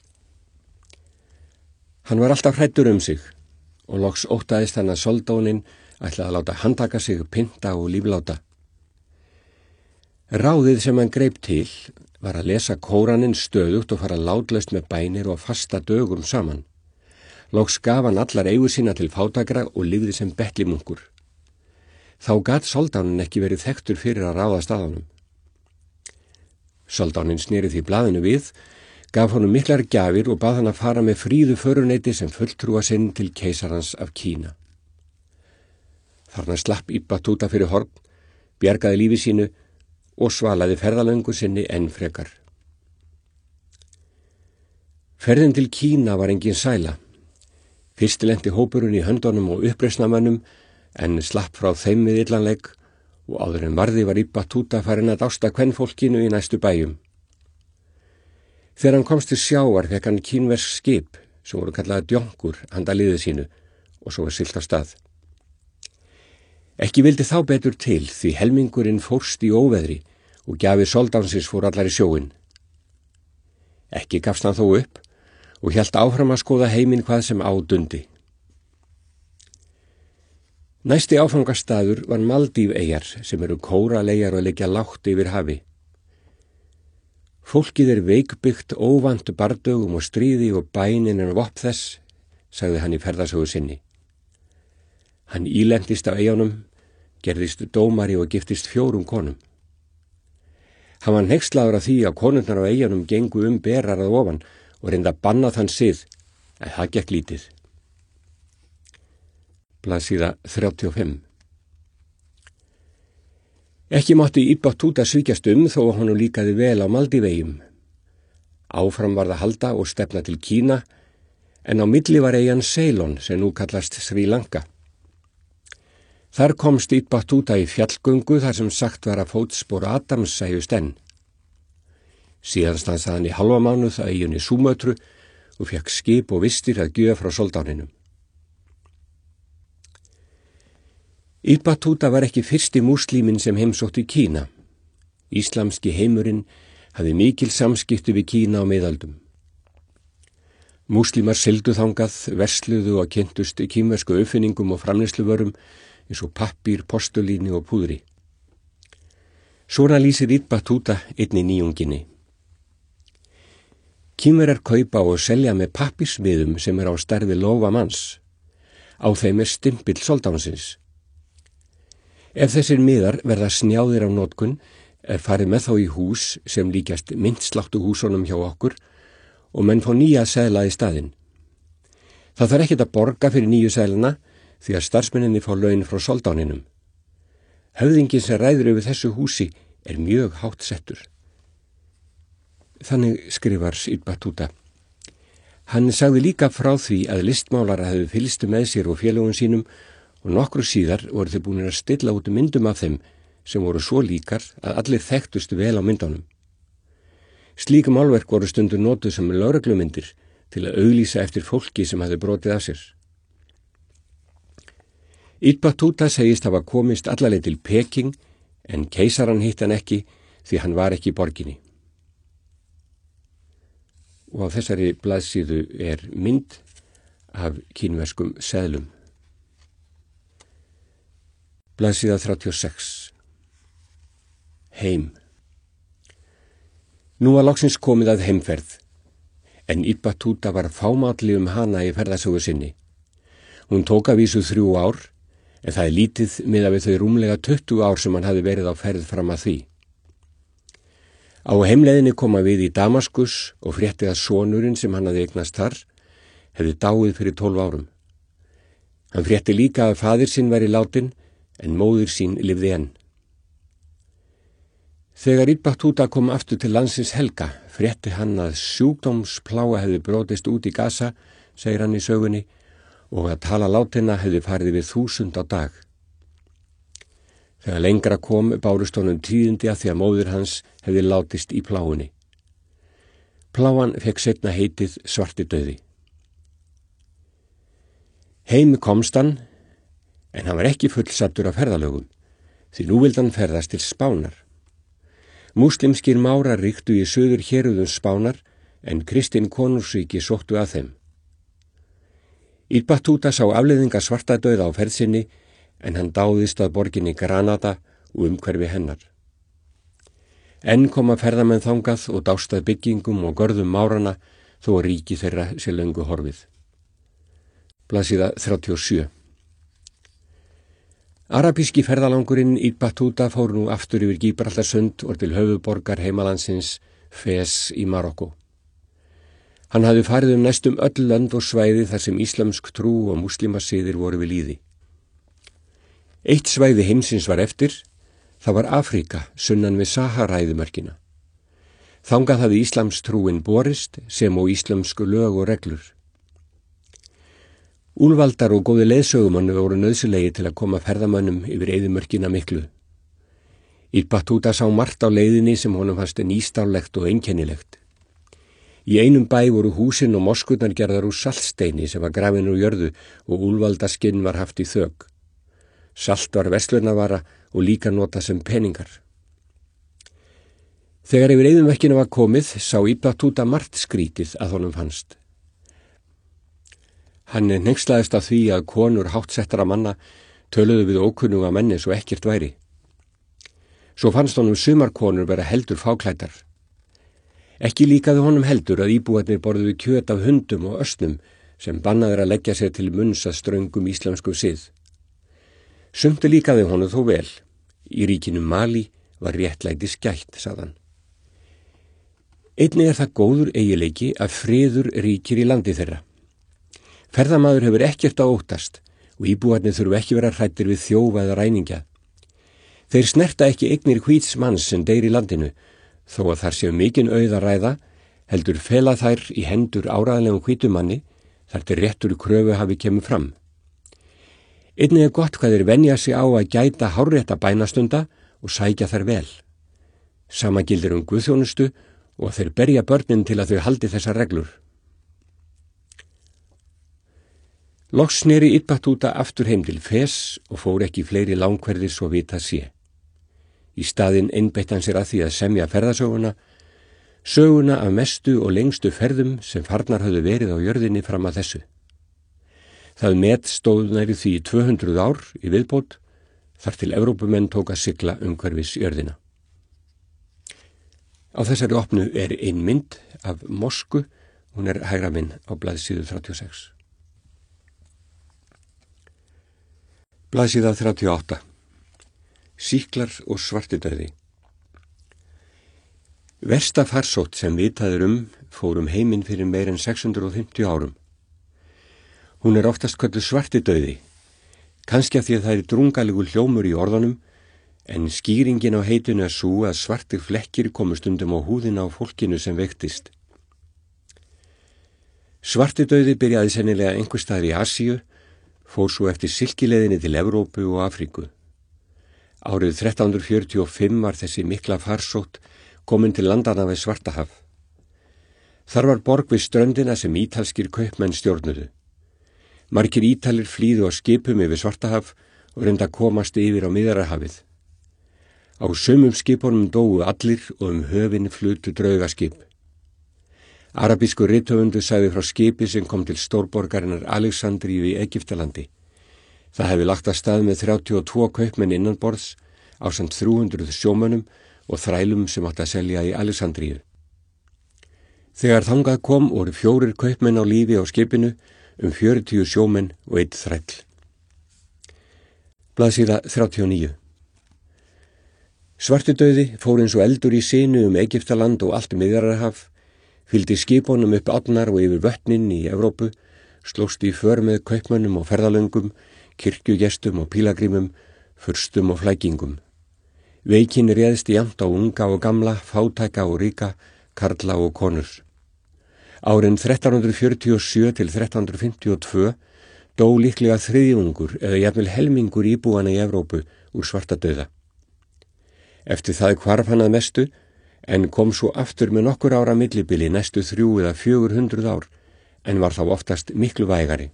Hann var alltaf hræddur sig og loks óttaðist hann að soldáninn ætlaði að láta handtaka sig, pynta og lífláta. Ráðið sem hann greip til var að lesa Kóraninn stöðugt og fara látlaust með bænir og fasta dögum saman. Loks gaf hann allar eigur sína til fátækra og lifði sem betlimunkur. Þá gat soldáninn ekki verið þekktur fyrir að ráða staðanum. Soldáninn sneri því blaðinu við, gaf honum miklar gjafir og bað hann að fara með fríðu föruneyti sem fulltrúa sinn til keisarans af Kína. Þarna slapp Ibn Battuta fyrir horn, bjargaði lífi sínu og svalaði ferðalöngu sinni enn frekar. Ferðin til Kína var engin sæla. Fyrst lenti hópurinn í höndunum og uppreisnarmönnum, en slapp frá þeim við illanleik og áður en varði var Ibn Battuta farinn að dásta kvenfólkinu í næstu bæjum. Þegar hann komst til sjávar fékk hann kínversk skip sem voru kallaði djongur handa liðið sínu og svo var siglt af stað. Ekki vildi þá betur til því helmingurinn fórst í óveðri og gjafir soldánsins fór allar í sjóinn. Ekki gafst hann þó upp og hélt áfram að skoða heiminn hvað sem á dundi. Næsti áfangastaður var Maldíveyjar sem eru kóraleyjar og liggja lágt yfir hafi. Fólkið veikbyggt óvant bardögum og stríði og bænin en vopn þess, sagði hann í ferðasögu sinni. Hann ílentist á eyjunum, gerðist dómari og giftist 4 konum. Hann var hneykslaður af því að konurnar á eyjunum gengu berar að ofan og reynda að banna þann sið, en það gekk lítið. Blaðsíða 35. Ekki mátti Ibn Battuta svíkjast þó að honum líkaði vel á Maldíveyjum. Áfram var það halda og stefna til Kína, en á milli var eyjan Ceylon sem nú kallast Sri Lanka. Þar komst Ibn Battuta í fjallgöngu þar sem sagt var að fótspor Adams sæjust enn. Síðan stansaði hann í hálfa mánuð á eyjunni Súmötru og fekk skip og vistir að gjöf frá soldáninum. Ibn Battuta var ekki fyrsti múslíminn sem heimsótti Kína. Íslamski heimurinn hafði mikil samskipti við Kína á miðöldum. Múslímar sigldu þangað, versluðu og kynntust kínversku uppfinningum og framleiðsluvörum eins og pappír, postulíni og púðri. Svona lýsir Ibn Battuta einni nýjunginni. Kínverjar kaupa og selja með pappírsmiðum sem á stærð við lófa manns. Á þeim stimpill soldánsins. Ef þessir miðar verða snjáðir á notkun farið með þá í hús sem líkjast myntsláttu húsunum hjá okkur og menn fá nýja seðla í staðinn. Það þarf ekkert að borga fyrir nýju seðlana því að starfsmenninni fá laun frá soldáninum. Höfðingin sem ræður yfir þessu húsi mjög hátt settur. Þannig skrifar Ibn Battuta. Hann sagði líka frá því að listmálara hefði fylgst með sér og félögum sínum og nokkru síðar voru þeir búin að stilla út myndum af þeim sem voru svo líkar að allir þekktust vel á myndunum. Slík málverk voru stundum notuð sem lögreglumyndir til að auglýsa eftir fólki sem hafði brotið af sér. Ibn Battuta segist hafa komist allarleið til Peking en keisaran hitt hann ekki því hann var ekki í borginni. Og á þessari blaðsíðu mynd af kínverskum seðlum. Blaðsíða 36. Heim. Nú var loksins komið að heimferð, en Ibn Battuta var fámátli hana í ferðasögu sinni. Hún tók að vísu 3 ár, en það lítið miðað við þau rúmlega 20 ár sem hann hafði verið á ferð fram að því. Á heimleiðinni kom hann við í Damaskus og frétti að sonurinn sem hann hafði eignast þar hefði dáið fyrir 12 árum. Hann frétti líka að faðir sinn væri látinn en móðir sín lifði enn. Þegar Ibn Battuta kom aftur til landsins helga, frétti hann að sjúkdómsplága hefði brotist út í Gaza, segir hann í sögunni, og að tala látinna hefði farið við 1000 á dag. Þegar lengra kom bárust honum tíðindi að því að móðir hans hefði látist í plágunni. Plágan fekk seinna heitið svarti dauði. Heim komst hann, en hann var ekki fullsattur af ferðalögum, því nú vildi hann ferðast til Spánar. Múslimskir márar ríktu í suður héruðum Spánar, en kristin konungsríki sóttu að þeim. Ibn Battuta sá afleiðinga svartadauða á ferð sinni, en hann dáðist að borginni Granada og umhverfi hennar. Enn koma ferðamenn þangað og dástað byggingum og görðum márana þó að ríki þeirra sé löngu horfið. Blaðsíða 37. Arabíski ferðalangurinn Ibn Battuta fór nú aftur yfir Gíbraltarsund og til höfuðborgar heimalandsins Fes í Marokko. Hann hafði farið næstum öll lönd og svæði þar sem íslamsk trú og múslimasiðir voru við lýði. Eitt svæði heimsins var eftir, það var Afríka, sunnan við Sahara-eyðimörkina. Þangað hafði íslamstrúin borist sem og íslamsku lög og reglur. Úlfaldar og góði leiðsögumannu voru nauðsynlegi til að koma ferðamönnum yfir eyðimörkina miklu. Ibn Battuta sá margt á leiðinni sem honum fannst nýstárlegt og einkennilegt. Í einum bæ voru húsin og moskurnar gerðar úr saltsteini sem var grafinn úr jörðu og úlvaldaskinn var haft í þök. Salt var verslunarvara og líka notað sem peningar. Þegar yfir eyðimörkina var komið, sá Ibn Battuta margt skrítið að honum fannst. Hann hneykslaðist af því að konur háttsettara manna töluðu við ókunnuga menni svo ekkert væri. Svo fannst honum sumar konur vera heldur fáklæddar. Ekki líkaði honum heldur að íbúarnir borðuðu kjöt af hundum og ösnum sem bannaður að leggja sér til munns að ströngum íslenskum sið. Sumt líkaði honum þó vel. Í ríkinu Mali var réttlætis gætt, sagðan. Einnig það góður eiginleiki að friður ríkir í landi þeirra. Ferðamaður hefur ekkert að óttast og íbúarnir þurfu ekki vera hræddir við þjófa eða ræningja. Þeir snerta ekki eignir hvíts manns sem deyr í landinu, þó að þar séu mikinn auð að ræða, heldur fela þær í hendur áræðanlegum hvítumanni þar til réttur kröfu hafi kemur fram. Einnig gott hvað þeir venja sig á að gæta hárrétta bænastunda og sækja þær vel. Sama gildir guðþjónustu og þeir berja börnin til að þau haldi þessar reglur. Loks sneri Ibn Battuta aftur heim til Fes og fór ekki fleiri langferðir svo vitað sé. Í staðinn einbeitti hann sér að því að semja ferðasöguna, söguna af mestu og lengstu ferðum sem farnar höfðu verið á jörðinni fram að þessu. Það met stóð næri því 200 ár í viðbót, þar til Evrópumenn tók að sigla umhverfis jörðina. Á þessari opnu er ein mynd af mosku, hún er hægra minn á blaðsíðu 36. Blaðsíða 38. Sýklar og svartidauði. Versta farsótt sem vitaður fór heiminn fyrir meir en 650 árum. Hún er oftast kölluð svartidauði, kannski af því að það er drungalegur hljómur í orðunum, en skýringin á heitinu er sú að svartir flekkir komu stundum á húðina á fólkinu sem veiktist. Svartidauði byrjaði sennilega einhvers staðar í Asíu, fór svo eftir silkileiðinni til Evrópu og Afríku. Árið 1345 var þessi mikla farsótt komin til landanna við Svartahaf. Þar var borg við ströndina sem ítalskir kaupmenn stjórnuðu. Margir Ítalir flýðu á skipum yfir Svartahaf og reyndu að komast yfir á Miðjarðarhafið. Á sumum skipunum dóu allir og höfin flutu draugaskip. Arabískur rithöfundur sagði frá skipi sem kom til stórborgarinnar Alexandríu í Egyptalandi. Það hefði lagt af stað með 32 kaupmenn innanborðs ásamt 300 sjómönnum og þrælum sem átti að selja í Alexandríu. Þegar þangað kom voru 4 kaupmenn á lífi á skipinu, 40 sjómenn og 1 þræll. Blaðsíða 39. Svartidauði fór eins og eldur í sinu Egyptaland og allt Miðjarðarhaf, fylgdi skipunum upp ánnar og yfir vötnin í Evrópu, slóst í för með kaupmönnum og ferðalöngum, kirkjugestum og pílagrímum, furstum og flækingum. Veikin réðst jafnt á unga og gamla, fátæka og ríka, karla og konur. Árin 1347 til 1352 dó líklega þriðjungur eða jafnvel helmingur íbúana í Evrópu úr svartadauða. Eftir það hvarf hann að mestu, en kom svo aftur með nokkur ára millibili næstu 300 eða 400 ár, en var þá oftast miklu vægari.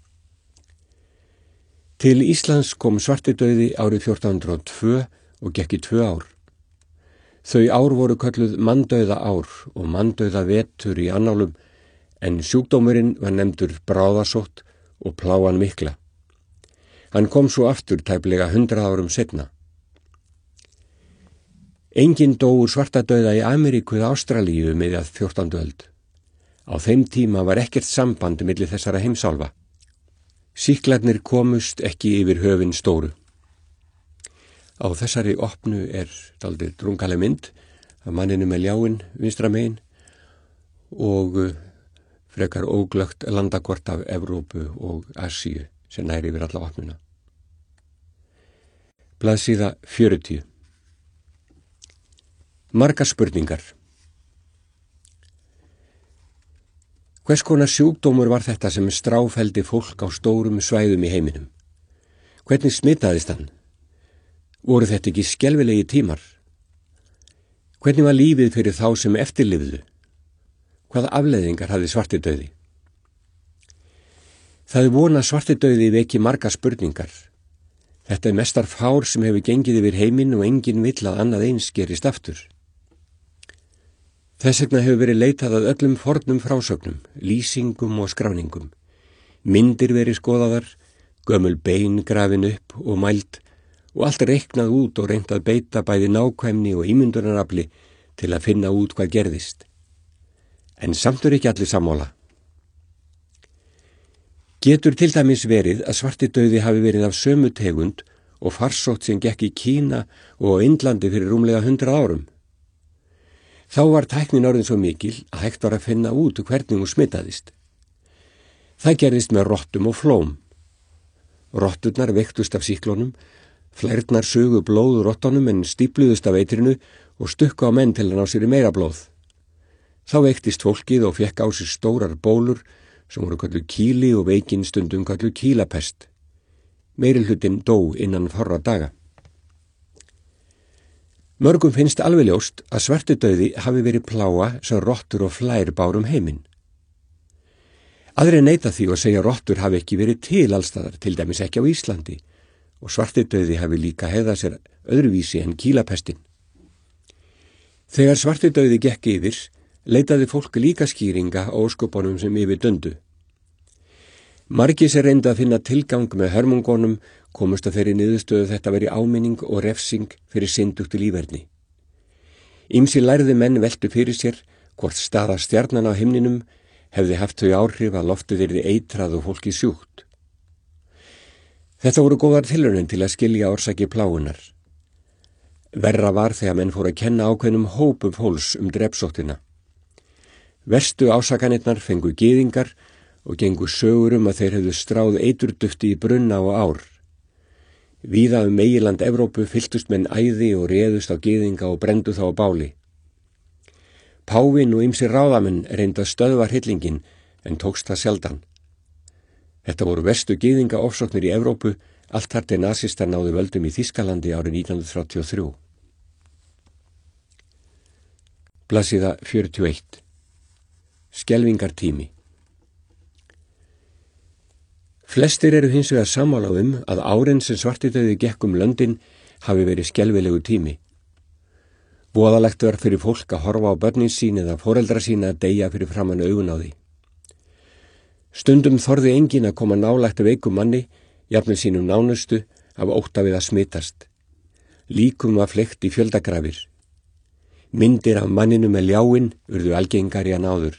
Til Íslands kom svartidauði árið 1402 og gekk í 2 ár. Þau ár voru kölluð manndauða ár og manndauða vetur í annálum, en sjúkdómurinn var nefndur bráðasótt og pláan mikla. Hann kom svo aftur tæplega 100 árum seinna. Enginn dó úr svartadauða í Ameríku eða Ástralíu miðað 14. öld. Á þeim tíma var ekkert samband milli þessara heimsálfa. Sýklarnir komust ekki yfir höfin stóru. Á þessari opnu er dálítið drungaleg mynd af manninu með ljáinn vinstra megin og frekar óglögt landakort af Evrópu og Asíu sem nær yfir alla opnuna. Blaðsíða 40. Margar spurningar. Hvers konar sjúkdómur var þetta sem stráfeldi fólk á stórum svæðum í heiminum? Hvernig smitaðist hann? Voru þetta ekki skelfilegi tímar? Hvernig var lífið fyrir þá sem eftirlifðu? Hvaða afleiðingar hafði svartidauði? Það von að svartidauði veki margar spurningar. Þetta mestar fár sem hefur gengið yfir heiminn og enginn vill að annað eins gerist aftur. Þess vegna hefur verið leitað að öllum fornum frásögnum, lýsingum og skráningum. Myndir verið skoðaðar, gömul bein grafin upp og mæld og allt reiknað út og reynt að beita bæði nákvæmni og ímyndunarafli til að finna út hvað gerðist. En samt ekki allir sammála. Getur til dæmis verið að svartidauði hafi verið af sömu tegund og farsótt sem gekk í Kína og á Indlandi fyrir rúmlega 100 árum. Þá var tæknin orðin svo mikil að hægt var að finna út hvernig hún smitaðist. Það gerðist með rottum og flóm. Rotturnar veiktust af sýklunum, flærnar sugu blóð úr rottunum en stípluðust af eitrinu og stukku á menn til að ná sér í meira blóð. Þá veiktist fólkið og fékk á sér stórar bólur sem voru kölluð kýli og veikin stundum kölluð kýlapest. Meirihlutinn dó innan fárra daga. Mörgum finnst alveg ljóst að svartidauði hafi verið plága sem rottur og flær bárum heiminn. Aðrir neita því og segja rottur hafi ekki verið til allstaðar, til dæmis ekki á Íslandi, og svartidauði hafi líka hegðað sér öðruvísi en kýlapestin. Þegar svartidauði gekk yfir, leitaði fólk líka skýringa á ósköpunum sem yfir döndu. Margir sem reyndu að finna tilgang með hörmungunum komust að þeirri niðurstöðu þetta veri áminning og refsing fyrir syndugt líferni. Ýmsir lærði menn veltu fyrir sér hvort staða stjarnan á himninum hefði haft þau áhrif að loftið yrði eitrað og fólki sjúkt. Þetta voru góðar tilraunir til að skilja orsakir plágunar. Verra var þegar menn fóru að kenna ákveðnum hópum fólks drepsóttina. Verstu ásakanirnar fengu gyðingar og gengu sögur að þeir hefðu stráð eiturdufti í brunna og ár. Víða meginland Evrópu fylltust menn æði og réðust á gyðinga og brenndu þá á báli. Pávinn og ýmsir ráðamenn reyndu að stöðva hryllinginn en tókst það sjaldan. Þetta voru verstu gyðinga ofsóknir í Evrópu allt þar til nasistar náðu völdum í Þýskalandi árið 1933. Blaðsíða 41. Skelfingartími. Flestir eru hins vegar sammála að árin sem svartidauði gekk löndin hafi verið skelfilegu tími. Voðalegt var fyrir fólk að horfa á börnin sín eða foreldra sína að deyja fyrir framan augun á því. Stundum þorði enginn að koma nálægt veikum manni, jafnvel sínum nánustu, af ótta við að smitast. Líkum var fleygt í fjöldagrafir. Myndir af manninu með ljáinn urðu algengari en áður.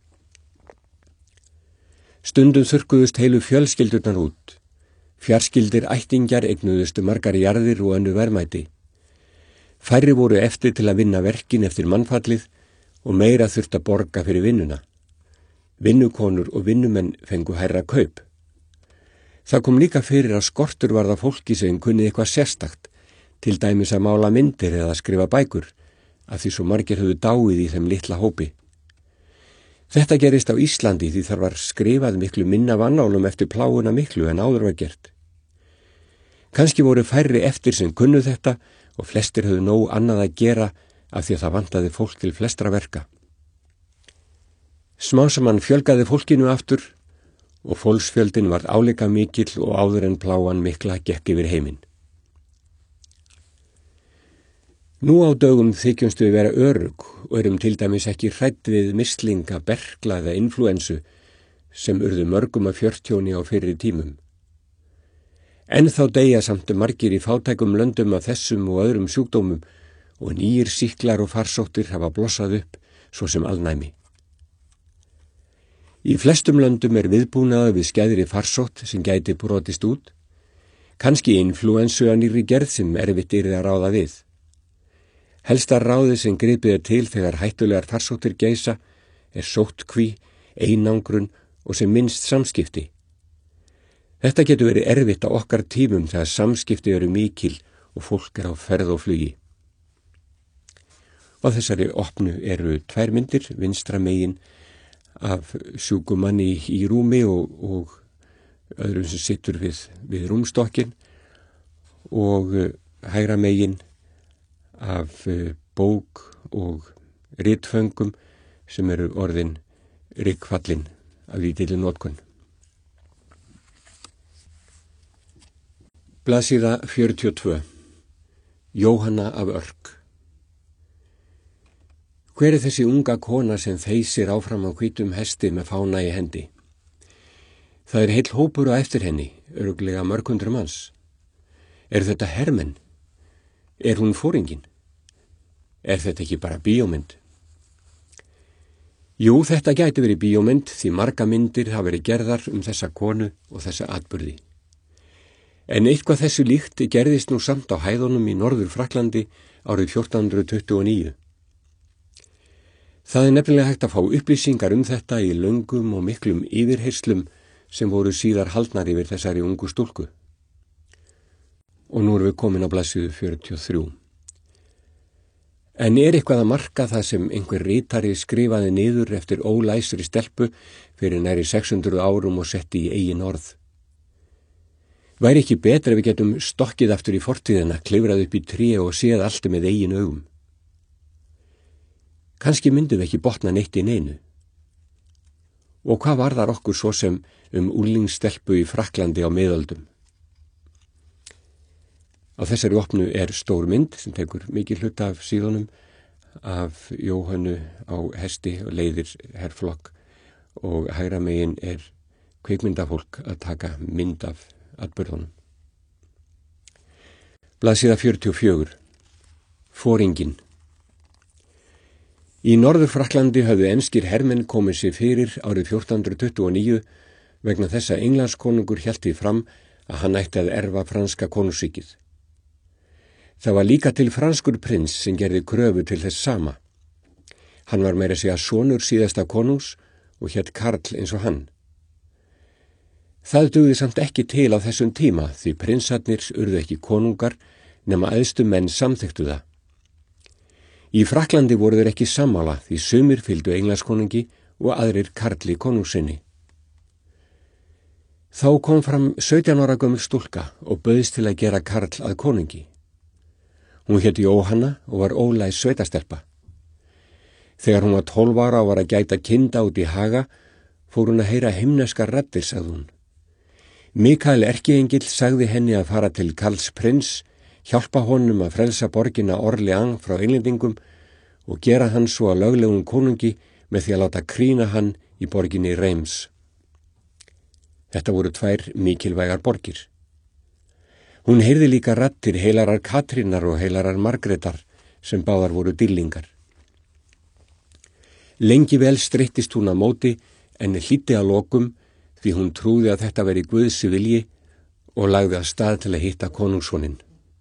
Stundum þurrkuðust heilu fjölskyldurnar út. Fjarskyldir ættingjar eignuðustu margar jarðir og önnur verðmæti. Færri voru eftir til að vinna verkin eftir mannfallið og meira þurft að borga fyrir vinnuna. Vinnukonur og vinnumenn fengu hærra kaup. Það kom líka fyrir að skortur varð á fólki sem kunni eitthvað sérstakt, til dæmis að mála myndir eða skrifa bækur, af því svo margir höfðu dáið í þeim litla hópi. Þetta gerist á Íslandi því þar var skrifað miklu minna vannálum eftir pláguna miklu en áður var gert. Kannski voru færri eftir sem kunnu þetta og flestir höfðu nóg annað að gera af því að það vantaði fólk til flestra verka. Smásaman fjölgaði fólkinu aftur og fólksfjöldin varð álíka mikill og áður en plágan mikla gekk yfir heiminn. Nú á dögum þykjumst við vera örugg og erum til dæmis ekki hrædd við mislinga, berkla eða inflúensu sem urðu mörgum af fjörtjóni á fyrri tímum. Ennþá deyja samt margir í fátækum löndum af þessum og öðrum sjúkdómum og nýir sýklar og farsóttir hafa blossað upp svo sem alnæmi. Í flestum löndum viðbúnaður við skæðri farsótt sem gæti brotist út, kannski inflúensu af nýrri gerð sem erfitt yrði að ráða við. Helsta ráðið sem gripið til þegar hættulegar farsóttir geisa sóttkví, einangrun og sem minnst samskipti. Þetta getur verið erfitt á okkar tímum þegar samskipti eru mikil og fólk á ferð og flugi. Á þessari opnu eru 2 myndir, vinstra megin af sjúkum manni í rúmi og öðrum sem sittur við rúmstokkin og hægra megin af bók og ritföngum sem eru orðin ryggfallin af lítilli notkun. Blaðsíða 42. Jóhanna af Örk. Hver þessi unga kona sem þeysir áfram á hvítum hesti með fána í hendi? Það heill hópur á eftir henni, örugglega mörg hundruð manns. Þetta hermenn? Hún foringinn? Þetta ekki bara bíómynd? Jú, þetta gæti verið bíómynd því marga myndir hafa verið gerðar þessa konu og þessa atburði. En eitthvað þessu líkt gerðist nú samt á hæðunum í Norður Frakklandi árið 1429. Það nefnilega hægt að fá upplýsingar þetta í löngum og miklum yfirheyrslum sem voru síðar haldnar yfir þessari ungu stúlku. Og nú erum við komin á blaðsíðu 43. En eitthvað að marka það sem einhver ritari skrifaði niður eftir ólæsri stelpu fyrir nærri 600 árum og setti í eigin orð? Væri ekki betra ef við getum stokkið aftur í fortíðina, klifrað upp í tré og séð allt með eigin augum? Kannski myndum við ekki botna neitt í neinu. Og hvað varðar okkur svo sem úlingsstelpu í Frakklandi á miðöldum? Á þessari opnu stór mynd sem tekur mikið hluta af síðunum af Jóhönnu á hesti og leiðir herflokk og hægra megin kvikmyndafólk að taka mynd af atburðunum. Blaðsíða 44. Foringinn. Í Norður Frakklandi höfðu enskir hermenn komið sér fyrir árið 1429 vegna þess að Englandskonungur hélt því fram að hann ætti að erfa franska konungsríkið. Það var líka til franskur prins sem gerði kröfu til þess sama. Hann var meira að segja sonur síðasta konungs og hét Karl eins og hann. Það dugði samt ekki til á þessum tíma því prinsarnir urðu ekki konungar nema æðstu menn samþykktu það. Í Frakklandi voru þeir ekki sammála því sumir fylgdu Englandskonungi og aðrir Karli konungsinni. Þá kom fram 17 ára gömul stúlka og bauðst til að gera Karl að konungi. Hún hét Jóhanna og var ólæs sveitastelpa. Þegar hún var 12 ára og var að gæta kinda út í haga, fór hún að heyra himneskar raddir, sagði hún. Mikael erkiengill sagði henni að fara til Karls prins, hjálpa honum að frelsa borgina Orléans frá Englendingum og gera hann svo að löglegum konungi með því að láta krýna hann í borginni Reims. Þetta voru 2 mikilvægar borgir. Hún heyrði líka raddir heilarar Katrínar og heilarar Margrétar sem báðar voru dýrlingar. Lengi vel streittist hún á móti en hlýddi að lokum því hún trúði að þetta veri Guðs vilji og lagði að stað til að hitta konungssoninn.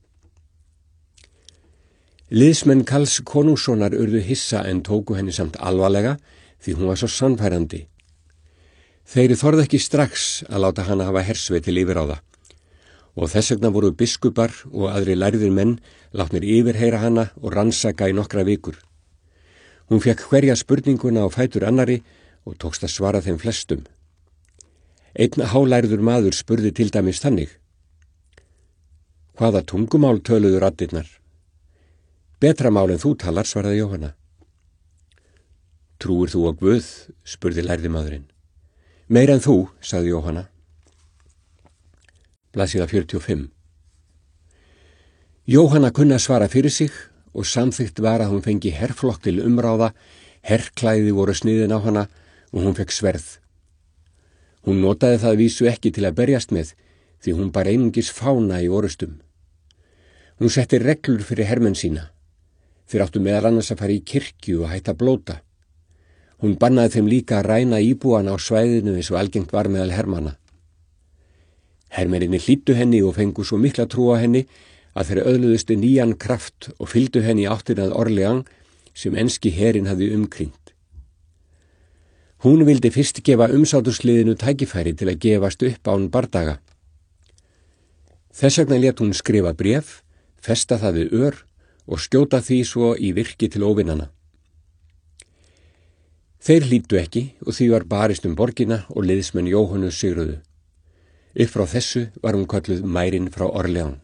Liðsmenn Karls konungssonar urðu hissa en tóku henni samt alvarlega því hún var svo sannfærandi. Þeir þorðu ekki strax að láta hana hafa hersveit til yfirráða og þess vegna voru biskupar og aðri lærðir menn látnir yfirheyra hana og rannsaka í nokkra vikur. Hún fékk hverja spurninguna á fætur annari og tókst að svara þeim flestum. Einn hálærður maður spurði til dæmis þannig: Hvaða tungumál töluðu raddirnar? Betra mál en þú talar, svaraði Jóhanna. Trúir þú á Guð? Spurði lærði maðurinn. Meira en þú, sagði Jóhanna. Blaðsíða 45. Jóhanna kunni að svara fyrir sig og samþykkt var að hún fengi herflokk til umráða, herklæði voru sniðin á hana og hún fekk sverð. Hún notaði það vísu ekki til að berjast með því hún bar einungis fána í orustum. Hún setti reglur fyrir hermenn sína. Þeir áttu meðal annars að fara í kirkju og hætta blóta. Hún bannaði þeim líka að ræna íbúana á svæðinu eins og algengt var meðal hermanna. Hermennirnir hlýddu henni og fengu svo mikla trú á henni að þeir öðluðustu nýjan kraft og fylgdu henni áttina að Orléans sem enski herinn hafði umkringt. Hún vildi fyrst gefa umsátursliðinu tækifæri til að gefast upp án bardaga. Þess vegna lét hún skrifa bréf, festa það við ör og skjóta því svo í virki til óvinnana. Þeir hlýddu ekki og því var barist borgina og liðsmenn Jóhönnu sigruðu. Upp frá þessu var hún kölluð mærin frá Orléans.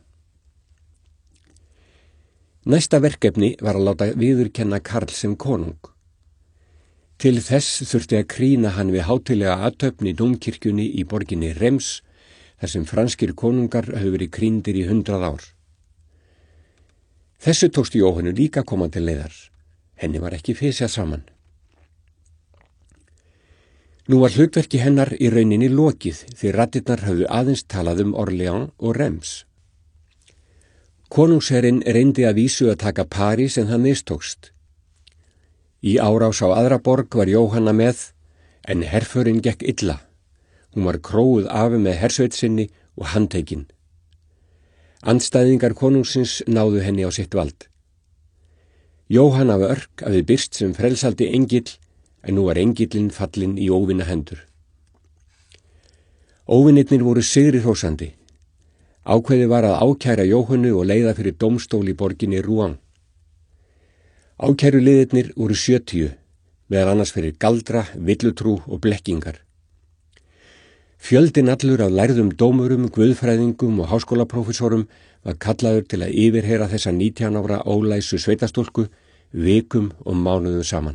Næsta verkefni var að láta viðurkenna Karl sem konung. Til þess þurfti að krýna hann við hátíðlega athöfn í dómkirkjunni í borginni Reims, þar sem franskir konungar höfðu verið krýndir í 100 ár. Þessu tókst Jóhönnu líka koma til leiðar. Henni var ekki fisjað saman. Nú var hlutverki hennar í rauninni lokið því raddirnar höfðu aðeins talað Orléans og Reims. Konungsherinn reyndi að vísu að taka París en það mistókst. Í árás á aðra borg var Jóhanna með, en herförin gekk illa. Hún var króuð af með hersveit sinni og handtekinn. Andstæðingar konungsins náðu henni á sitt vald. Jóhanna af Örk hafði birst sem frelsaldi engill, en nú var engillinn fallinn í óvinna hendur. Óvinnirnir voru sigri hrósandi. Ákveðið var að ákæra Jóhönnu og leiða fyrir dómstól í borginni Rouen. Ákæruliðirnir voru 70, meðal annars fyrir galdra, villutrú og blekkingar. Fjöldinn allur af lærðum dómurum, guðfræðingum og háskólaprófessorum var kallaður til að yfirheyra þessa 19 ára ólæsu sveitastúlku vikum og mánuðum saman.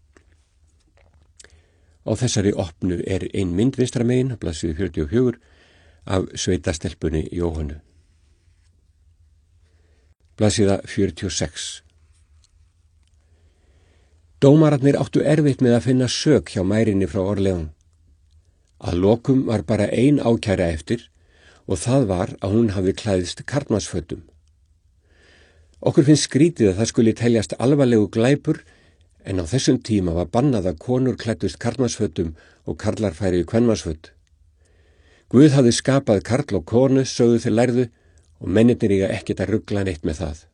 Á þessari opnu er ein mynd vinstra megin, blaðsíðu 44, af sveitastelpunni Jóhönnu. Blaðsíða 46. Dómararnir áttu erfitt með að finna sök hjá mærinni frá Orléans. Að lokum var bara ein ákæra eftir og það var að hún hafði klæðist karlmannsfötum. Okkur finnst skrítið að það skuli teljast alvarlegu glæpur, en á þessum tíma var bannað að konur klæddust karlmannsfötum og karlar færi í kvenmannsföt. Guð hafði skapað karl og konu, sögðu þeir lærðu, og mennirnir eiga ekkert að rugla neitt með það.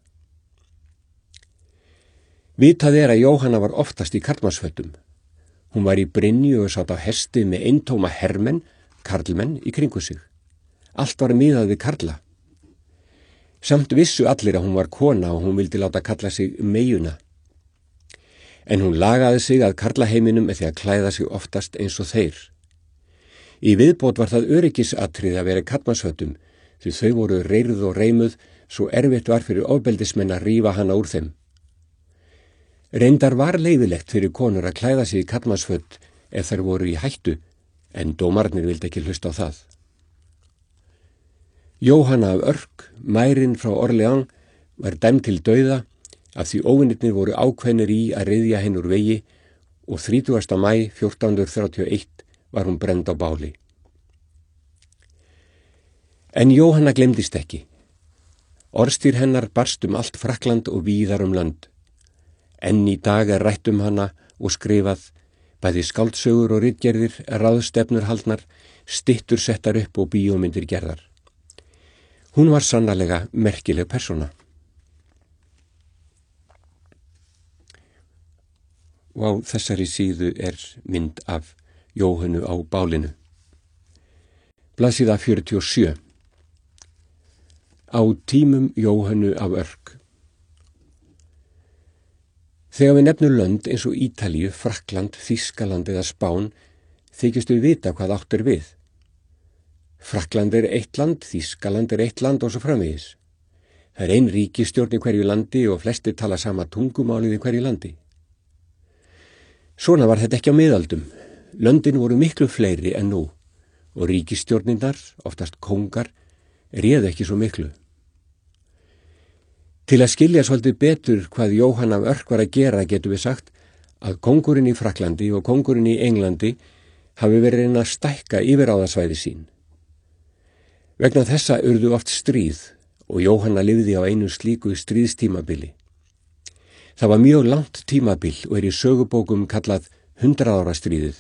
Vitað er að Jóhanna var oftast í karlmannsfötum. Hún var í brynju og sátt á hesti með eintóma hermenn, karlmenn, í kringu sig. Allt var miðað við karla. Samt vissu allir að hún var kona og hún vildi láta kalla sig meyjuna. En hún lagaði sig að karlaheiminum með því að klæða sig oftast eins og þeir. Í viðbót var það öryggisatrið að vera í karlmannsfötum, því þau voru reyrð og reimuð, svo erfitt var fyrir ofbeldismenn að rífa hana úr þeim. Reyndar var leyfilegt fyrir konur að klæða sig í karlmannsföt ef þær voru í hættu, en dómarnir vildi ekki hlusta á það. Jóhanna af Örk, mærin frá Orléans, var dæmd til dauða af því óvinirnir voru ákveðnir í að ryðja henn úr vegi og 30. maí 1431 var hún brennd á báli. En Jóhanna glemdist ekki. Orðstír hennar barst allt Frakkland og víðar lönd. Enn í dag er rætt hana og skrifað, bæði skáldsögur og ritgerðir, ráðstefnur haldnar, styttur settar upp og bíómyndir gerðar. Hún var sannarlega merkileg persóna. Og á þessari síðu er mynd af Jóhönnu á bálinu. Blaðsíða 47. Á tímum Jóhönnu af Örk. Þegar við nefnum lönd eins og Ítalíu, Frakkland, Þýskaland eða Spán, þykjast við vita hvað átt er við. Frakkland er eitt land, Þýskaland er eitt land og svo framvegis. Það er ein ríkisstjórn í hverju landi og flestir tala sama tungumálið í hverju landi. Svona var þetta ekki á miðaldum. Löndin voru miklu fleiri en nú og ríkisstjórninnar, oftast kóngar, réðu ekki svo miklu. Til að skilja svolítið betur hvað Jóhanna af Örk var að gera getum við sagt að kóngurinn í Frakklandi og kóngurinn í Englandi hafi verið að stækka yfirráðasvæði sín. Vegna þessa urðu oft stríð og Jóhanna lifði á einu slíku stríðstímabili. Það var mjög langt tímabil og er í sögubókum kallað 100 ára stríðið.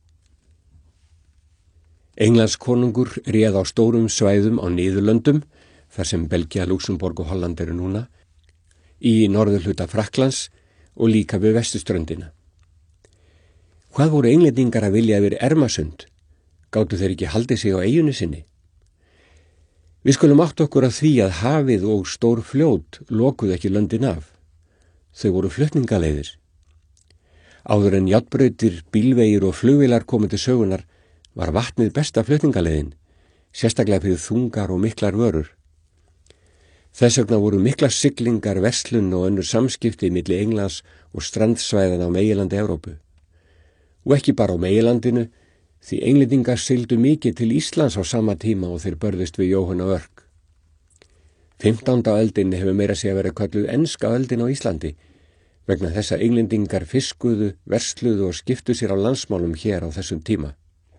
Englands konungur réð á stórum svæðum á Niðurlöndum, þar sem Belgía, Luxemborg og Holland eru núna, í norðurhluta Frakklands og líka við vesturströndina. Hvað voru englendingar að vilja yfir Ermasund? Gátu þeir ekki haldið sig á eyjunni sinni? Við skulum átt okkur að því að hafið og stór fljót lokuðu ekki löndin af. Þau voru flutningaleiðir. Áður en járnbrautir, bílvegir og flugvélar komið til sögunar var vatnið besta flutningaleiðin, sérstaklega fyrir þungar og miklar vörur. Þess vegna voru miklar siglingar, verslun og önnur samskipti milli Englands og strandsvæðan á meginlandi Evrópu. og ekki bara á meginlandinu, því Englendingar sigldu mikið til Íslands á sama tíma og þeir börðust við Jóhann á Örk. 15. öldin hefur meira að segja verið kölluð enska öldin á Íslandi, vegna þess að Englendingar fiskuðu, versluðu og skiptu sér á landsmálum hér á þessum tíma.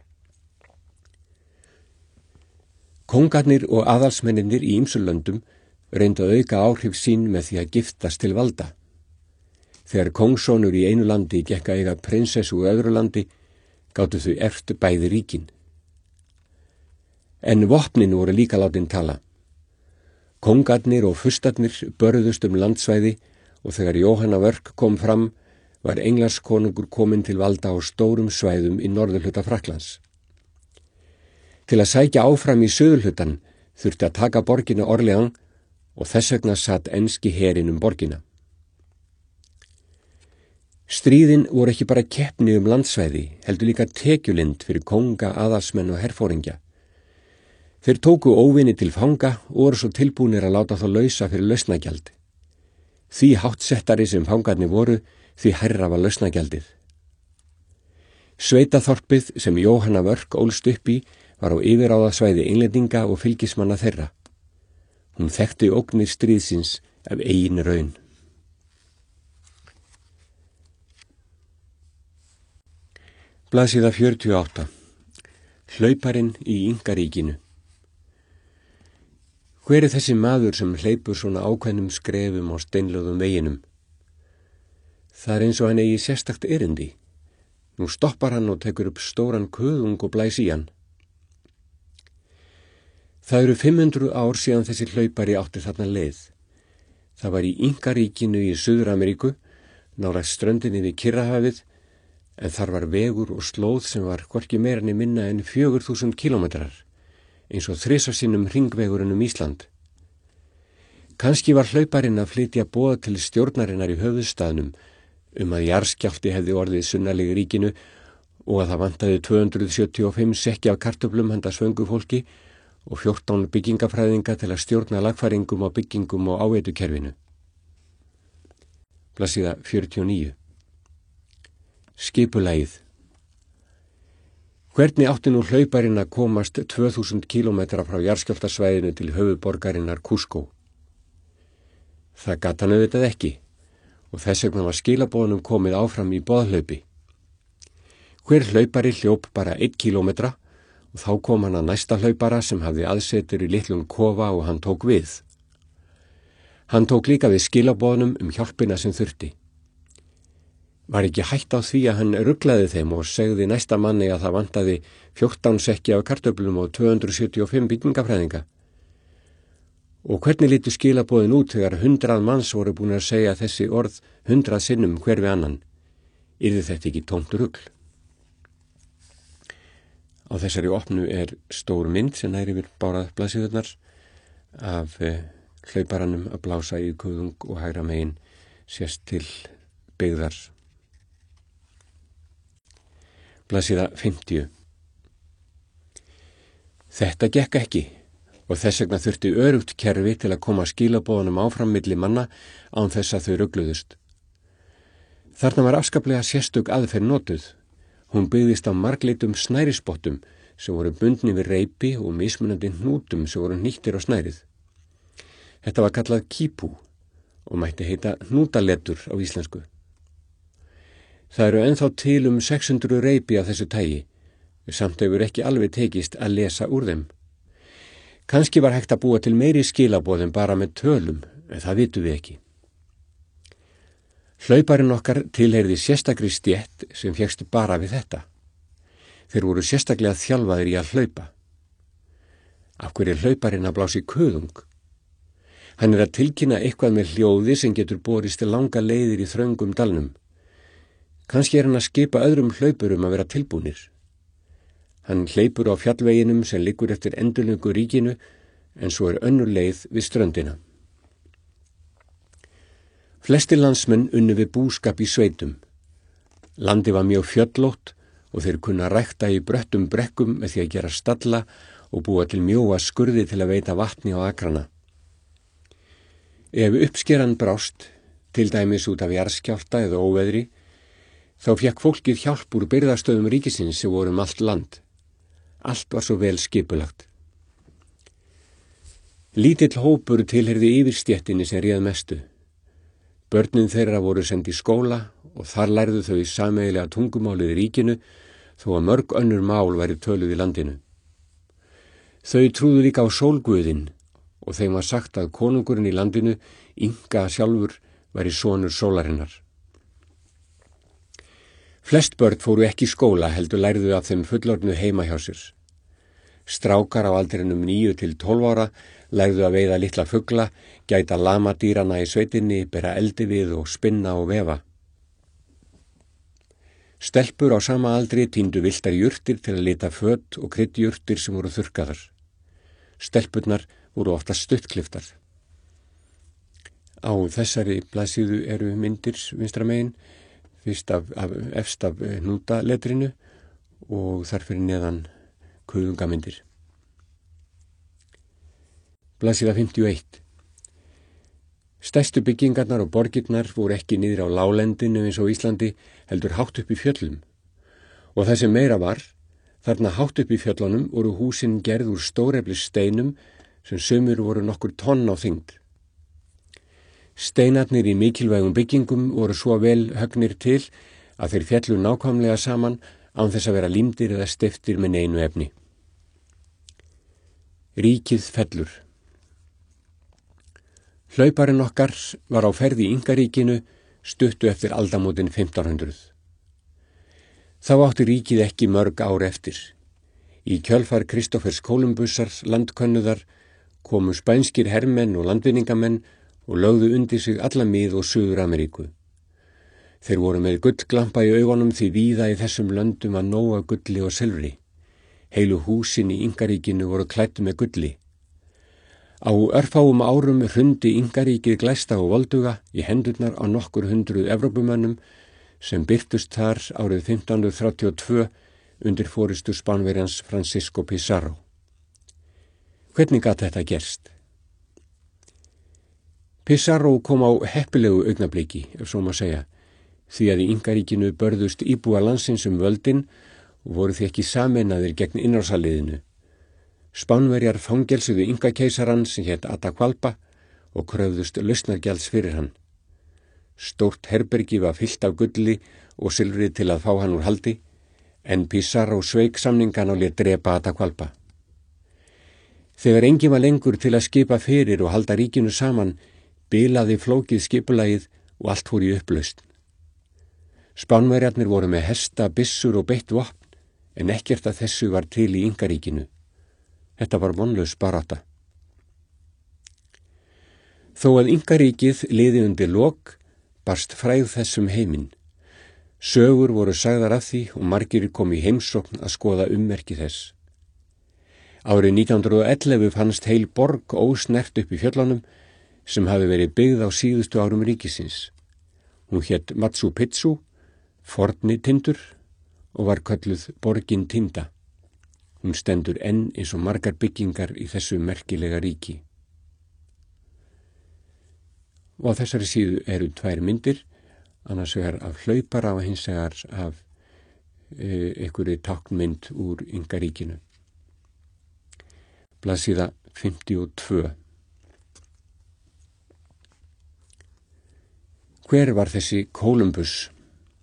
Kóngarnir og aðalsmenninir í ýmsum löndum reyndu að auka áhrif sín með því að giftast til valda. Þegar kóngsonur í einu landi gekk að eiga prinsessu úr öðru landi, gátu þau erft bæði ríkin. En vopnin voru líka látin tala. Kóngarnir og fustarnir börðust landsvæði og þegar Jóhann af Örk kom fram var Englandskonungur kominn til valda á stórum svæðum í norðurhluta Frakklands. Til að sækja áfram í suðurhlutan þurfti að taka borgina Orléans og þess vegna satt enski herinn borgina. Stríðin voru ekki bara keppni landsvæði, heldur líka tekjulind fyrir kónga, aðalsmenn og herforingja. Þeir tóku óvini til fanga og voru svo tilbúnir að láta þá lausa fyrir lausnagjald. Því háttsettari sem fangarnir voru, því hærra var lausnagjaldið. Sveitaþorpið sem Jóhann af Örk ólst upp í var á yfirráðasvæði Englendinga og fylgismanna þeirra. Hún þekkti ógnir stríðsins af eigin raun. Blaðsíða 48. Hlauparinn í Ingaríkinu. Hver er þessi maður sem hleypur svona ákveðnum skrefum á steinlögðum veginum? Það er eins og hann eigi sérstakt erindi. Nú stoppar hann og tekur upp stóran kuðung og blæs í hann. Það eru 500 ár síðan þessi hlaupari átti þarna leið. Það var í Ingaríkinu í Suður-Ameríku, nálægt ströndinni við Kyrrahafið, en þar var vegur og slóð sem var hvorki meira ni minna en 4000 kílómetrar, eins og 3 sinnum hringvegurinn Ísland. Kannski var hlauparinn að flytja boð til stjórnarinnar í höfuðstaðnum að jarðskjálfti hefði orðið sunnarlega ríkinu og að það vantaði 275 sekki af kartöflum handa svöngu fólki og 14 byggingafræðinga til að stjórna lagfæringum á byggingum og áveitukerfinu. Blaðsíða 49. Skipulagið. Hvernig átti nú hlauparinn að komast 2000 kílómetra frá jarðskjálftasvæðinu til höfuðborgarinnar Cusco? Það gat hann auðvitað ekki og þess vegna var skilaboðunum komið áfram í boðhlaupi. Hver hlaupari hljóp bara 1 kílómetra og þá kom hann að næsta hlaupara sem hafði aðsetur í litlum kofa og hann tók við. Hann tók líka við skilaboðunum hjálpina sem þurfti. Var ekki hætt á því að hann ruglaði þeim og segði næsta manni að það vantaði 14 sekki af kartöflum og 275 byggingafræðinga? Og hvernig litu skilaboðin út þegar 100 manns voru búin að segja þessi orð 100 sinnum hver við annan? Yrði þetta ekki tómt rugl? Á þessari opnu er stór mynd sem nær yfir bárað blaðsíðurnar af hlauparanum að blása í kuðung og hægra megin sést til byggðar. Blaðsíða 50. Þetta gekk ekki og þess vegna þurfti örugt kerfi til að koma skilaboðunum áfram milli manna án þess að þau rugluðust. Þarna var afskaplega sérstök aðferð notuð. Hún byggðist á marglitum snærispottum sem voru bundni við reipi og mismunandi hnútum sem voru hnýttir á snærið. Þetta var kallað kípú og mætti heita hnútalettur á íslensku. Það eru ennþá til 600 reipi af þessu tagi, samt hefur ekki alveg tekist að lesa úr þeim. Kannski var hægt að búa til meiri skilaboðum bara með tölum, en það vitum við ekki. Hlauparinn okkar tilheyrði sérstakri stétt sem fékkst bara við þetta. Þeir voru sérstaklega þjálfaðir í að hlaupa. Af hverju er hlauparinn að blása í kuðung? Hann er að tilkynna eitthvað með hljóði sem getur borist til langa leiðir í þröngum dalnum. Kannski er hann að skipa öðrum hlaupurum að vera tilbúnir. Hann hleypur á fjallveginum sem liggur eftir endurlöngu ríkinu en svo er önnur leið við ströndina. Flestir landsmenn unnu við búskap í sveitum. Landi var mjög fjöllótt og þeir kunna rækta í bröttum brekkum með því að gera stalla og búa til mjóa skurði til að veita vatni á akrana. Ef uppskeran brást, til dæmis út af jarðskjálfta eða óveðri, Þá fékk fólkið hjálp úr birgðastöðum ríkisins sem voru allt land. Allt var svo vel skipulagt. Lítill hópur tilheyrði yfirstéttinni sem réð mestu. Börnin þeirra voru send í skóla og þar lærðu þau sameiginlega tungumálið í ríkinu þó að mörg önnur mál væri töluð í landinu. Þau trúðu líka á sólguðinn og þeim var sagt að konungurinn í landinu, Inga sjálfur, væri sonur sólarinnar. Flest börn fóru ekki í skóla heldur lærðu af þeim fullorðnu heima hjá sér. Strákar á aldrinum 9 til 12 ára lærðu að veiða litla fugla, gæta lamadýrana í sveitinni, bera eldi við og spinna og vefa. Stelpur á sama aldri tíndu villtar jurtir til að lita föt og kryddjurtir sem voru þurrkaðar. Stelpurnar voru ofta stuttkliftar. Á þessari blaðsíðu eru myndir vinstra megin, fyrst efst af hnútaletrinu og þar fyrir neðan kuðungamyndir. Blaðsíða 51. Stærstu byggingarnar og borgirnar voru ekki niður á láglendinu eins og Íslandi, heldur hátt upp í fjöllum. Og það sem meira var, þarna hátt upp í fjöllunum voru húsin gerð úr stóreflis steinum sem sumir voru nokkur tonn á þyngd. Steinarnir í mikilvægum byggingum voru svo vel högnir til að þeir féllu nákvæmlega saman án þess að vera límdir eða stiftir með neinu efni. Ríkið fellur. Hlauparinn okkar var á ferð í Ingaríkinu stuttu eftir aldamótin 1500. Þá átti ríkið ekki mörg ár eftir. Í kjölfar Kristófers Kólumbusar landkönnuðar komu spænskir hermenn og landvinningamenn og lögðu undir sig alla Mið- og Suður-Ameríku. Þeir voru með gullglampa í augunum því víða í þessum löndum að nóga gulli og silfri. Heilu húsin í Ingaríkinu voru klædd með gulli. Á örfáum árum hrundi Ingaríkið glæsta og volduga í hendurnar á nokkur hundruð Evrópumönnum sem birtust þar árið 1532 undir forystu Spánverjans Francisco Pizarro. Hvernig gat þetta gerst? Pizarro kom á heppilegu augnabliki, ef svo má segja, því að í Ingaríkinu börðust íbúa landsins völdin og voru því ekki sameinaðir gegn innrásarliðinu. Spánverjar fangelsuðu Inkakeisarann sem hét Atahualpa og kröfðust lausnargjalds fyrir hann. Stórt herbergi var fyllt af gulli og silfri til að fá hann úr haldi, en Pizarro sveik samningan og lét drepa Atahualpa. Þegar enginn var lengur til að skipa fyrir og halda ríkinu saman, bilaði flókið skipulagið og allt fór í upplausn. Spánverjarnir voru með hesta, byssur og beitt vopn, en ekkert af þessu var til í Ingaríkinu. Þetta var vonlaus barátta. Þó að Ingaríkið liði undir lok, barst frægð þessum heiminn. Sögur voru sagðar af því og margir kom í heimsókn að skoða ummerki þess. Árið 1911 fannst heil borg ósnert upp í fjöllunum sem hafi verið byggð á síðustu árum ríkisins. Hún hét Machu Picchu, forni Tindur, og var kölluð borgin Tinda. Hún stendur enn eins og margar byggingar í þessu merkilega ríki. Og á þessari síðu eru 2 myndir, annars vegar af hlaupara og hins vegar af einhverju táknmynd úr Ingaríkinu. Blaðsíða 52. Hver var þessi Kólumbus?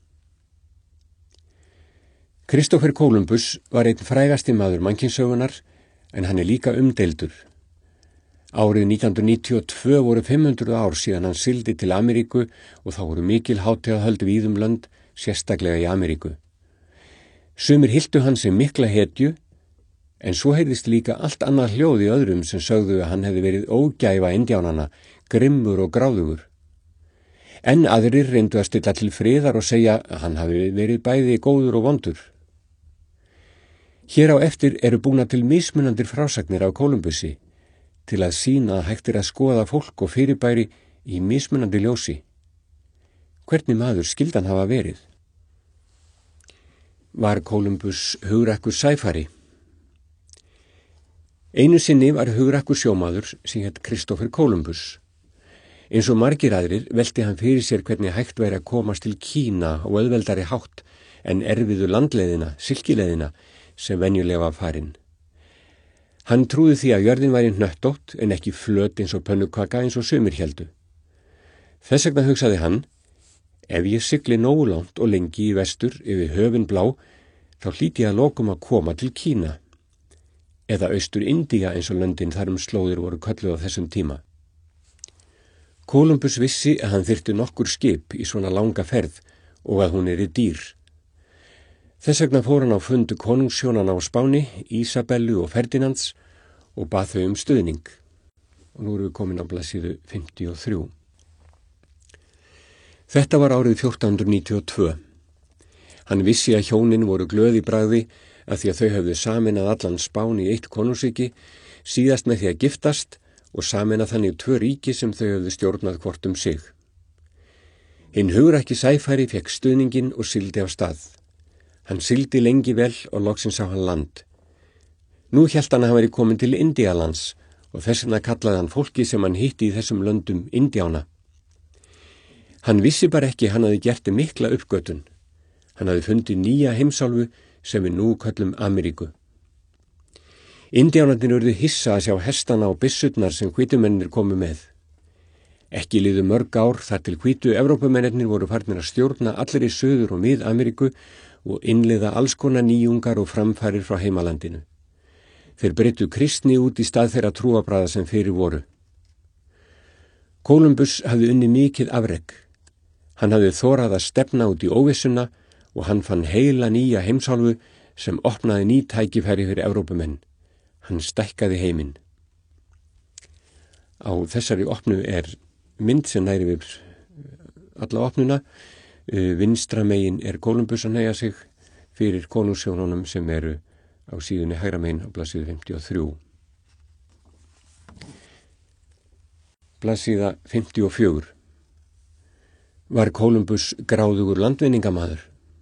Kristófer Kólumbus var einn frægasti maður mannkynssögunar, en hann er líka umdeildur. Árið 1992 voru 500 ár síðan hann sigldi til Ameríku og þá voru mikil hátíðahöld víðum lönd, sérstaklega í Ameríku. Sumir hyltu hann sem mikla hetju, en svo heyrðist líka allt annað hljóð í öðrum sem sögðu að hann hefði verið ógæfa indjánana, grimmur og gráðugur. En aðrir reyndu að stilla til friðar og segja að hann hafi verið bæði góður og vondur. Hér á eftir eru búna til mismunandir frásagnir af Kólumbusi til að sýna að hægt er að skoða fólk og fyrirbæri í mismunandi ljósi. Hvernig maður skyldi hann hafa verið? Var Kólumbus hugrakkur sæfari? Einu sinni var hugrakkur sjómaður sem hét Kristófer Kólumbus. Eins og margir aðrir velti hann fyrir sér hvernig hægt væri að komast til Kína og auðveldari hátt en erfiðu landleiðina, silkileiðina, sem venjulega var farin. Hann trúði því að jörðin væri hnöttótt en ekki flöt eins og pönnukaka eins og sumir héldu. Þess vegna hugsaði hann, ef ég sigli nógu langt og lengi í vestur yfir höfin blá, þá hlýti ég að lokum að koma til Kína. Eða austur Indía eins og löndin þar slóðir voru kölluð á þessum tíma. Kólumbus vissi að hann þyrfti nokkur skip í svona langa ferð og að hún yrði dýr. Þess vegna fór hann á fundu konungshjónanna á Spáni, Ísabellu og Ferdinands og bað þau stuðning. Og nú erum við komin á blaðsíðu 53. Þetta var árið 1492. Hann vissi að hjónin voru glöð í bragði að því að þau höfðu sameinað allan Spán í eitt konungsríki, síðast með því að giftast og sameinað þannig 2 ríki sem þau höfðu stjórnað hvort sig. Hinn hugrakki sæfæri fekk stuðninginn og sigldi af stað. Hann sigldi lengi vel og loksins á hann land. Nú hélt hann að hann væri komin til Indíalands og þess vegna kallaði hann fólki sem hann hitti í þessum löndum Indjána. Hann vissi bara ekki hann hafði gert mikla uppgötun. Hann hafði fundið nýja heimsálfu sem við nú köllum Ameríku. Indjánarnir urðu hissa að sjá hestana og byssurnar sem hvítumennir komu með. Ekki liðu mörg ár þar til hvítu Evrópumennir voru farnir að stjórna allir í Suður- og Mið-Ameríku og innleiða alls konar nýjungar og framfarir frá heimalandinu. Þeir breyttu kristni út í stað þeirra trúarbragða sem fyrir voru. Kólumbus hafði unnið mikið afrek. Hann hafði þorað að stefna út í óvissuna og hann fann heila nýja heimsálfu sem opnaði ný tækifæri fyrir Evrópumenn. Hann stækkaði heiminn. Á þessari opnu mynd sem næri við alla opnuna. Vinstra megin Kólumbus að hneigja sig fyrir konungshjónunum sem eru á síðunni hægra megin á blaðsíðu 53. Blaðsíða 54. Var Kólumbus gráðugur landvinningamaður?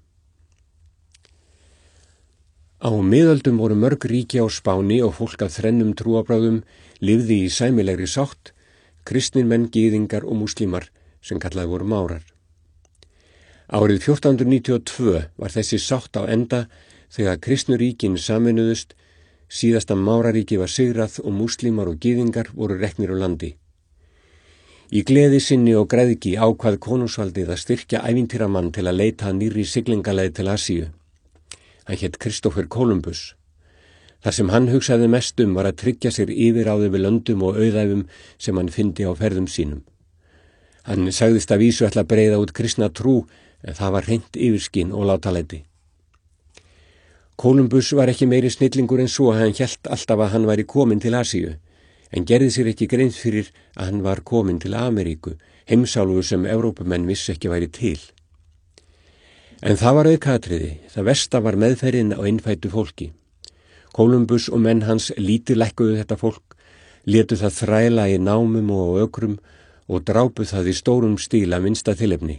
Á miðöldum voru mörg ríki á Spáni og fólk af þrennum trúarbragðum lifði í sæmilegri sátt, kristnir menn, gyðingar og múslímar sem kallaði voru márar. Árið 1492 var þessi sátt á enda þegar kristnuríkin sameinuðust, síðasta máraríki var sigrað og múslímar og gyðingar voru reknir á landi. Í gleði sinni og græðgi ákvað konungsvaldið að styrkja ævintýramann til að leita nýrri siglingaleið til Asíu. Hann hét Kristófer Kólumbus. Það sem hann hugsaði mest var að tryggja sér yfirráði við löndum og auðæfum sem hann fyndi á ferðum sínum. Hann sagðist að vísu ætla að breiða út kristna trú, en það var hreint yfirskinn og látalæti. Kólumbus var ekki meiri snillingur en svo að hann hélt alltaf að hann væri kominn til Asíu, en gerði sér ekki grein fyrir að hann var kominn til Ameríku, heimsálfu sem Evrópumenn vissi ekki væri til. En það var aukaatriði, það versta var meðferðin á innfæddu fólki. Kólumbus og menn hans lítillækkuðu þetta fólk, létu það þræla í námum og ökrum og drápu það í stórum stíl að minnsta tilefni.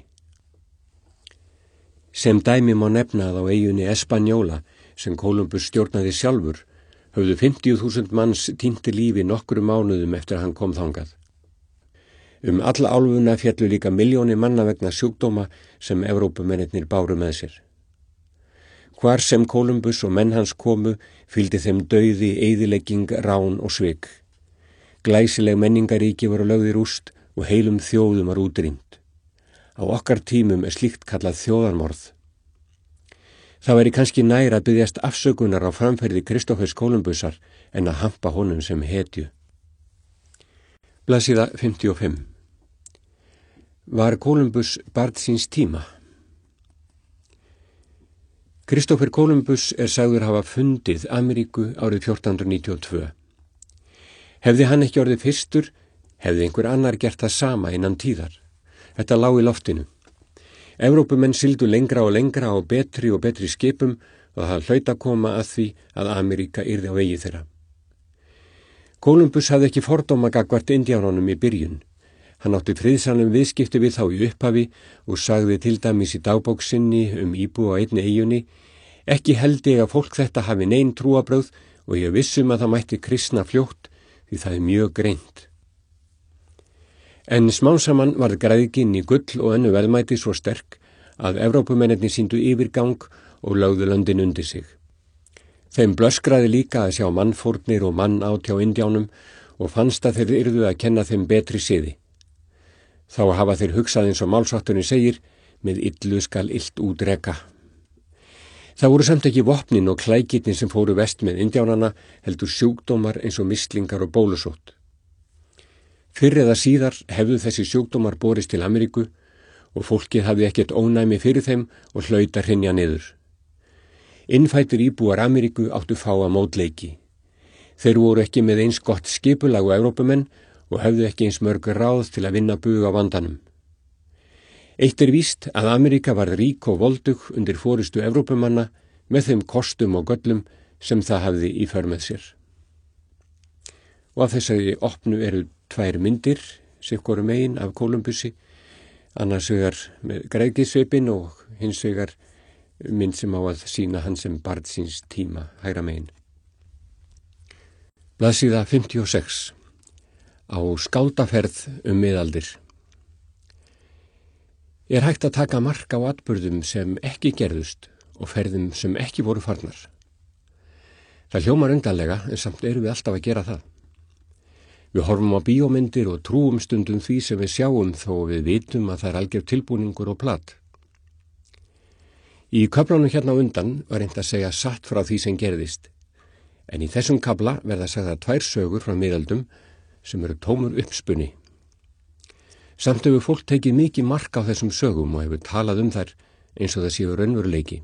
Sem dæmi má nefna að á eyjunni Espanjóla, sem Kólumbus stjórnaði sjálfur, höfðu 50.000 manns týnt lífi nokkrum mánuðum eftir að hann kom þangað. Alla álfuna féllu líka milljónir manna vegna sjúkdóma sem Evrópumennirnir báru með sér. Hvar sem Kólumbus og menn hans komu, fylgdi þeim dauði, eyðilegging, rán og svik. Glæsileg menningaríki voru lögð í rúst og heilum þjóðum var útrýmt. Á okkar tímum slíkt kallað þjóðarmorð. Það væri kannski nær að biðjast afsökunar á framferði Kristófers Kólumbusar en að hampa honum sem hetju. Blaðsíða 55. Var Kólumbus barn síns tíma? Kristófer Kólumbus sagður hafa fundið Ameríku árið 1492. Hefði hann ekki orðið fyrstur, hefði einhver annar gert það sama innan tíðar. Þetta lá í loftinu. Evrópumenn sigldu lengra og lengra á betri og betri skipum og það hlaut að koma að því að Ameríka yrði á vegi þeirra. Kólumbus hafði ekki fordóma gagnvart indjánunum í byrjun. Hann átti friðsamlegum viðskipti við þá í upphafi og sagði til dæmis í dagbók sinni íbúa á einni eyjunni: Ekki held ég að fólk þetta hafi nein trúarbrögð og ég vissum að það mætti kristna fljótt því það mjög greint. En smám saman varð græðgin í gull og önnu verðmæti svo sterk að Evrópumennirnir sýndu yfirgang og lögðu löndin undir sig. Þeim blöskraði líka að sjá mannfórnir og mannát hjá Indjánum og fannst að þeir yrðu að kenna þeim betri siði. Þá hafa þeir hugsað eins og málsátturinn segir, með illu skal illt útreka. Það voru samt ekki vopnin og klækirnir sem fóru vest með Indjánana, heldur sjúkdómar eins og mislingar og bólusótt. Fyrr eða síðar hefðu þessi sjúkdómar borist til Ameríku og fólkið hafði ekkert ónæmi fyrir þeim og hlaut að hrynja niður. Innfæddir íbúar Ameríku áttu fáa mótleiki. Þeir voru ekki með eins gott skipulag og Evrópumenn og höfðu ekki eins mörg ráð til að vinna bug á vandanum. Eitt víst að Ameríka varð rík og voldug undir forystu Evrópumanna með þeim kostum og göllum sem það hafði í för með sér. Og af þessari opnu eru 2 myndir, sikkoru megin af Kólumbussi, annars vegar með græðgisveipin og hins vegar mynd sem á að sýna hann sem barn síns tíma hægra megin. Blaðsíða 56. Á skáldaferð miðaldir. Er hægt að taka mark á atburðum sem ekki gerðust og ferðum sem ekki voru farnar. Það hljómar undarlega en samt erum við alltaf að gera það. Við horfum á bíómyndir og trúum stundum því sem við sjáum þó við vitum að það er algjör tilbúningur og plat. Í köflunum hérna á undan var reynt að segja satt frá því sem gerðist, en í þessum kafla verða sagðar 2 sögur frá miðöldum sem eru tómur uppspunni. Samt hefur fólk tekið mikið mark á þessum sögum og hefur talað þær eins og það séu raunveruleiki.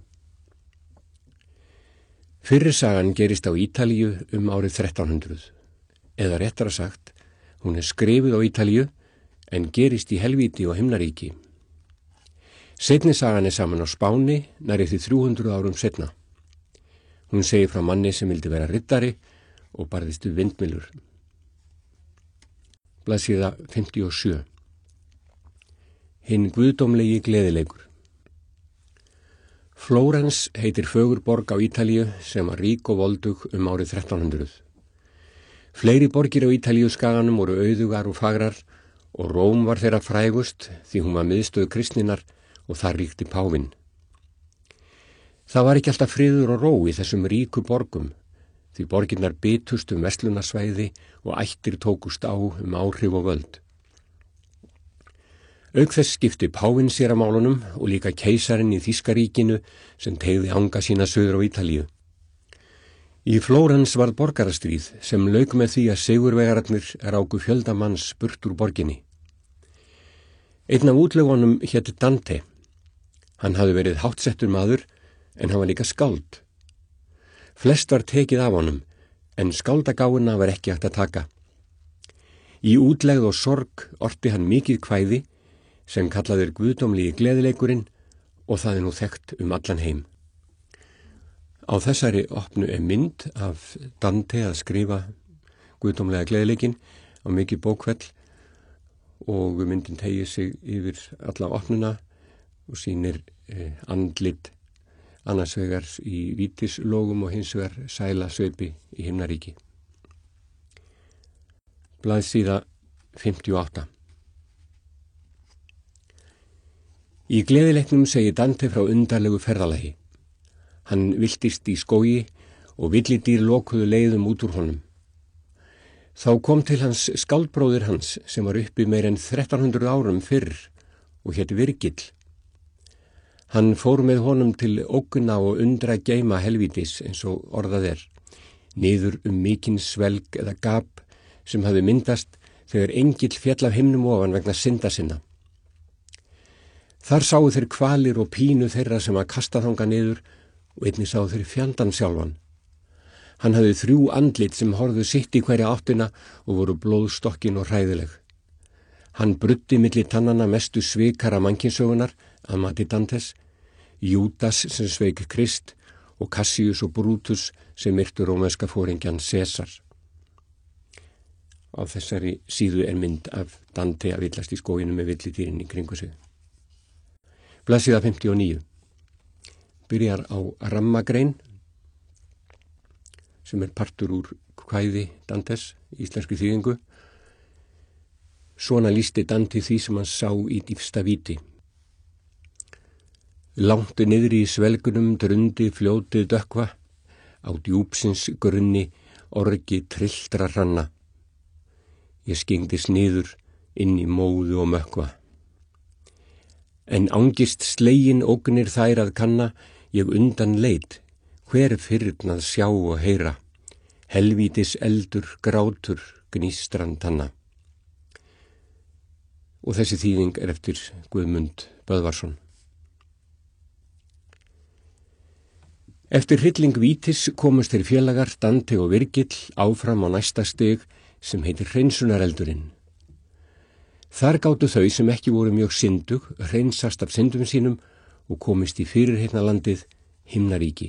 Fyrri sagan gerist á Ítalíu árið 1300, eða réttara sagt, hún er skrifuð á Ítalíu en gerist í helvíti og himnaríki. Seinni sagan er saman á Spáni nærri því 300 árum seinna. Hún segir frá manni sem vildi vera riddari og barðist við vindmyllur. Blaðsíða 57. Hinn guðdómlegi gleðileikur. Flórens heitir fögurborg á Ítalíu sem var rík og voldug árið 1300. Fleiri borgir á Ítalíu skaganum voru auðugar og fagrar og Róm var þeirra frægust því hún var miðstöð kristninnar og þar ríkti páfinn. Það var ekki alltaf friður og ró í þessum ríku borgum því borginnar bitust verslunarsvæði og ættir tókust á áhrif og völd. Auk þess skipti páfinn sér að málunum og líka keisarinn í Þýskaríkinu sem teygði anga sína suður á Ítalíu. Í Flórens varð borgarastríð sem lauk með því að sigurvegararnir ráku fjölda manns burt úr borginni. Einn af útlögunum hét Dante. Hann hafði verið háttsettur maður en hann var líka skáld. Flest var tekið af honum en skáldagáuna var ekki hægt að taka. Í útlegð og sorg orti hann mikið kvæði sem kallaður guðdómlegi gleðileikurinn og það er nú þekkt allan heim. Á þessari opnu er mynd af Dante að skrifa guðdómlega gleðileikinn á mikið bókfell og myndin teygir sig yfir alla opnuna og sýnir andlit annars vegar í vítislógum og hins vegar sæla sveipi í himnaríki. Blaðsíða 58. Í gleðileiknum segir Dante frá undarlegu ferðalagi. Hann viltist í skógi og villidýr lokuðu leiðum út úr honum. Þá kom til hans skáldbróðir hans sem var uppi meir en 1300 árum fyrr og hét Virgill. Hann fór með honum til ógna og undra geyma helvítis eins og orðað niður mikinn svelg eða gap sem hafði myndast þegar engill féll af himnum ofan vegna synda sinna. Þar sáu þeir kvalir og pínu þeirra sem að kasta þanga niður og einnig sáu þeir fjandann sjálfan. Hann hafði 3 andlit sem horfðu sitt í hverja áttina og voru blóðstokkin og hræðileg. Hann bruddi milli tannana mestu svikara mannkynsögunar að mati Dantes, Júdas sem sveik Krist og Cassius og Brutus sem myrtu rómverska foringjan Sesar. Á þessari síðu er mynd af Dante að villast í skóginum með villidýrin í kringu sig. Blaðsíða 59. Byrjar á rammagrein sem er partur úr kvæði Dantes, íslenskri þýðingu. Svona lýsti Dante því sem hann sá í dýpsta víti. Langt niðri í svelgunum drundi fljótið dökkva, á djúpsins grunni orgi trilltra hranna. Ég skyngdist niður inn í móðu og mökkva. En angist slegin ógnir þær að kanna, ég undan leit, hver fyrrnað sjá og heyra, helvítis eldur grátur gnýstran tanna. Og þessi þýðing eftir Guðmund Böðvarsson. Eftir hrylling vítis komust þeir félagar Dante og Virgill áfram á næsta stig sem heitir hreinsunareldurinn. Þar gátu þau sem ekki voru mjög syndug hreinsast af syndum sínum og komist í fyrirheitnalandið Himnaríki.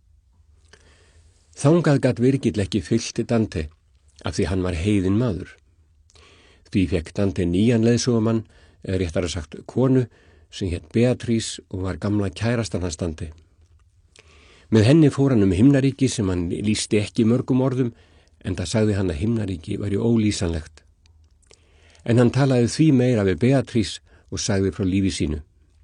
Þangað gat Virgill ekki fylgt Dante af því hann var heiðinn maður. Því fekk Dante nýjan leiðsögumann, eða réttara sagt konu, sem hét Beatrice og var gamla kærastan hans Dante. Með henni fór hann Himnaríki sem hann lýsti ekki mörgum orðum, enda sagði hann að Himnaríki væri ólýsanlegt. En hann talaði því meira við Beatrice og sagði frá lífi sínu.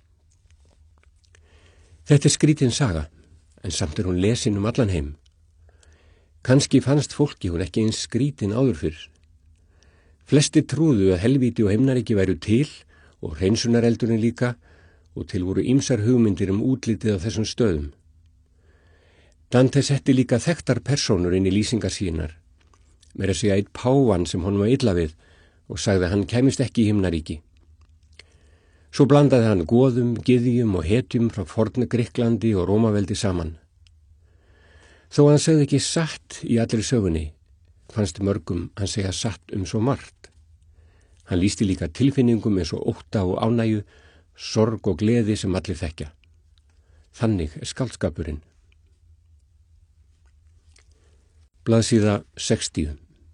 Þetta skrítin saga, en samt hún lesin allan heim. Kannski fannst fólki hún ekki eins skrítin áður fyrr. Flestir trúðu að helvíti og Himnaríki væru til og hreinsunareldurinn líka og til voru ýmsar hugmyndir útlitið á þessum stöðum. Dante setti líka þekktar persónur inn í lýsingar sínar, meira að segja einn páfann sem honum var illa við og sagði að hann kæmist ekki í Himnaríki. Svo blandaði hann goðum, gyðjum og hetjum frá fornu Grikklandi og Rómaveldi saman. Þó hann segði ekki satt í allri sögunni, fannst mörgum hann segja satt svo margt. Hann lýsti líka tilfinningum eins og ótta og ánægju, sorg og gleði sem allir þekkja. Þannig skáldskapurinn. Blaðsíða 60.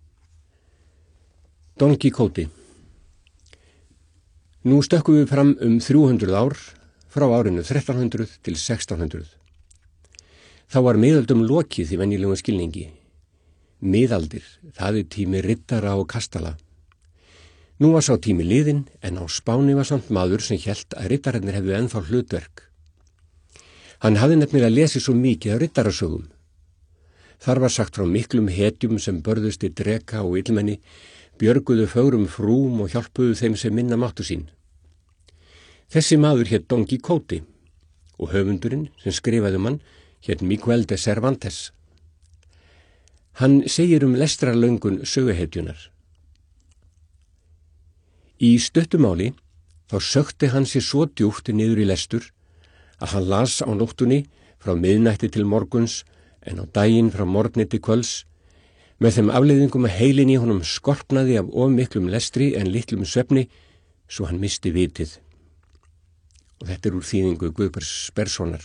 Don Quixote. Nú stökkum við fram 300 ár, frá árinu 1300 til 1600. Þá var miðöldum lokið í venjulegum skilningi. Miðaldir, það tími riddara og kastala. Nú var sá tími liðinn, en á Spáni var samt maður sem hélt að riddararnir hefðu ennþá hlutverk. Hann hafði nefnilega lesið svo mikið af riddarasögum. Þar var sagt frá miklum hetjum sem börðust í dreka og illmenni, björguðu fögrum frúm og hjálpuðu þeim sem minna máttu sín. Þessi maður hét Don Quixote og höfundurinn sem skrifaði hann hét Miguel de Cervantes. Hann segir lestrarlöngun söguhetjunar. Í stuttumáli þá sökti hann sér svo djúpt niður í lestur að hann las á nóttunni frá miðnætti til morguns en á daginn frá morgni til kvölds, með þeim afleiðingum að heilin í honum skorpnaði af of miklum lestri en litlum svefni, svo hann misti vitið. Og þetta úr þýðingu Guðbergs Bergssonar.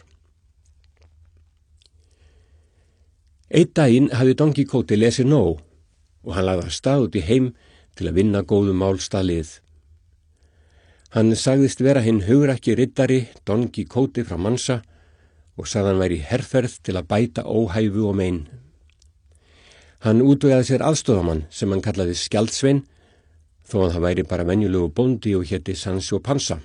Einn daginn hafði Don Quixote lesið nóg og hann lagði af stað út í heim til að vinna góðum málstalið. Hann sagðist vera hinn hugrakki riddari Don Quixote frá Mansa og sagði hann væri herferð til að bæta óhæfu og mein. Hann útvegaði sér aðstoðamann sem hann kallaði Skjaldsvein, þó að það væri bara venjulegu bóndi og héti Sancho Panza.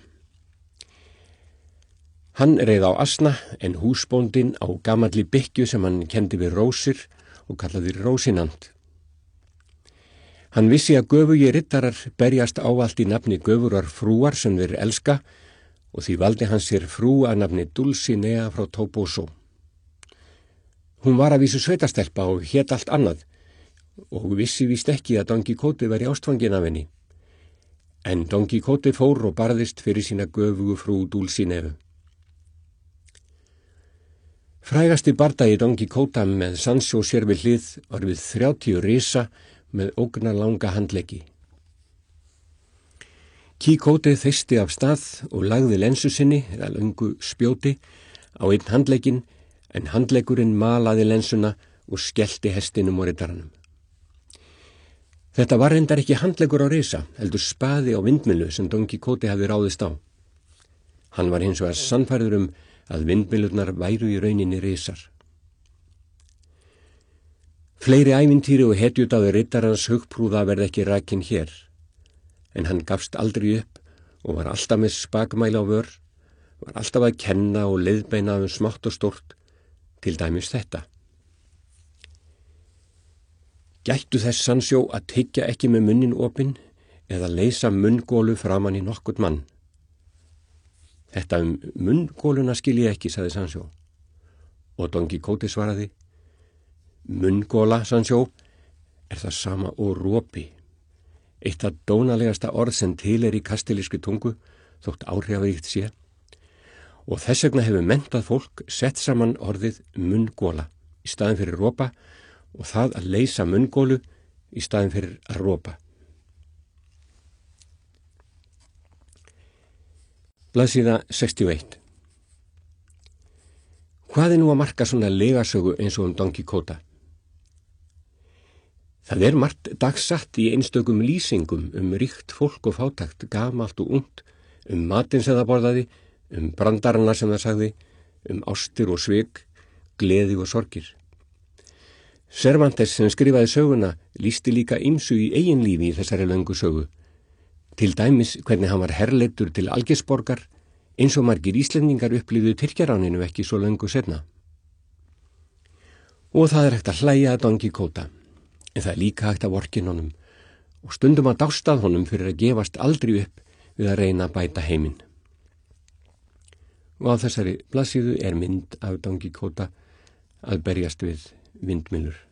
Hann reið á asna en húsbóndinn á gamalli bykkju sem hann kendi við rósir og kallaði Rósinant. Hann vissi að göfugi riddarar berjast ávallt í nafni göfurar frúar sem þeir elska og því valdi hann sér frú að nafni Dulcinea frá Toboso. Hún var að vísu sveitastelpa og hét allt annað og vissi víst ekki að Don Quixote væri ástfangin af henni. En Don Quixote fór og barðist fyrir sína göfugu frú Dulcineu. Frægasti bardagi Don Quixote með Sancho sér við hlið var við 30 risa með ógnarlanga handleggi. Quixote þeysti af stað og lagði lensu sinni, eða löngu spjóti, á einn handlegginn, en handleggurinn malaði lensuna og skellti hestinum og riddaranum. Þetta var reyndar ekki handleggur á risa, heldur spaði á vindmyllu sem Don Quixote hafði ráðist á. Hann var hins vegar sannfærður að vindmyllurnar væru í rauninni risar. Fleiri ævintýri og hetjudáði riddarans hugprúða verða ekki rakin hér. en hann gafst aldrei upp og var alltaf með spakmæli á vör, var alltaf að kenna og leiðbeina smátt og stórt, til dæmis þetta. Gættu þess Sancho að tyggja ekki með munnin opinn eða leysa munngólu framan í nokkurn mann. Þetta munngóluna skil ég ekki, sagði Sancho. Og Don Quixote svaraði, munngóla, Sancho, er það sama og ropi. Eitt af dónalegasta orð sem til í kastilískri tungu, þótt áhrifaríkt sé. Og þess vegna hefur menntað fólk sett saman orðið munngóla í staðin fyrir ropa og það að leysa munngólu í staðin fyrir að ropa. Blaðsíða 61. Hvað er nú að marka svona legasögu eins og Don Quixote? Það margt dagsatt í einstökum lýsingum ríkt fólk og fátækt, gamalt og ungt, matinn sem það borðaði, brandarana sem það sagði, ástir og svik, gleði og sorgir. Cervantes sem skrifaði söguna lýsti líka ýmsu í eigin lífi í þessari löngu sögu. Til dæmis hvernig hann var herleiddur til Algeirsborgar, eins og margir Íslendingar upplifðu Tyrkjaráninu ekki svo löngu seinna. Og það hægt að hlæja að Don Quixote, en það líka hægt að vorkenna honum og stundum að dást að honum fyrir að gefast aldrei upp við að reyna að bæta heiminn. Og á þessari blaðsíðu mynd af Don Quixote að berjast við vindmyllur.